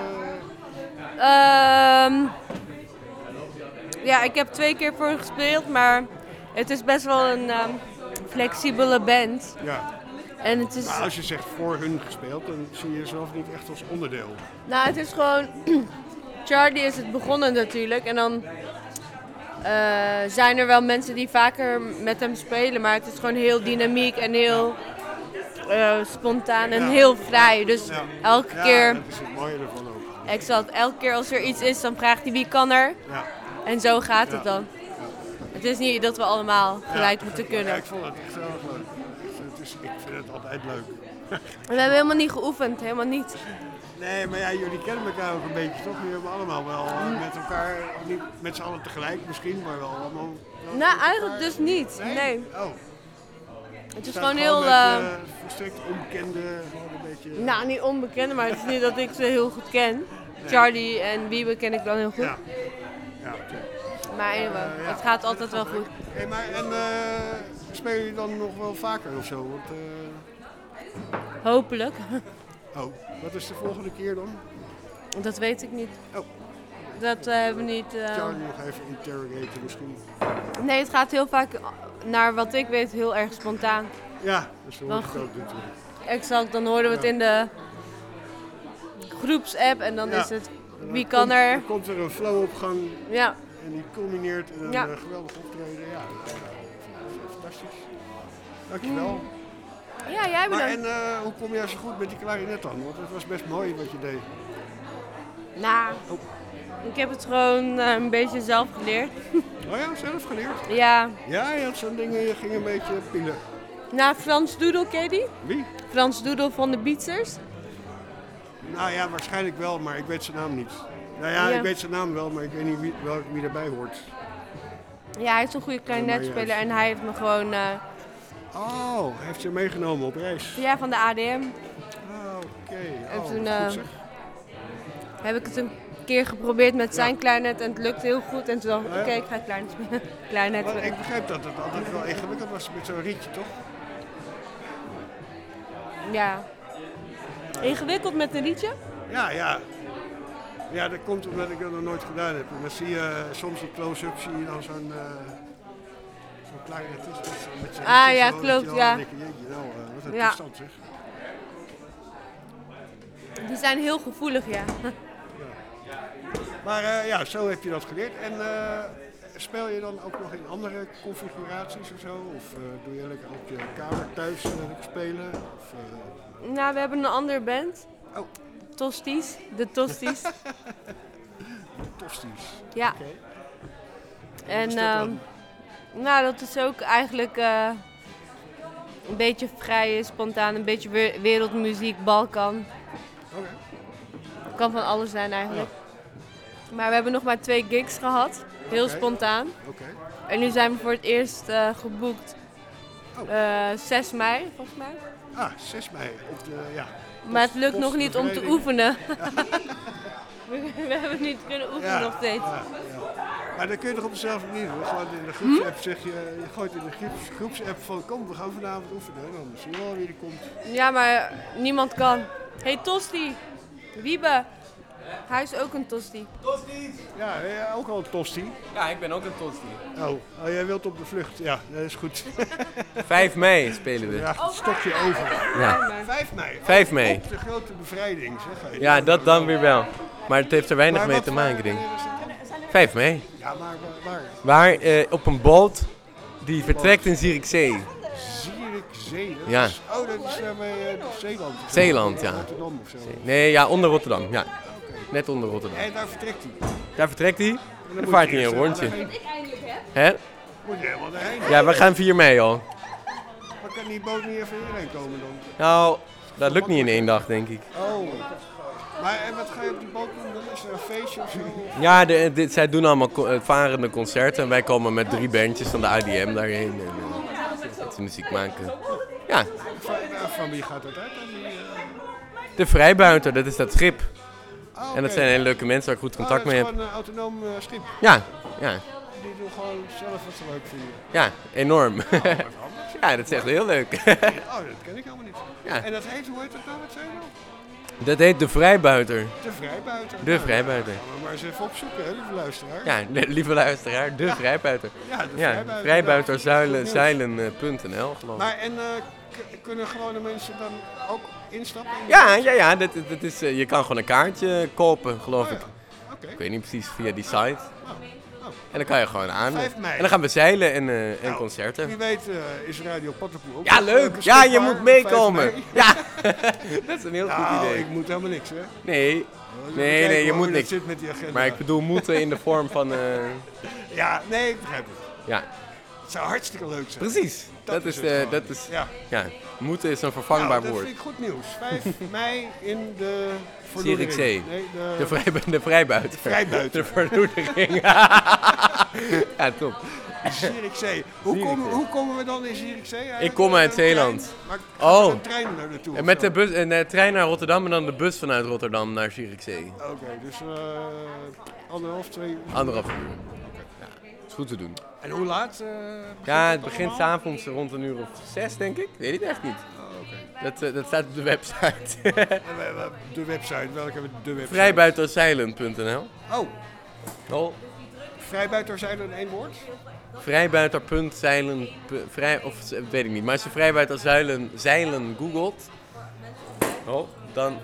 S10: Ja, ik heb 2 keer voor hen gespeeld, maar het is best wel een flexibele band.
S2: Ja.
S10: En het is...
S2: Maar als je zegt voor hun gespeeld, dan zie je jezelf niet echt als onderdeel.
S10: Nou, het is gewoon... Charlie is het begonnen natuurlijk en dan zijn er wel mensen die vaker met hem spelen, maar het is gewoon heel dynamiek en heel spontaan en heel vrij. Dus elke keer...
S2: dat is het mooie ervan ook.
S10: Exact, elke keer als er iets is, dan vraagt hij wie kan er.
S2: Ja.
S10: En zo gaat het dan. Het is niet dat we allemaal gelijk moeten kunnen.
S2: Ja, ik vond het echt heel erg leuk. Ik vind het altijd leuk.
S10: We hebben helemaal niet geoefend, helemaal niet.
S2: Nee, maar ja, jullie kennen elkaar ook een beetje, toch? Jullie hebben allemaal wel met elkaar, niet met z'n allen tegelijk misschien, maar wel allemaal
S10: Nou, eigenlijk dus niet. Nee.
S2: Oh.
S10: Het is
S2: Staat
S10: gewoon heel...
S2: met, volstrekt onbekende, gewoon een beetje...
S10: Nou, niet onbekende, maar het is niet dat ik ze heel goed ken. Nee. Charlie en Wiebe ken ik dan heel goed.
S2: Ja. Ja,
S10: maar anyway, het gaat altijd wel goed.
S2: Hey, maar spelen jullie dan nog wel vaker of zo? Want,
S10: hopelijk.
S2: Oh, wat is de volgende keer dan?
S10: Dat weet ik niet.
S2: Oh.
S10: Dat hebben we niet...
S2: Charlie nog even interrogaten misschien.
S10: Nee, het gaat heel vaak, naar wat ik weet, heel erg spontaan.
S2: Ja, dus dat hoort het ook natuurlijk.
S10: Exact, dan horen we het in de groepsapp en dan is het wie kan er...
S2: Dan komt er een flow op gang
S10: ja.
S2: En die culmineert in een geweldig optreden. Ja, fantastisch. Dankjewel.
S10: Ja, jij bedankt.
S2: Maar en hoe kom jij zo goed met die klarinet dan? Want het was best mooi wat je deed.
S10: Nou, ik heb het gewoon een beetje zelf geleerd.
S2: Oh ja, zelf geleerd?
S10: Ja.
S2: Ja, je had zo'n ding en je ging een beetje pielen.
S10: Nou, Frans Doedel, ken je die?
S2: Wie?
S10: Frans Doedel van de Beatsers.
S2: Nou ja, waarschijnlijk wel, maar ik weet zijn naam niet. Nou ja, ik weet zijn naam wel, maar ik weet niet wie erbij hoort.
S10: Ja, hij is een goede klarinetspeler en hij heeft me gewoon...
S2: Oh, hij heeft je meegenomen op reis?
S10: Ja, van de ADM.
S2: Oh, oké.
S10: En
S2: goed
S10: toen
S2: zeg.
S10: heb ik het een keer geprobeerd met zijn klarinet en het lukte heel goed. En toen dacht ik, oké, ik ga klarinet spelen.
S2: Ik begrijp dat het altijd wel ingewikkeld was met zo'n rietje, toch?
S10: Ja. Ingewikkeld met een rietje?
S2: Ja, ja. Ja, dat komt omdat ik dat nog nooit gedaan heb. En dan zie je soms op close-up zie je dan zo'n klarinetist met zijn
S10: ah ja, klopt, ja.
S2: En dan denk je, jeetje, nou, wat een toestand zeg.
S10: Die zijn heel gevoelig, ja.
S2: Maar ja, zo heb je dat geleerd. En speel je dan ook nog in andere configuraties of zo? Of doe je lekker op je kamer thuis spelen? Of,
S10: nou, we hebben een andere band.
S2: Oh.
S10: Tosties. De Tosties.
S2: De Tosties.
S10: Ja.
S2: Okay.
S10: En nou, dat is ook eigenlijk een beetje vrij, spontaan, een beetje wereldmuziek, Balkan.
S2: Okay.
S10: Kan van alles zijn eigenlijk. Ja. Maar we hebben nog maar 2 gigs gehad. Heel spontaan.
S2: Okay.
S10: En nu zijn we voor het eerst geboekt. 6 mei, volgens mij.
S2: Ah, 6 mei. Op de, ja.
S10: Maar het lukt nog niet om te oefenen. We hebben niet kunnen oefenen nog steeds.
S2: Ja. Maar dan kun je toch op dezelfde manier doen. Gewoon in de groepsapp zeg je gooit in de groepsapp van kom, we gaan vanavond oefenen. En dan zie je wel wie er komt.
S10: Ja, maar niemand kan. Hey Tosti, Wiebe, hij is ook een Tosti.
S2: Tosti! Ja, ook al een Tosti.
S11: Ja, ik ben ook een Tosti.
S2: Oh, jij wilt op de vlucht. Ja, dat is goed.
S11: 5 mei spelen we.
S2: Ja, het stokje over.
S11: Ja.
S2: 5 mei.
S11: 5 mei.
S2: Op de grote bevrijding, zeg.
S11: Ja, dat dan weer wel. Maar het heeft er weinig mee te maken, denk ik. 5 mei.
S2: Ja, maar waar?
S11: Waar? Op een boot die vertrekt in Zierikzee.
S2: Zierikzee?
S11: Ja.
S2: Oh, dat is bij Zeeland.
S11: Zeeland, ja.
S2: Rotterdam of zo.
S11: Nee, ja, onder Rotterdam. Ja. Net onder Rotterdam.
S2: En daar vertrekt hij?
S11: Daar vertrekt hij. Dan vaart hij een rondje.
S2: Dat ik eindelijk
S11: Hè?
S2: Moet je helemaal daarheen.
S11: Ja, we gaan 4 mei al.
S2: Maar kan die boot niet even hierheen komen dan?
S11: Nou, dat lukt niet in 1 dag, denk ik.
S2: Oh. Maar en wat ga je op die boot doen dan? Is er een feestje of zo?
S11: Ja, zij doen allemaal varende concerten. En wij komen met 3 bandjes van de ADM daarheen. En ze muziek maken. Ja.
S2: Van wie gaat dat uit?
S11: De Vrijbuiter, dat is dat schip.
S2: Oh, okay.
S11: En dat zijn hele leuke mensen waar ik goed contact mee heb.
S2: Het is gewoon een autonoom schip?
S11: Ja, ja.
S2: Die doen gewoon zelf wat ze leuk vinden?
S11: Ja, enorm. Ja, dat is echt heel leuk.
S2: Oh, dat ken ik helemaal niet.
S11: Ja.
S2: En dat heet, hoe heet dat nou? Wat zei je nou?
S11: Dat heet De Vrijbuiter.
S2: De Vrijbuiter?
S11: De Vrijbuiter.
S2: Ja, maar eens even opzoeken, hè, lieve luisteraar.
S11: Ja, lieve luisteraar, De Vrijbuiter.
S2: Ja, de Vrijbuiter.
S11: Vrijbuiterzeilen.nl geloof ik.
S2: Maar en kunnen gewone mensen dan ook instappen?
S11: Ja, dat is, je kan gewoon een kaartje kopen, geloof ik.
S2: Okay.
S11: Ik weet niet precies, via die site. En dan kan je gewoon aan.
S2: 5 mei.
S11: En dan gaan we zeilen en concerten.
S2: Wie weet is Radio Pattenpoel ook.
S11: Ja, leuk! Ja, je moet meekomen! Ja! Dat is een heel goed idee.
S2: Ik moet helemaal niks, hè?
S11: Nee. Nee, je moet niks.
S2: Zit met die agenda.
S11: Maar ik bedoel moeten in de vorm van...
S2: Ja, nee, ik begrijp het.
S11: Ja.
S2: Het zou hartstikke leuk zijn.
S11: Precies. Dat is ja. Moeten is een vervangbaar woord.
S2: Dat vind ik goed nieuws. 5 mei in de
S11: Zierikzee.
S2: Nee,
S11: de Vrijbuiter.
S2: De Vrijbuiter.
S11: De verloedering. Ja, top.
S2: Zierikzee. Hoe komen we dan in Zierikzee?
S11: Ik kom uit Zeeland.
S2: Maar gaat er een trein naar naartoe?
S11: Met de trein naar Rotterdam en dan de bus vanuit Rotterdam naar Zierikzee.
S2: Oké, dus 1,5, 2 uur.
S11: 1,5 uur. Ja, is goed te doen.
S2: En hoe laat?
S11: Het begint 's avonds rond 6:00, denk ik. Weet ik echt niet. Dat staat op de website.
S2: De website, welke de website?
S11: Vrijbuiterzeilen.nl.
S2: Oh. Vrijbuiterzeilen in 1 woord?
S11: Vrijbuiter.zeilen, weet ik niet. Maar als je vrijbuiterzeilen googelt, dan...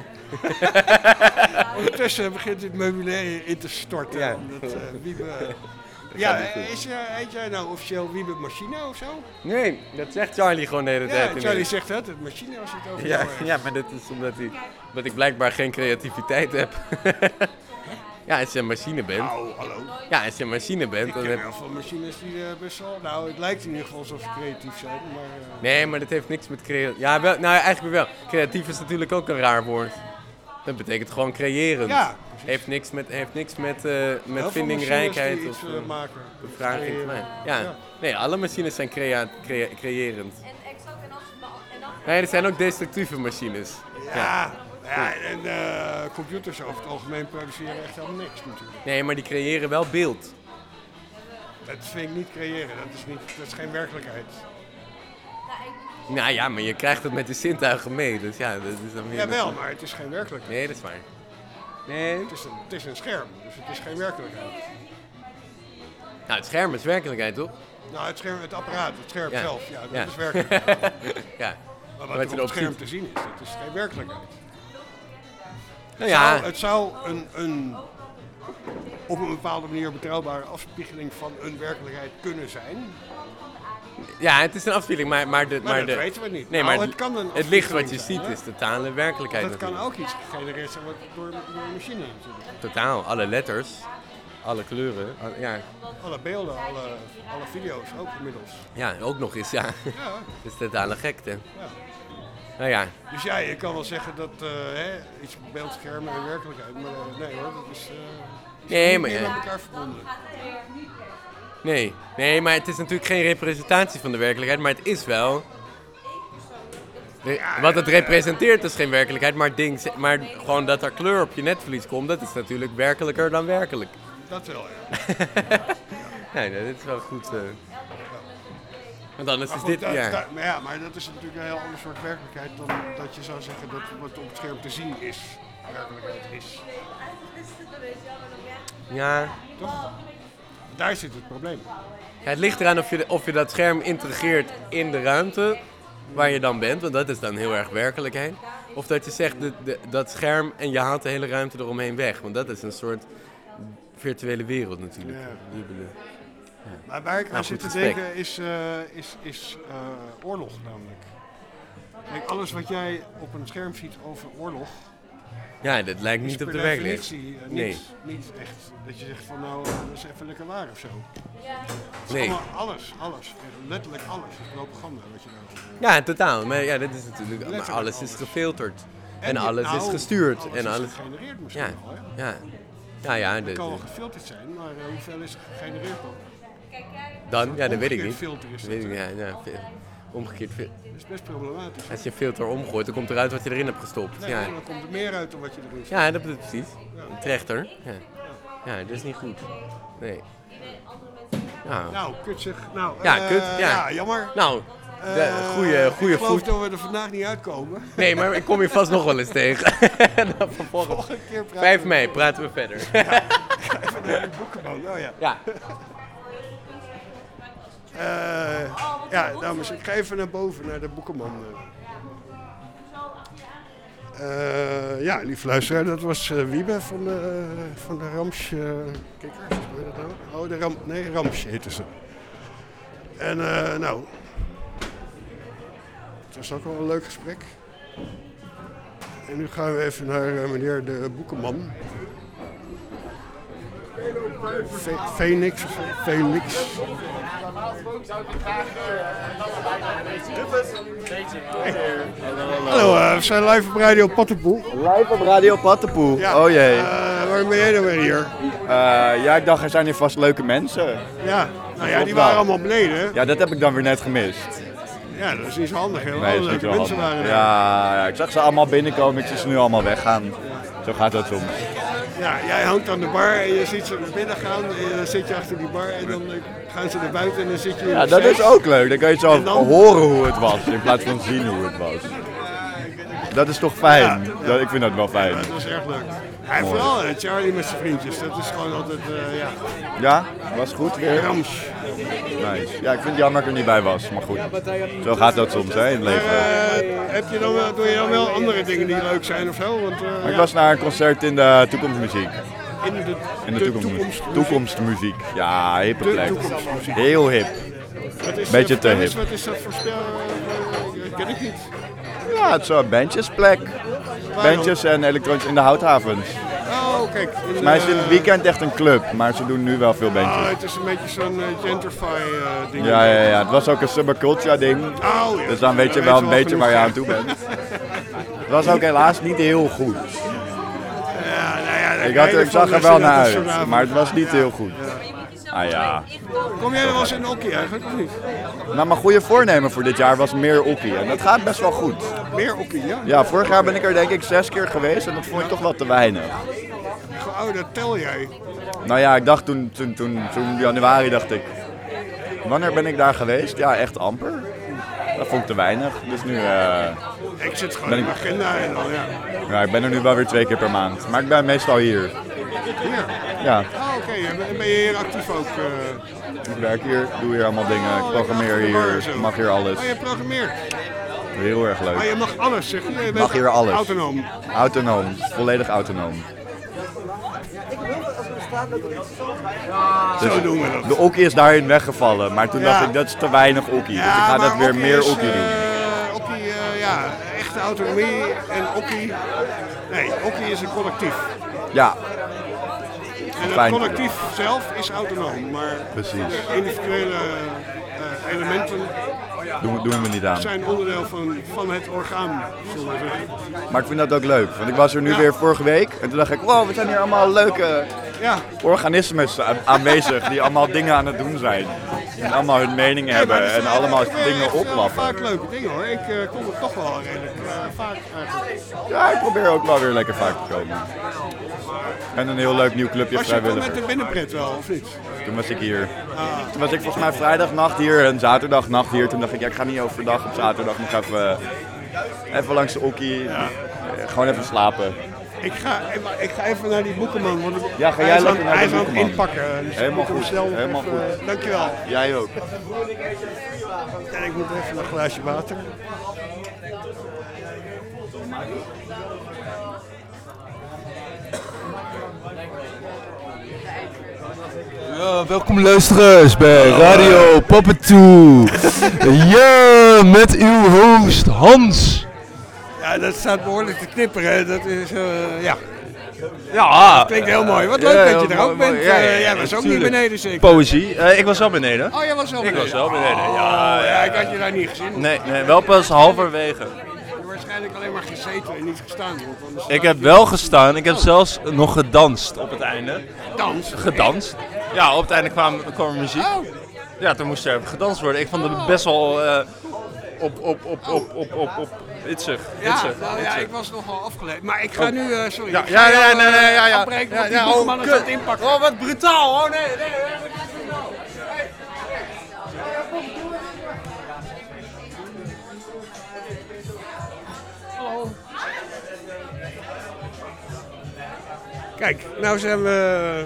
S2: Ondertussen begint het meubilair in te storten.
S11: Ja.
S2: Wiebe... Heet jij nou officieel Wiebe Machine of zo?
S11: Nee, dat zegt Charlie gewoon de hele tijd.
S2: Charlie zegt het machine als je het over jou hebt.
S11: Ja, maar dat is omdat ik blijkbaar geen creativiteit heb. Ja, als je een machine bent.
S2: Nou, hallo.
S11: Ja, als je een machine bent.
S2: Ik ken heel veel machines die best wel... Nou, het lijkt in ieder geval alsof ze creatief zijn, maar...
S11: Nee, maar dat heeft niks met creatief... Ja, wel, nou eigenlijk wel. Creatief is natuurlijk ook een raar woord. Dat betekent gewoon creërend.
S2: Ja,
S11: heeft niks met vindingrijkheid of bevraging te maken. Ja. Nee, alle machines zijn creërend. Nee, er zijn ook destructieve machines.
S2: Ja, en computers over het algemeen produceren echt helemaal niks natuurlijk.
S11: Nee, maar die creëren wel beeld.
S2: Dat vind ik niet creëren, dat is geen werkelijkheid.
S11: Nou ja, maar je krijgt het met de zintuigen mee, dus ja, dat is dan weer...
S2: Jawel, maar het is geen werkelijkheid.
S11: Nee, dat is waar. Nee.
S2: Het is een scherm, dus het is geen werkelijkheid.
S11: Nou, het scherm is werkelijkheid, toch?
S2: Nou, het apparaat, het scherm zelf, dat is werkelijkheid.
S11: Ja.
S2: Maar wat er op het scherm te zien is, dat is geen werkelijkheid.
S11: Nou ja.
S2: Het zou een op een bepaalde manier betrouwbare afspiegeling van een werkelijkheid kunnen zijn.
S11: Ja, het is een afspiegeling, maar dat
S2: weten we niet.
S11: Nee,
S2: maar
S11: het licht wat je ziet is totale werkelijkheid.
S2: Dat kan ook iets gegenereerd zijn door een machine natuurlijk.
S11: Totaal, alle letters, alle kleuren,
S2: alle beelden, alle video's ook inmiddels.
S11: Ja, ook nog eens, ja. Dat is totale gekte. Ja. Nou ja.
S2: Dus ja, je kan wel zeggen dat iets beeldschermen en werkelijkheid, maar nee hoor, dat is niet met elkaar verbonden.
S11: Nee, maar het is natuurlijk geen representatie van de werkelijkheid, maar het is wel... Wat het representeert is geen werkelijkheid, maar gewoon dat er kleur op je netvlies komt, dat is natuurlijk werkelijker dan werkelijk.
S2: Dat wel,
S11: ja. Nee, dit is wel goed. Want anders is dit...
S2: Maar dat is natuurlijk een heel ander soort werkelijkheid dan dat je zou zeggen dat wat op het scherm te zien is, werkelijkheid is.
S11: Ja.
S2: Toch? Daar zit het probleem.
S11: Ja, het ligt eraan of je dat scherm integreert in de ruimte waar je dan bent, want dat is dan heel erg werkelijkheid. Of dat je zegt dat scherm en je haalt de hele ruimte eromheen weg, want dat is een soort virtuele wereld natuurlijk. Ja.
S2: Maar waar ik aan zit te denken is oorlog namelijk. Kijk, alles wat jij op een scherm ziet over oorlog...
S11: Ja, dat lijkt niet op de werkelijkheid.
S2: Nee. Niet echt dat je zegt van nou, dat is even lekker waar of zo.
S11: Nee.
S2: Alles, letterlijk alles is propaganda wat je daarover hoort.
S11: Ja, totaal. Maar ja, dat is natuurlijk, maar alles is gefilterd. En alles is gestuurd.
S2: Alles is gegenereerd misschien al, hè?
S11: Ja.
S2: Het kan wel gefilterd zijn, maar hoeveel is er gegenereerd
S11: dan? Ja, dat weet ik niet.
S2: Filter is
S11: omgekeerd filter.
S2: Dat is best problematisch.
S11: Als je een filter omgooit, dan komt eruit wat je erin hebt gestopt.
S2: Nee, dan komt er meer uit dan wat je erin stopt.
S11: Ja, dat bedoel ik precies. Een trechter. Ja, dat is niet goed. Nee.
S2: Nou, kut zeg. Nou,
S11: kut.
S2: Ja, jammer.
S11: Nou, goede voet.
S2: Ik geloof dat we er vandaag niet uitkomen.
S11: Nee, maar ik kom je vast nog wel eens tegen.
S2: Volgende keer
S11: 5 mei praten we verder.
S2: Even naar de boekenman. Oh ja. Dames, ik ga even naar boven, naar de boekenman. Lieve luisteraar, dat was Wiebe van de Ramsje Kikkers. Hoe heet dat nou? Oh, Ramsje heette ze. En het was ook wel een leuk gesprek. En nu gaan we even naar meneer de boekenman. Phoenix. Hallo, we zijn live op Radio Pattenpoel.
S12: Live op Radio Pattenpoel?
S2: Ja.
S12: Oh jee.
S2: Waarom ben jij dan weer hier?
S12: Ik dacht, er zijn hier vast leuke mensen.
S2: Ja, Nou ja, die waren allemaal beneden.
S12: Ja, dat heb ik dan weer net gemist.
S2: Ja, dat is niet zo handig. Heel
S12: Nee,
S2: alle
S12: dat is
S2: leuke
S12: niet
S2: mensen
S12: zo handig.
S2: waren er.
S12: Ja, ik zag ze allemaal binnenkomen, ik zie ze nu allemaal weggaan. Zo gaat dat soms.
S2: Ja, jij hangt aan de bar en je ziet ze naar binnen gaan. En dan zit je achter die bar en dan gaan ze naar buiten en dan zit je...
S12: Ja, dat is ook leuk. Dan kan je zo
S2: dan...
S12: horen hoe het was, in plaats van zien hoe het was. Dat is toch fijn? Ja, ik vind dat wel fijn.
S2: Ja, dat is erg leuk. Ja, en vooral Charlie met zijn vriendjes, dat is gewoon altijd, ja...
S12: Ja, was goed weer.
S2: Rams.
S12: Nice. Ja, ik vind het jammer dat ik er niet bij was, maar goed. Zo gaat dat soms, hè, in het leven.
S2: Doe je dan wel andere dingen die leuk zijn of zo? Want,
S12: maar ik was naar een concert in de toekomstmuziek.
S2: In de
S12: toekomstmuziek. Ja, hippe plek. Heel hip. Beetje te hip.
S2: Wat is dat voor spel? Ken ik niet.
S12: Ja, het is zo'n bandjesplek. Bandjes en elektronisch in de Houthavens.
S2: Oh, kijk.
S12: Volgens mij is het in het weekend echt een club, maar ze doen nu wel veel bandjes.
S2: Oh, het is een beetje zo'n Gentrify ding.
S12: Ja, het was ook een Subculture ding.
S2: Oh, ja.
S12: Dus dan weet je wel een beetje waar je aan toe bent. Het was ook helaas niet heel goed. Ik zag er wel naar uit, maar het was niet heel goed. Ah ja.
S2: Kom jij er wel eens in een okkie eigenlijk, of niet?
S12: Nou, mijn goede voornemen voor dit jaar was meer okkie. En dat gaat best wel goed.
S2: Meer okkie, ja?
S12: Ja, vorig jaar ben ik er denk ik 6 keer geweest en dat vond ik toch wel te weinig.
S2: Oh, dat tel jij?
S12: Nou ja, ik dacht toen januari dacht ik, wanneer ben ik daar geweest? Ja, echt amper. Dat vond ik te weinig. Dus nu...
S2: ik zit gewoon in mijn agenda en dan, ja.
S12: Ja, ik ben er nu wel weer 2 keer per maand. Maar ik ben meestal hier.
S2: Hier?
S12: Ja.
S2: Oh, oké. Ben je hier actief ook?
S12: Ik werk hier, doe hier allemaal dingen. Ik programmeer hier, ik mag hier alles.
S2: Oh, je programmeert?
S12: Heel erg leuk.
S2: Maar je mag alles, zeg je? Je bent
S12: mag hier alles.
S2: Autonoom?
S12: Autonoom, volledig autonoom.
S2: Zo doen we dat.
S12: De okkie is daarin weggevallen, maar toen dacht ik dat is te weinig okkie. Dus ik ga dat weer meer okkie doen.
S2: Okkie, ja, echte autonomie en okkie. Nee, okkie is een collectief.
S12: Ja.
S2: En het collectief zelf is autonoom, maar
S12: precies.
S2: Individuele elementen
S12: doen we niet aan.
S2: Zijn onderdeel van het orgaan, zullen we zeggen.
S12: Maar ik vind dat ook leuk, want ik was er nu weer vorige week en toen dacht ik, wow, we zijn hier allemaal leuke organismes aanwezig die allemaal dingen aan het doen zijn. En allemaal hun mening hebben en allemaal dingen oplappen.
S2: Vaak leuke dingen hoor, ik kom er toch wel redelijk vaak eigenlijk.
S12: Ja, ik probeer ook wel weer lekker vaak te komen. En een heel leuk nieuw clubje vrijwilligers.
S2: Was je met de binnenpret wel, of niet?
S12: Toen was ik hier. Toen was ik volgens mij vrijdagnacht hier en zaterdagnacht hier. Toen dacht ik, ja, ik ga niet overdag op zaterdag nog even langs de okkie. Ja. Gewoon even slapen.
S2: Ik ga even naar die boekenman. Want
S12: ga jij lekker naar de boekenman.
S2: Hij is aan het inpakken. Dus
S12: helemaal goed. Helemaal goed.
S2: Dankjewel.
S12: Jij ook.
S2: En ik moet even een glaasje water.
S13: Ja, welkom luisteraars bij Radio Papatou. Ja, met uw host Hans.
S2: Ja, dat staat behoorlijk te knipperen. Dat is, ja.
S13: Ja.
S2: Dat klinkt heel mooi. Wat leuk dat je er ook bent. Jij was ook niet beneden zeker?
S13: Poëzie. Ik was wel beneden.
S2: Oh, jij was wel beneden?
S13: Ik was wel beneden,
S2: ja. Ik had je daar niet gezien.
S13: Nee, wel pas halverwege.
S2: Je hebt waarschijnlijk alleen maar gezeten en niet gestaan.
S13: Ik heb wel gestaan. Ik heb zelfs nog gedanst op het einde. Gedanst? Ja, op het einde kwam er muziek.
S2: Oh.
S13: Ja, toen moest er gedanst worden. Ik vond het best wel hitsig.
S2: Ja, ik was nogal afgeleid. Maar ik ga nu, sorry.
S13: Ja.
S2: Afbreken, want die boekenman is aan het inpakken.
S13: Oh, wat brutaal. Oh, nee.
S2: Kijk, nou zijn we...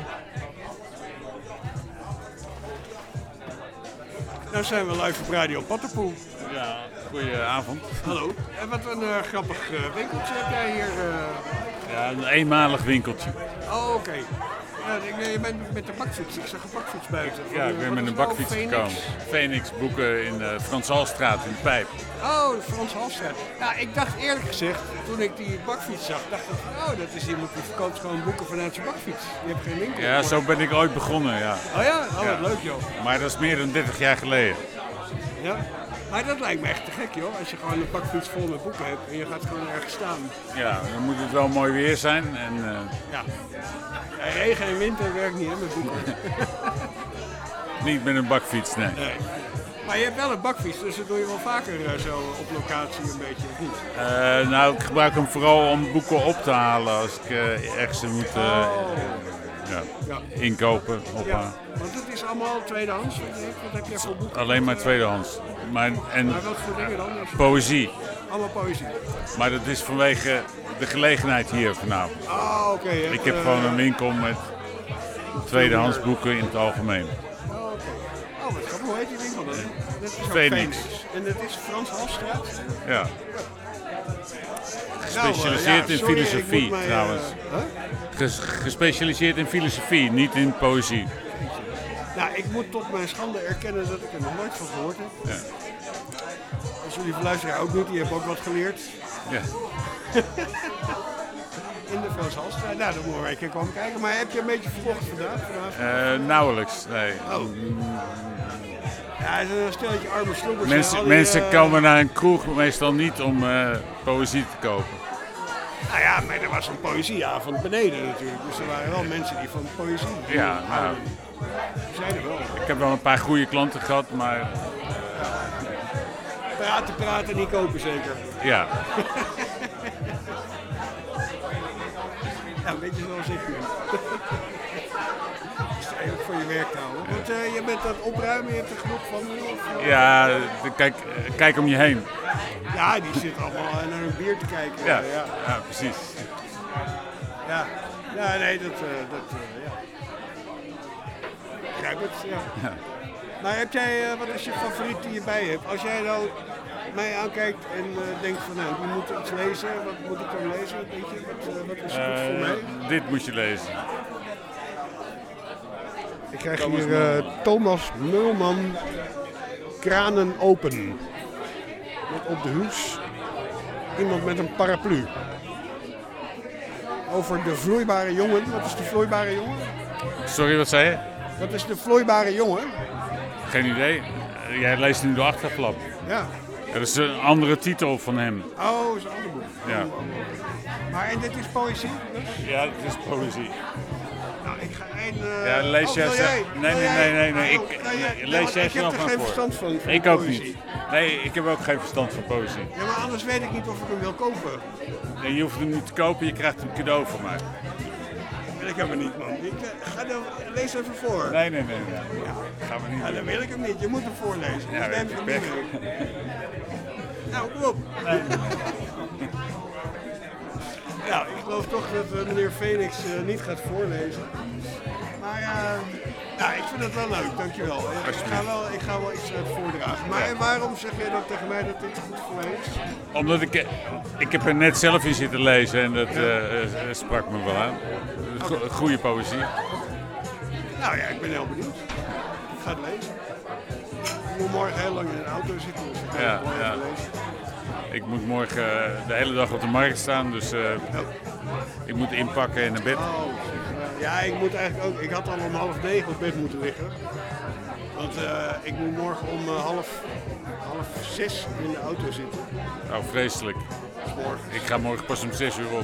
S2: Nou zijn we live op Radio Pattapoe.
S14: Ja, goedenavond.
S2: Hallo. En wat een grappig winkeltje heb jij hier.
S14: Ja, een eenmalig winkeltje.
S2: Oh, oké. Ja, je bent met de bakfiets. Ik zag een bakfiets buiten.
S14: Ja, ik ben met een bakfiets gekomen. Phoenix boeken in de Frans Halstraat in de Pijp.
S2: Oh, de Frans Halstraat. Ja, ik dacht eerlijk gezegd, toen ik die bakfiets zag, dacht ik, dat is iemand die verkoopt gewoon boeken vanuit zijn bakfiets. Je hebt geen winkel.
S14: Ja, zo ben ik ooit begonnen, ja.
S2: Oh ja? Oh, wat leuk joh.
S14: Maar dat is meer dan 30 jaar geleden.
S2: Ja? Maar dat lijkt me echt te gek joh, als je gewoon een bakfiets vol met boeken hebt en je gaat gewoon ergens staan.
S14: Ja, dan moet het wel mooi weer zijn en...
S2: Ja, regen en winter werkt niet hè, met boeken.
S14: Niet met een bakfiets, nee.
S2: Maar je hebt wel een bakfiets, dus dat doe je wel vaker zo op locatie een beetje, of niet?
S14: Nou, ik gebruik hem vooral om boeken op te halen als ik ergens moet inkopen.
S2: Ja, want het is allemaal tweedehands. Wat heb je voor boeken?
S14: Alleen maar tweedehands. Maar
S2: wat voor dingen dan?
S14: Poëzie.
S2: Allemaal poëzie.
S14: Maar dat is vanwege de gelegenheid hier vanavond.
S2: Oké.
S14: Ik heb gewoon een winkel met tweedehands boeken in het algemeen.
S2: Oh, wat grappig. Hoe heet die winkel dan? Dat is ook
S14: Phoenix.
S2: En dat is Frans Halstraat?
S14: Ja. Gespecialiseerd in filosofie trouwens. Gespecialiseerd in filosofie, niet in poëzie.
S2: Nou, ik moet tot mijn schande erkennen dat ik er nog nooit van gehoord heb.
S14: Ja.
S2: Als jullie luisteren ook niet, die hebben ook wat geleerd.
S14: Ja.
S2: In de Frans Halstraat. Nou, dan moeten we een keer komen kijken. Maar heb je een beetje verkocht vandaag?
S14: Nauwelijks, nee.
S2: Ja, het is een stelletje arme sloebers.
S14: Mensen komen naar een kroeg meestal niet om poëzie te kopen.
S2: Nou ja, maar er was een poëzieavond beneden natuurlijk. Dus er waren wel mensen die van poëzie
S14: Ja, nou,
S2: zijn er wel.
S14: Ik heb wel een paar goede klanten gehad, maar...
S2: Praten, niet kopen zeker.
S14: Ja.
S2: Ja, een beetje zoals ik nu. Dat is eigenlijk voor je werk te houden. Want je bent aan het opruimen, je hebt er genoeg van nu?
S14: Ja, kijk om je heen.
S2: Ja, die zit allemaal naar een bier te kijken.
S14: Ja, precies.
S2: Ja, nee, dat ja. Ik begrijp het, ja. Maar heb jij, wat is je favoriet die je bij hebt? Als jij nou mij aankijkt en denkt van, nou, die moet iets lezen, wat moet ik dan lezen? Denk je, wat is goed voor mij?
S14: Dit moet je lezen.
S2: Ik krijg hier Thomas Mulman, Kranen open. Met op de huis iemand met een paraplu. Over de vloeibare jongen. Wat is de vloeibare jongen?
S14: Sorry, wat zei je?
S2: Wat is de vloeibare jongen?
S14: Geen idee. Jij leest nu de achterflap.
S2: Ja.
S14: Dat is een andere titel van hem.
S2: Oh, dat is een ander boek.
S14: Ja.
S2: Maar en dit is poëzie dus?
S14: Ja, dit is poëzie.
S2: Nou, ik ga één...
S14: Ja, lees jij zelf. Nee. Lees jij zelf maar voor.
S2: Ik heb er geen verstand van
S14: Ik ook niet. Nee, ik heb ook geen verstand van poëzie.
S2: Ja, maar anders weet ik niet of ik hem wil kopen.
S14: Nee, je hoeft hem niet te kopen, je krijgt hem cadeau van mij.
S2: Dat wil ik helemaal niet, man. Lees even voor.
S14: Nee. Ja, gaan we niet
S2: doen. Dan wil ik hem niet. Je moet hem voorlezen.
S14: Ja,
S2: neem hem niet mee. Nou, kom op.
S14: Nee.
S2: Ja, ik geloof toch dat meneer Phoenix niet gaat voorlezen. Maar ik vind het wel leuk, dankjewel. Ik ga wel iets voordragen. Maar waarom zeg jij dat tegen mij dat dit goed voor mij is?
S14: Omdat ik heb er net zelf in zitten lezen en dat sprak me wel aan. Goede poëzie.
S2: Nou ja, ik ben heel benieuwd. Ik ga het lezen. Ik moet morgen heel lang in de auto zitten, dus ik ga het morgen lezen.
S14: Ik moet morgen de hele dag op de markt staan, dus ik moet inpakken en naar bed.
S2: Ja, ik moet eigenlijk ook. Ik had al om 8:30 op bed moeten liggen. Want ik moet morgen om half 6 in de auto zitten.
S14: Oh, vreselijk. Ik ga morgen pas om 6 uur op.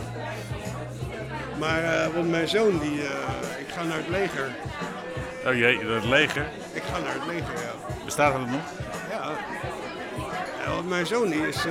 S2: Maar want mijn zoon, ik ga naar het leger.
S14: Oh jee, het leger?
S2: Ik ga naar het leger, ja.
S14: Bestaat het nog?
S2: Ja. Want mijn zoon die is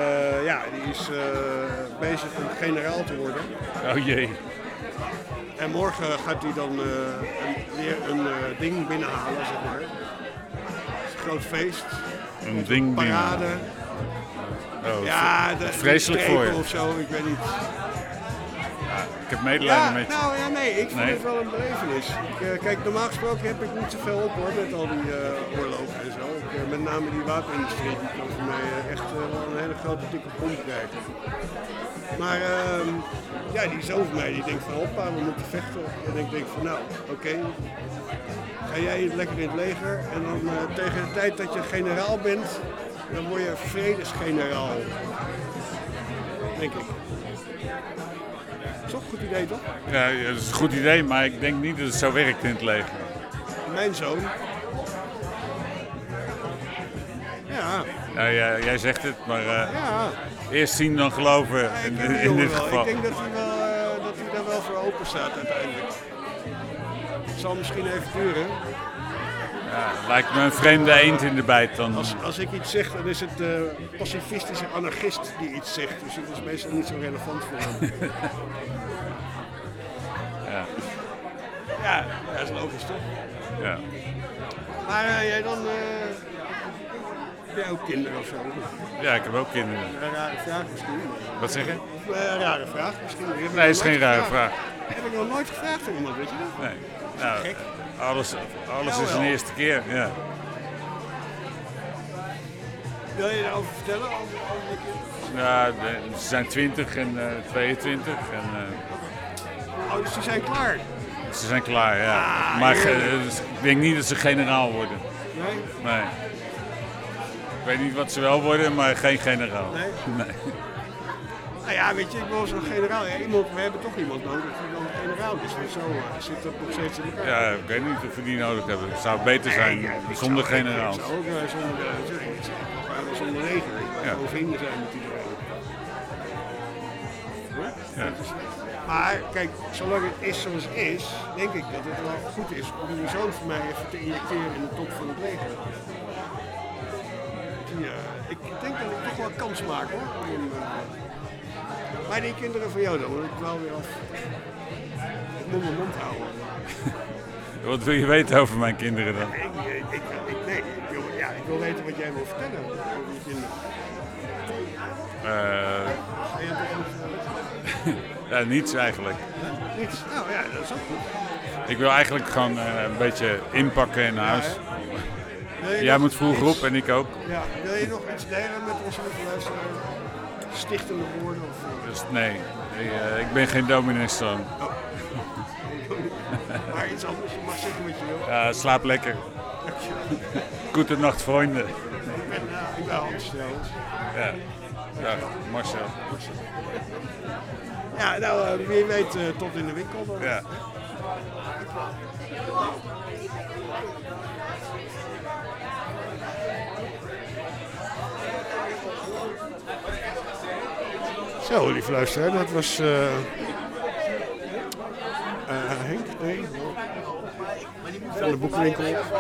S2: bezig om generaal te worden.
S14: Oh jee.
S2: En morgen gaat hij dan weer een ding binnenhalen, zeg maar. Het is een groot feest.
S14: Een ding
S2: parade.
S14: Oh,
S2: ja,
S14: vreselijk voor je.
S2: Of zo, ik weet niet.
S14: Ja, ik heb medelijden met je.
S2: Nou ja, nee, ik vind het wel een belevenis. Kijk, normaal gesproken heb ik niet zoveel op hoor, met al die oorlogen en zo. Met name die wapenindustrie, die kan voor mij echt wel een hele grote dikke pomp krijgen. Maar die zoon van mij die denkt van hoppa, we moeten vechten. En ik denk van nou, oké. Ga jij lekker in het leger en dan tegen de tijd dat je generaal bent, dan word je vredesgeneraal. Denk ik. Dat is ook een goed idee, toch?
S14: Ja, dat is een goed idee, maar ik denk niet dat het zo werkt in het leger.
S2: Mijn zoon.
S14: Ja, jij zegt het, maar eerst zien dan geloven in dit geval.
S2: Ik denk dat hij daar wel voor open staat uiteindelijk. Het zal misschien even duren.
S14: Ja, lijkt me een vreemde eend in de bijt dan.
S2: Als ik iets zeg, dan is het pacifistische anarchist die iets zegt. Dus het is meestal niet zo relevant voor hem. Ja, dat is logisch toch?
S14: Ja.
S2: Maar jij dan... heb jij ook kinderen of zo?
S14: Ja, ik heb ook kinderen.
S2: Een rare vraag misschien.
S14: Wat zeg je?
S2: Een rare vraag misschien.
S14: Nee, het is geen rare vraag.
S2: Heb ik nog nooit gevraagd aan iemand, weet je dat?
S14: Nee. Nou,
S2: gek.
S14: Alles is een eerste keer, ja.
S2: Wil je daarover vertellen? Over je kinderen?
S14: Ja, ze zijn 20 en 22.
S2: Oh, dus ze zijn klaar?
S14: Ze zijn klaar, ja. Maar ik denk niet dat ze generaal worden.
S2: Nee?
S14: Nee. Ik weet niet wat ze wel worden, maar geen generaal.
S2: Nee? Nou ja, weet je, ik wil zo'n generaal. Ja, we hebben toch iemand nodig die dan generaal is. Dus zo zit dat nog steeds in elkaar.
S14: Ja, ik weet niet of we die nodig hebben. Het zou beter zijn zonder generaal.
S2: Ik zou ook zonder leger.
S14: Ja.
S2: Gewoon vrienden zijn met iedereen.
S14: Ja.
S2: Maar kijk, zolang het is zoals het is, denk ik dat het wel goed is om een zoon van mij even te injecteren in de top van het leger. Ik denk dat ik toch wel kans maak hoor. Maar die kinderen van jou dan, wil ik wel weer af. Ik moet mijn mond houden.
S14: Wat wil je weten over mijn kinderen dan?
S2: Ik wil weten wat jij wil vertellen over je kinderen.
S14: Ja, niets eigenlijk.
S2: Niets? Nou ja, dat is ook goed.
S14: Ik wil eigenlijk gewoon een beetje inpakken in huis. Jij moet vroeger op en ik ook.
S2: Ja, wil je nog iets delen met onze luisteraars? Stichtende woorden?
S14: Dus nee, ik ben geen domineeszoon.
S2: Oh. Maar iets anders, je mag zeggen wat je wil.
S14: Ja, slaap lekker. Goedenacht, vrienden.
S2: Ik ben Hans trouwens.
S14: Ja, dag Marcel.
S2: Ja, nou, wie weet tot in de winkel dan.
S14: Ja.
S2: Zo, lieve luisteraar, dat was Henk, van de boekenwinkel.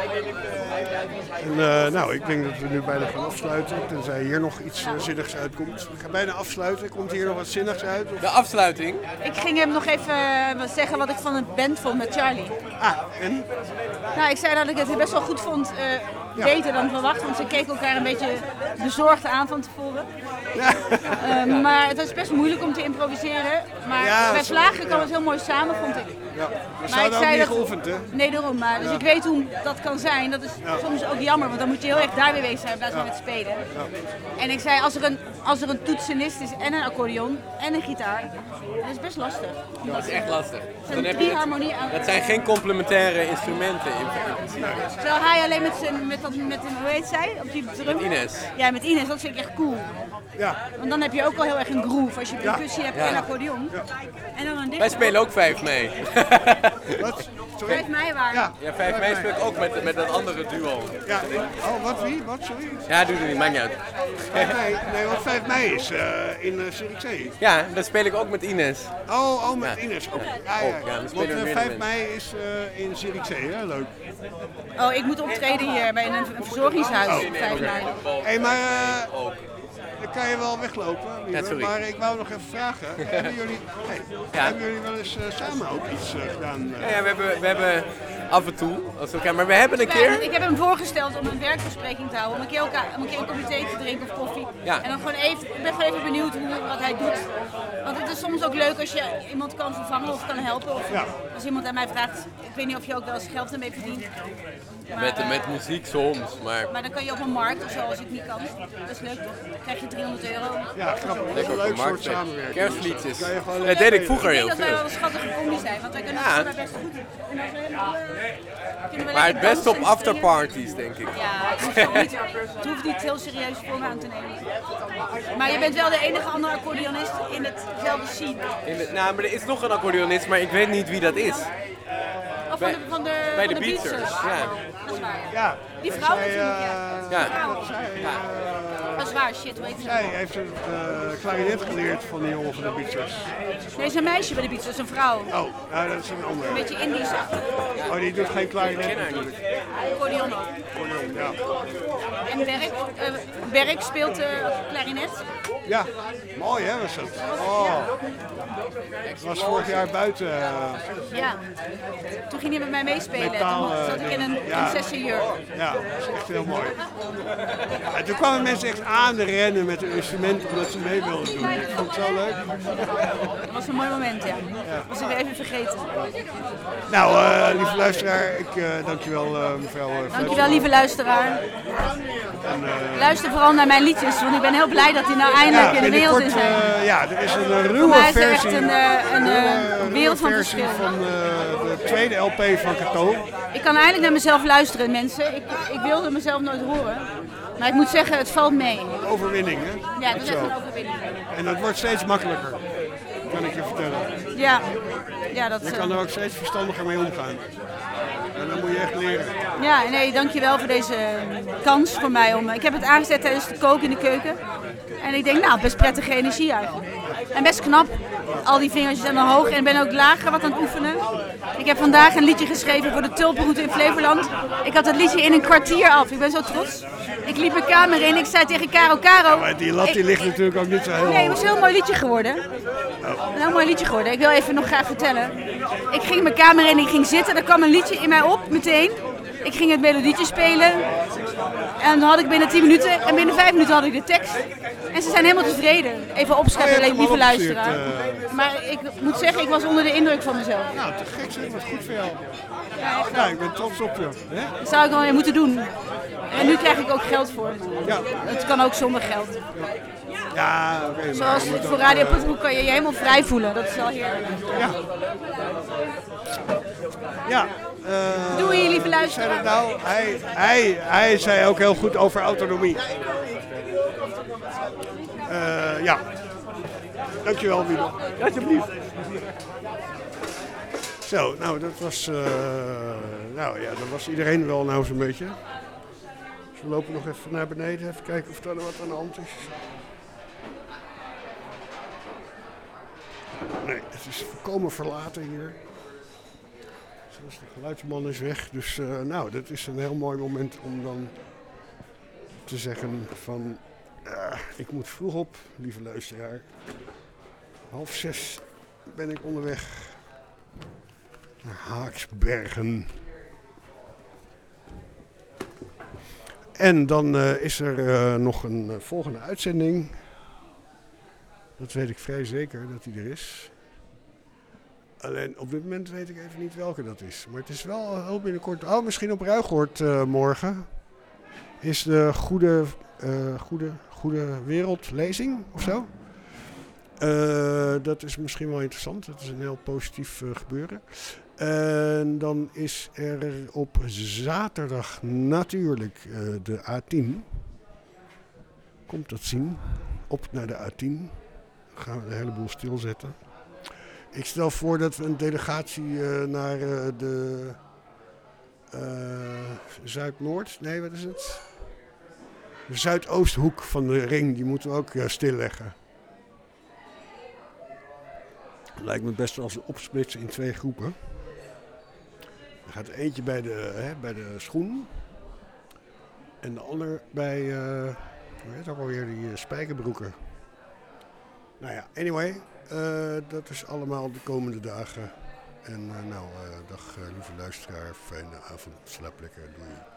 S2: En nou, ik denk dat we nu bijna gaan afsluiten, tenzij hier nog iets zinnigs uitkomt. Ik ga bijna afsluiten, komt hier nog wat zinnigs uit? Of?
S15: De afsluiting?
S16: Ik ging hem nog even zeggen wat ik van het band vond met Charlie.
S2: Ah, en?
S16: Nou, ik zei dat ik het best wel goed vond, beter dan verwacht, want ze keken elkaar een beetje bezorgd aan van tevoren. Ja. Maar het was best moeilijk om te improviseren, maar bij Vlagen kwam het heel mooi samen, vond ik.
S2: Ja, we zouden ook niet geoefend, hè?
S16: Nee, daarom. Maar, dus ik weet hoe dat kan zijn. Dat is soms ook jammer, want dan moet je heel erg daar weer bezig zijn in plaats van met spelen. Ja. En ik zei, als er een toetsenist is en een accordeon en een gitaar, dat is best lastig.
S15: Dat is echt lastig.
S16: Dan heb je harmonie aan.
S15: Dat zijn geen complementaire instrumenten in principe.
S16: Terwijl hij alleen met hoe heet zij? Op die drum?
S15: Met Ines.
S16: Ja, met Ines. Dat vind ik echt cool.
S2: Ja.
S16: Want dan heb je ook al heel erg een groove als je percussie hebt en accordeon. Ja. En dan een
S15: Wij spelen ook 5 mei.
S2: Wat?
S16: 5 mei waar?
S15: Ja, 5 mei speel ik ook met dat andere duo.
S2: Ja. Oh, wat? Wie? Wat? Sorry?
S15: Ja, doe het niet. Maakt niet uit.
S2: 5 mei? Nee, want 5 mei is in Zierikzee.
S15: Ja, dat speel ik ook met Ines.
S2: Oh, met Ines. Okay. Ja. Want 5 mei is in Zierikzee, hè? Leuk.
S16: Oh, ik moet optreden hier bij een verzorgingshuis op 5 mei.
S2: Hé, maar dan kan je wel weglopen, liever, maar ik wou nog even vragen. Hebben jullie wel eens samen ook iets gedaan?
S15: Ja, we hebben af en toe, maar we hebben een keer...
S16: Ik heb hem voorgesteld om een werkbespreking te houden, om een keer een kopje thee te drinken of koffie.
S15: Ja.
S16: En dan gewoon even, ik ben gewoon even benieuwd wat hij doet. Want het is soms ook leuk als je iemand kan vervangen of kan helpen. Of als iemand aan mij vraagt, ik weet niet of je ook wel eens geld ermee verdient. Maar,
S15: met muziek soms,
S16: maar dan kan je op een markt of zo als ik niet kan. Dat is leuk toch? Dan krijg je €300.
S2: Ja, grappig.
S15: Lekker
S2: een leuk soort samenwerking.
S15: Kerstliedjes. Dat deed ik vroeger heel veel.
S16: Ik denk dat wij wel een schattige combi zijn, want wij kunnen het best goed. En als we
S15: maar het beste op afterparties, denk ik.
S16: Ja, het hoeft niet heel serieus voor me aan te nemen. Maar je bent wel de enige andere accordeonist in hetzelfde scene.
S15: Nou, maar er is nog een accordeonist, maar ik weet niet wie dat is.
S16: Of van de Beatsers.
S15: Ja.
S16: Dat is waar.
S2: Ja.
S16: Die vrouw natuurlijk,
S15: ja.
S16: Dat is waar, shit, hoe heet ze?
S2: Zij heeft het klarinet geleerd van die jongen van de Beatles.
S16: Nee, is een meisje bij de Beatles, een vrouw.
S2: Oh, nou, dat is een ander.
S16: Een beetje Indisch.
S2: Oh, die doet geen klarinet natuurlijk.
S16: Accordeon.
S2: Accordeon, ja.
S16: En Berk speelt klarinet.
S2: Ja, mooi hè was dat. Oh. Ik was vorig jaar buiten.
S16: Ja, toen ging hij met mij meespelen.
S2: Metaal,
S16: toen zat ik in een prinsessenjurk.
S2: Ja, dat is echt heel mooi. En toen kwamen mensen echt aan de rennen met hun instrumenten omdat ze mee wilden doen. Dat vond ik zo leuk.
S16: Dat was een mooi moment, ja. Was ik weer even vergeten.
S2: Nou, lieve luisteraar, ik dank je wel mevrouw.
S16: Dankjewel, lieve luisteraar. Luister vooral naar mijn liedjes, want ik ben heel blij dat die nou eindelijk in de wereld in zijn.
S2: Ja, er is een ruwe
S16: Voor mij is er
S2: versie.
S16: echt een wereld van
S2: versie
S16: verschil.
S2: van de tweede LP van Cato.
S16: Ik kan eindelijk naar mezelf luisteren, mensen. Ik wilde mezelf nooit horen. Maar ik moet zeggen, het valt mee.
S2: Overwinning, hè?
S16: Ja, dat is echt
S2: Zo.
S16: een overwinning.
S2: En dat wordt steeds makkelijker, kan ik je vertellen.
S16: Ja, dat...
S2: Je kan er ook steeds verstandiger mee omgaan. En dat moet je echt leren.
S16: Ja, nee, dankjewel voor deze kans voor mij. Ik heb het aangezet tijdens de koken in de keuken. En ik denk, nou, best prettige energie eigenlijk. En best knap. Al die vingertjes en hoog. En ik ben ook lager wat aan het oefenen. Ik heb vandaag een liedje geschreven voor de Tulpenroute in Flevoland. Ik had het liedje in een kwartier af. Ik ben zo trots. Ik liep mijn kamer in. Ik zei tegen Caro...
S2: Ja, maar die lat die ligt natuurlijk ook niet zo heel
S16: Nee, het was een heel mooi liedje geworden.
S2: Oh.
S16: Een heel mooi liedje geworden. Ik wil even nog graag vertellen. Ik ging mijn kamer in, ik ging zitten. Er kwam een liedje in mij op, meteen. Ik ging het melodietje spelen. En dan had ik binnen 10 minuten. En binnen 5 minuten had ik de tekst. En ze zijn helemaal tevreden. Even opschrijven, lieve luisteraar. Maar ik moet zeggen, ik was onder de indruk van mezelf.
S2: Nou, te gek zeg, wat goed voor jou. Ja, ik ben trots op je. Hè?
S16: Dat zou ik wel weer moeten doen. En nu krijg ik ook geld voor.
S2: Ja.
S16: Het kan ook zonder geld.
S2: Ja, oké.
S16: Zoals voor Radio Putbroek kan je je helemaal vrij voelen. Dat is wel heerlijk.
S2: Ja. Ja.
S16: Doei, lieve luisteraar.
S2: Nou, hij zei ook heel goed over autonomie. Ja. Dankjewel, Wiebe. Alsjeblieft. Zo, nou dat was, nou ja, dat was iedereen wel nou zo'n beetje. Dus we lopen nog even naar beneden, even kijken of er wat aan de hand is. Nee, het is volkomen verlaten hier. Zoals de geluidsman is weg, dus nou, dat is een heel mooi moment om dan te zeggen van, ik moet vroeg op, lieve luisteraar. 5:30 ben ik onderweg naar Haaksbergen. En dan is er nog een volgende uitzending. Dat weet ik vrij zeker dat die er is. Alleen op dit moment weet ik even niet welke dat is. Maar het is wel heel binnenkort. Oh, misschien op Ruigoord morgen. Is de goede wereldlezing of zo. Dat is misschien wel interessant. Dat is een heel positief gebeuren. En dan is er op zaterdag natuurlijk de A10. Komt dat zien. Op naar de A10. Dan gaan we een heleboel stilzetten. Ik stel voor dat we een delegatie naar de Zuid-Noord. Nee, wat is het? De Zuidoosthoek van de ring. Die moeten we ook stilleggen. Lijkt me best wel als opsplitsen in 2 groepen. Er gaat eentje bij de schoen. En de ander bij, hoe heet ook alweer, die spijkerbroeken. Nou ja, anyway. Dat is allemaal de komende dagen. En dag lieve luisteraar, fijne avond, slaap lekker, doei.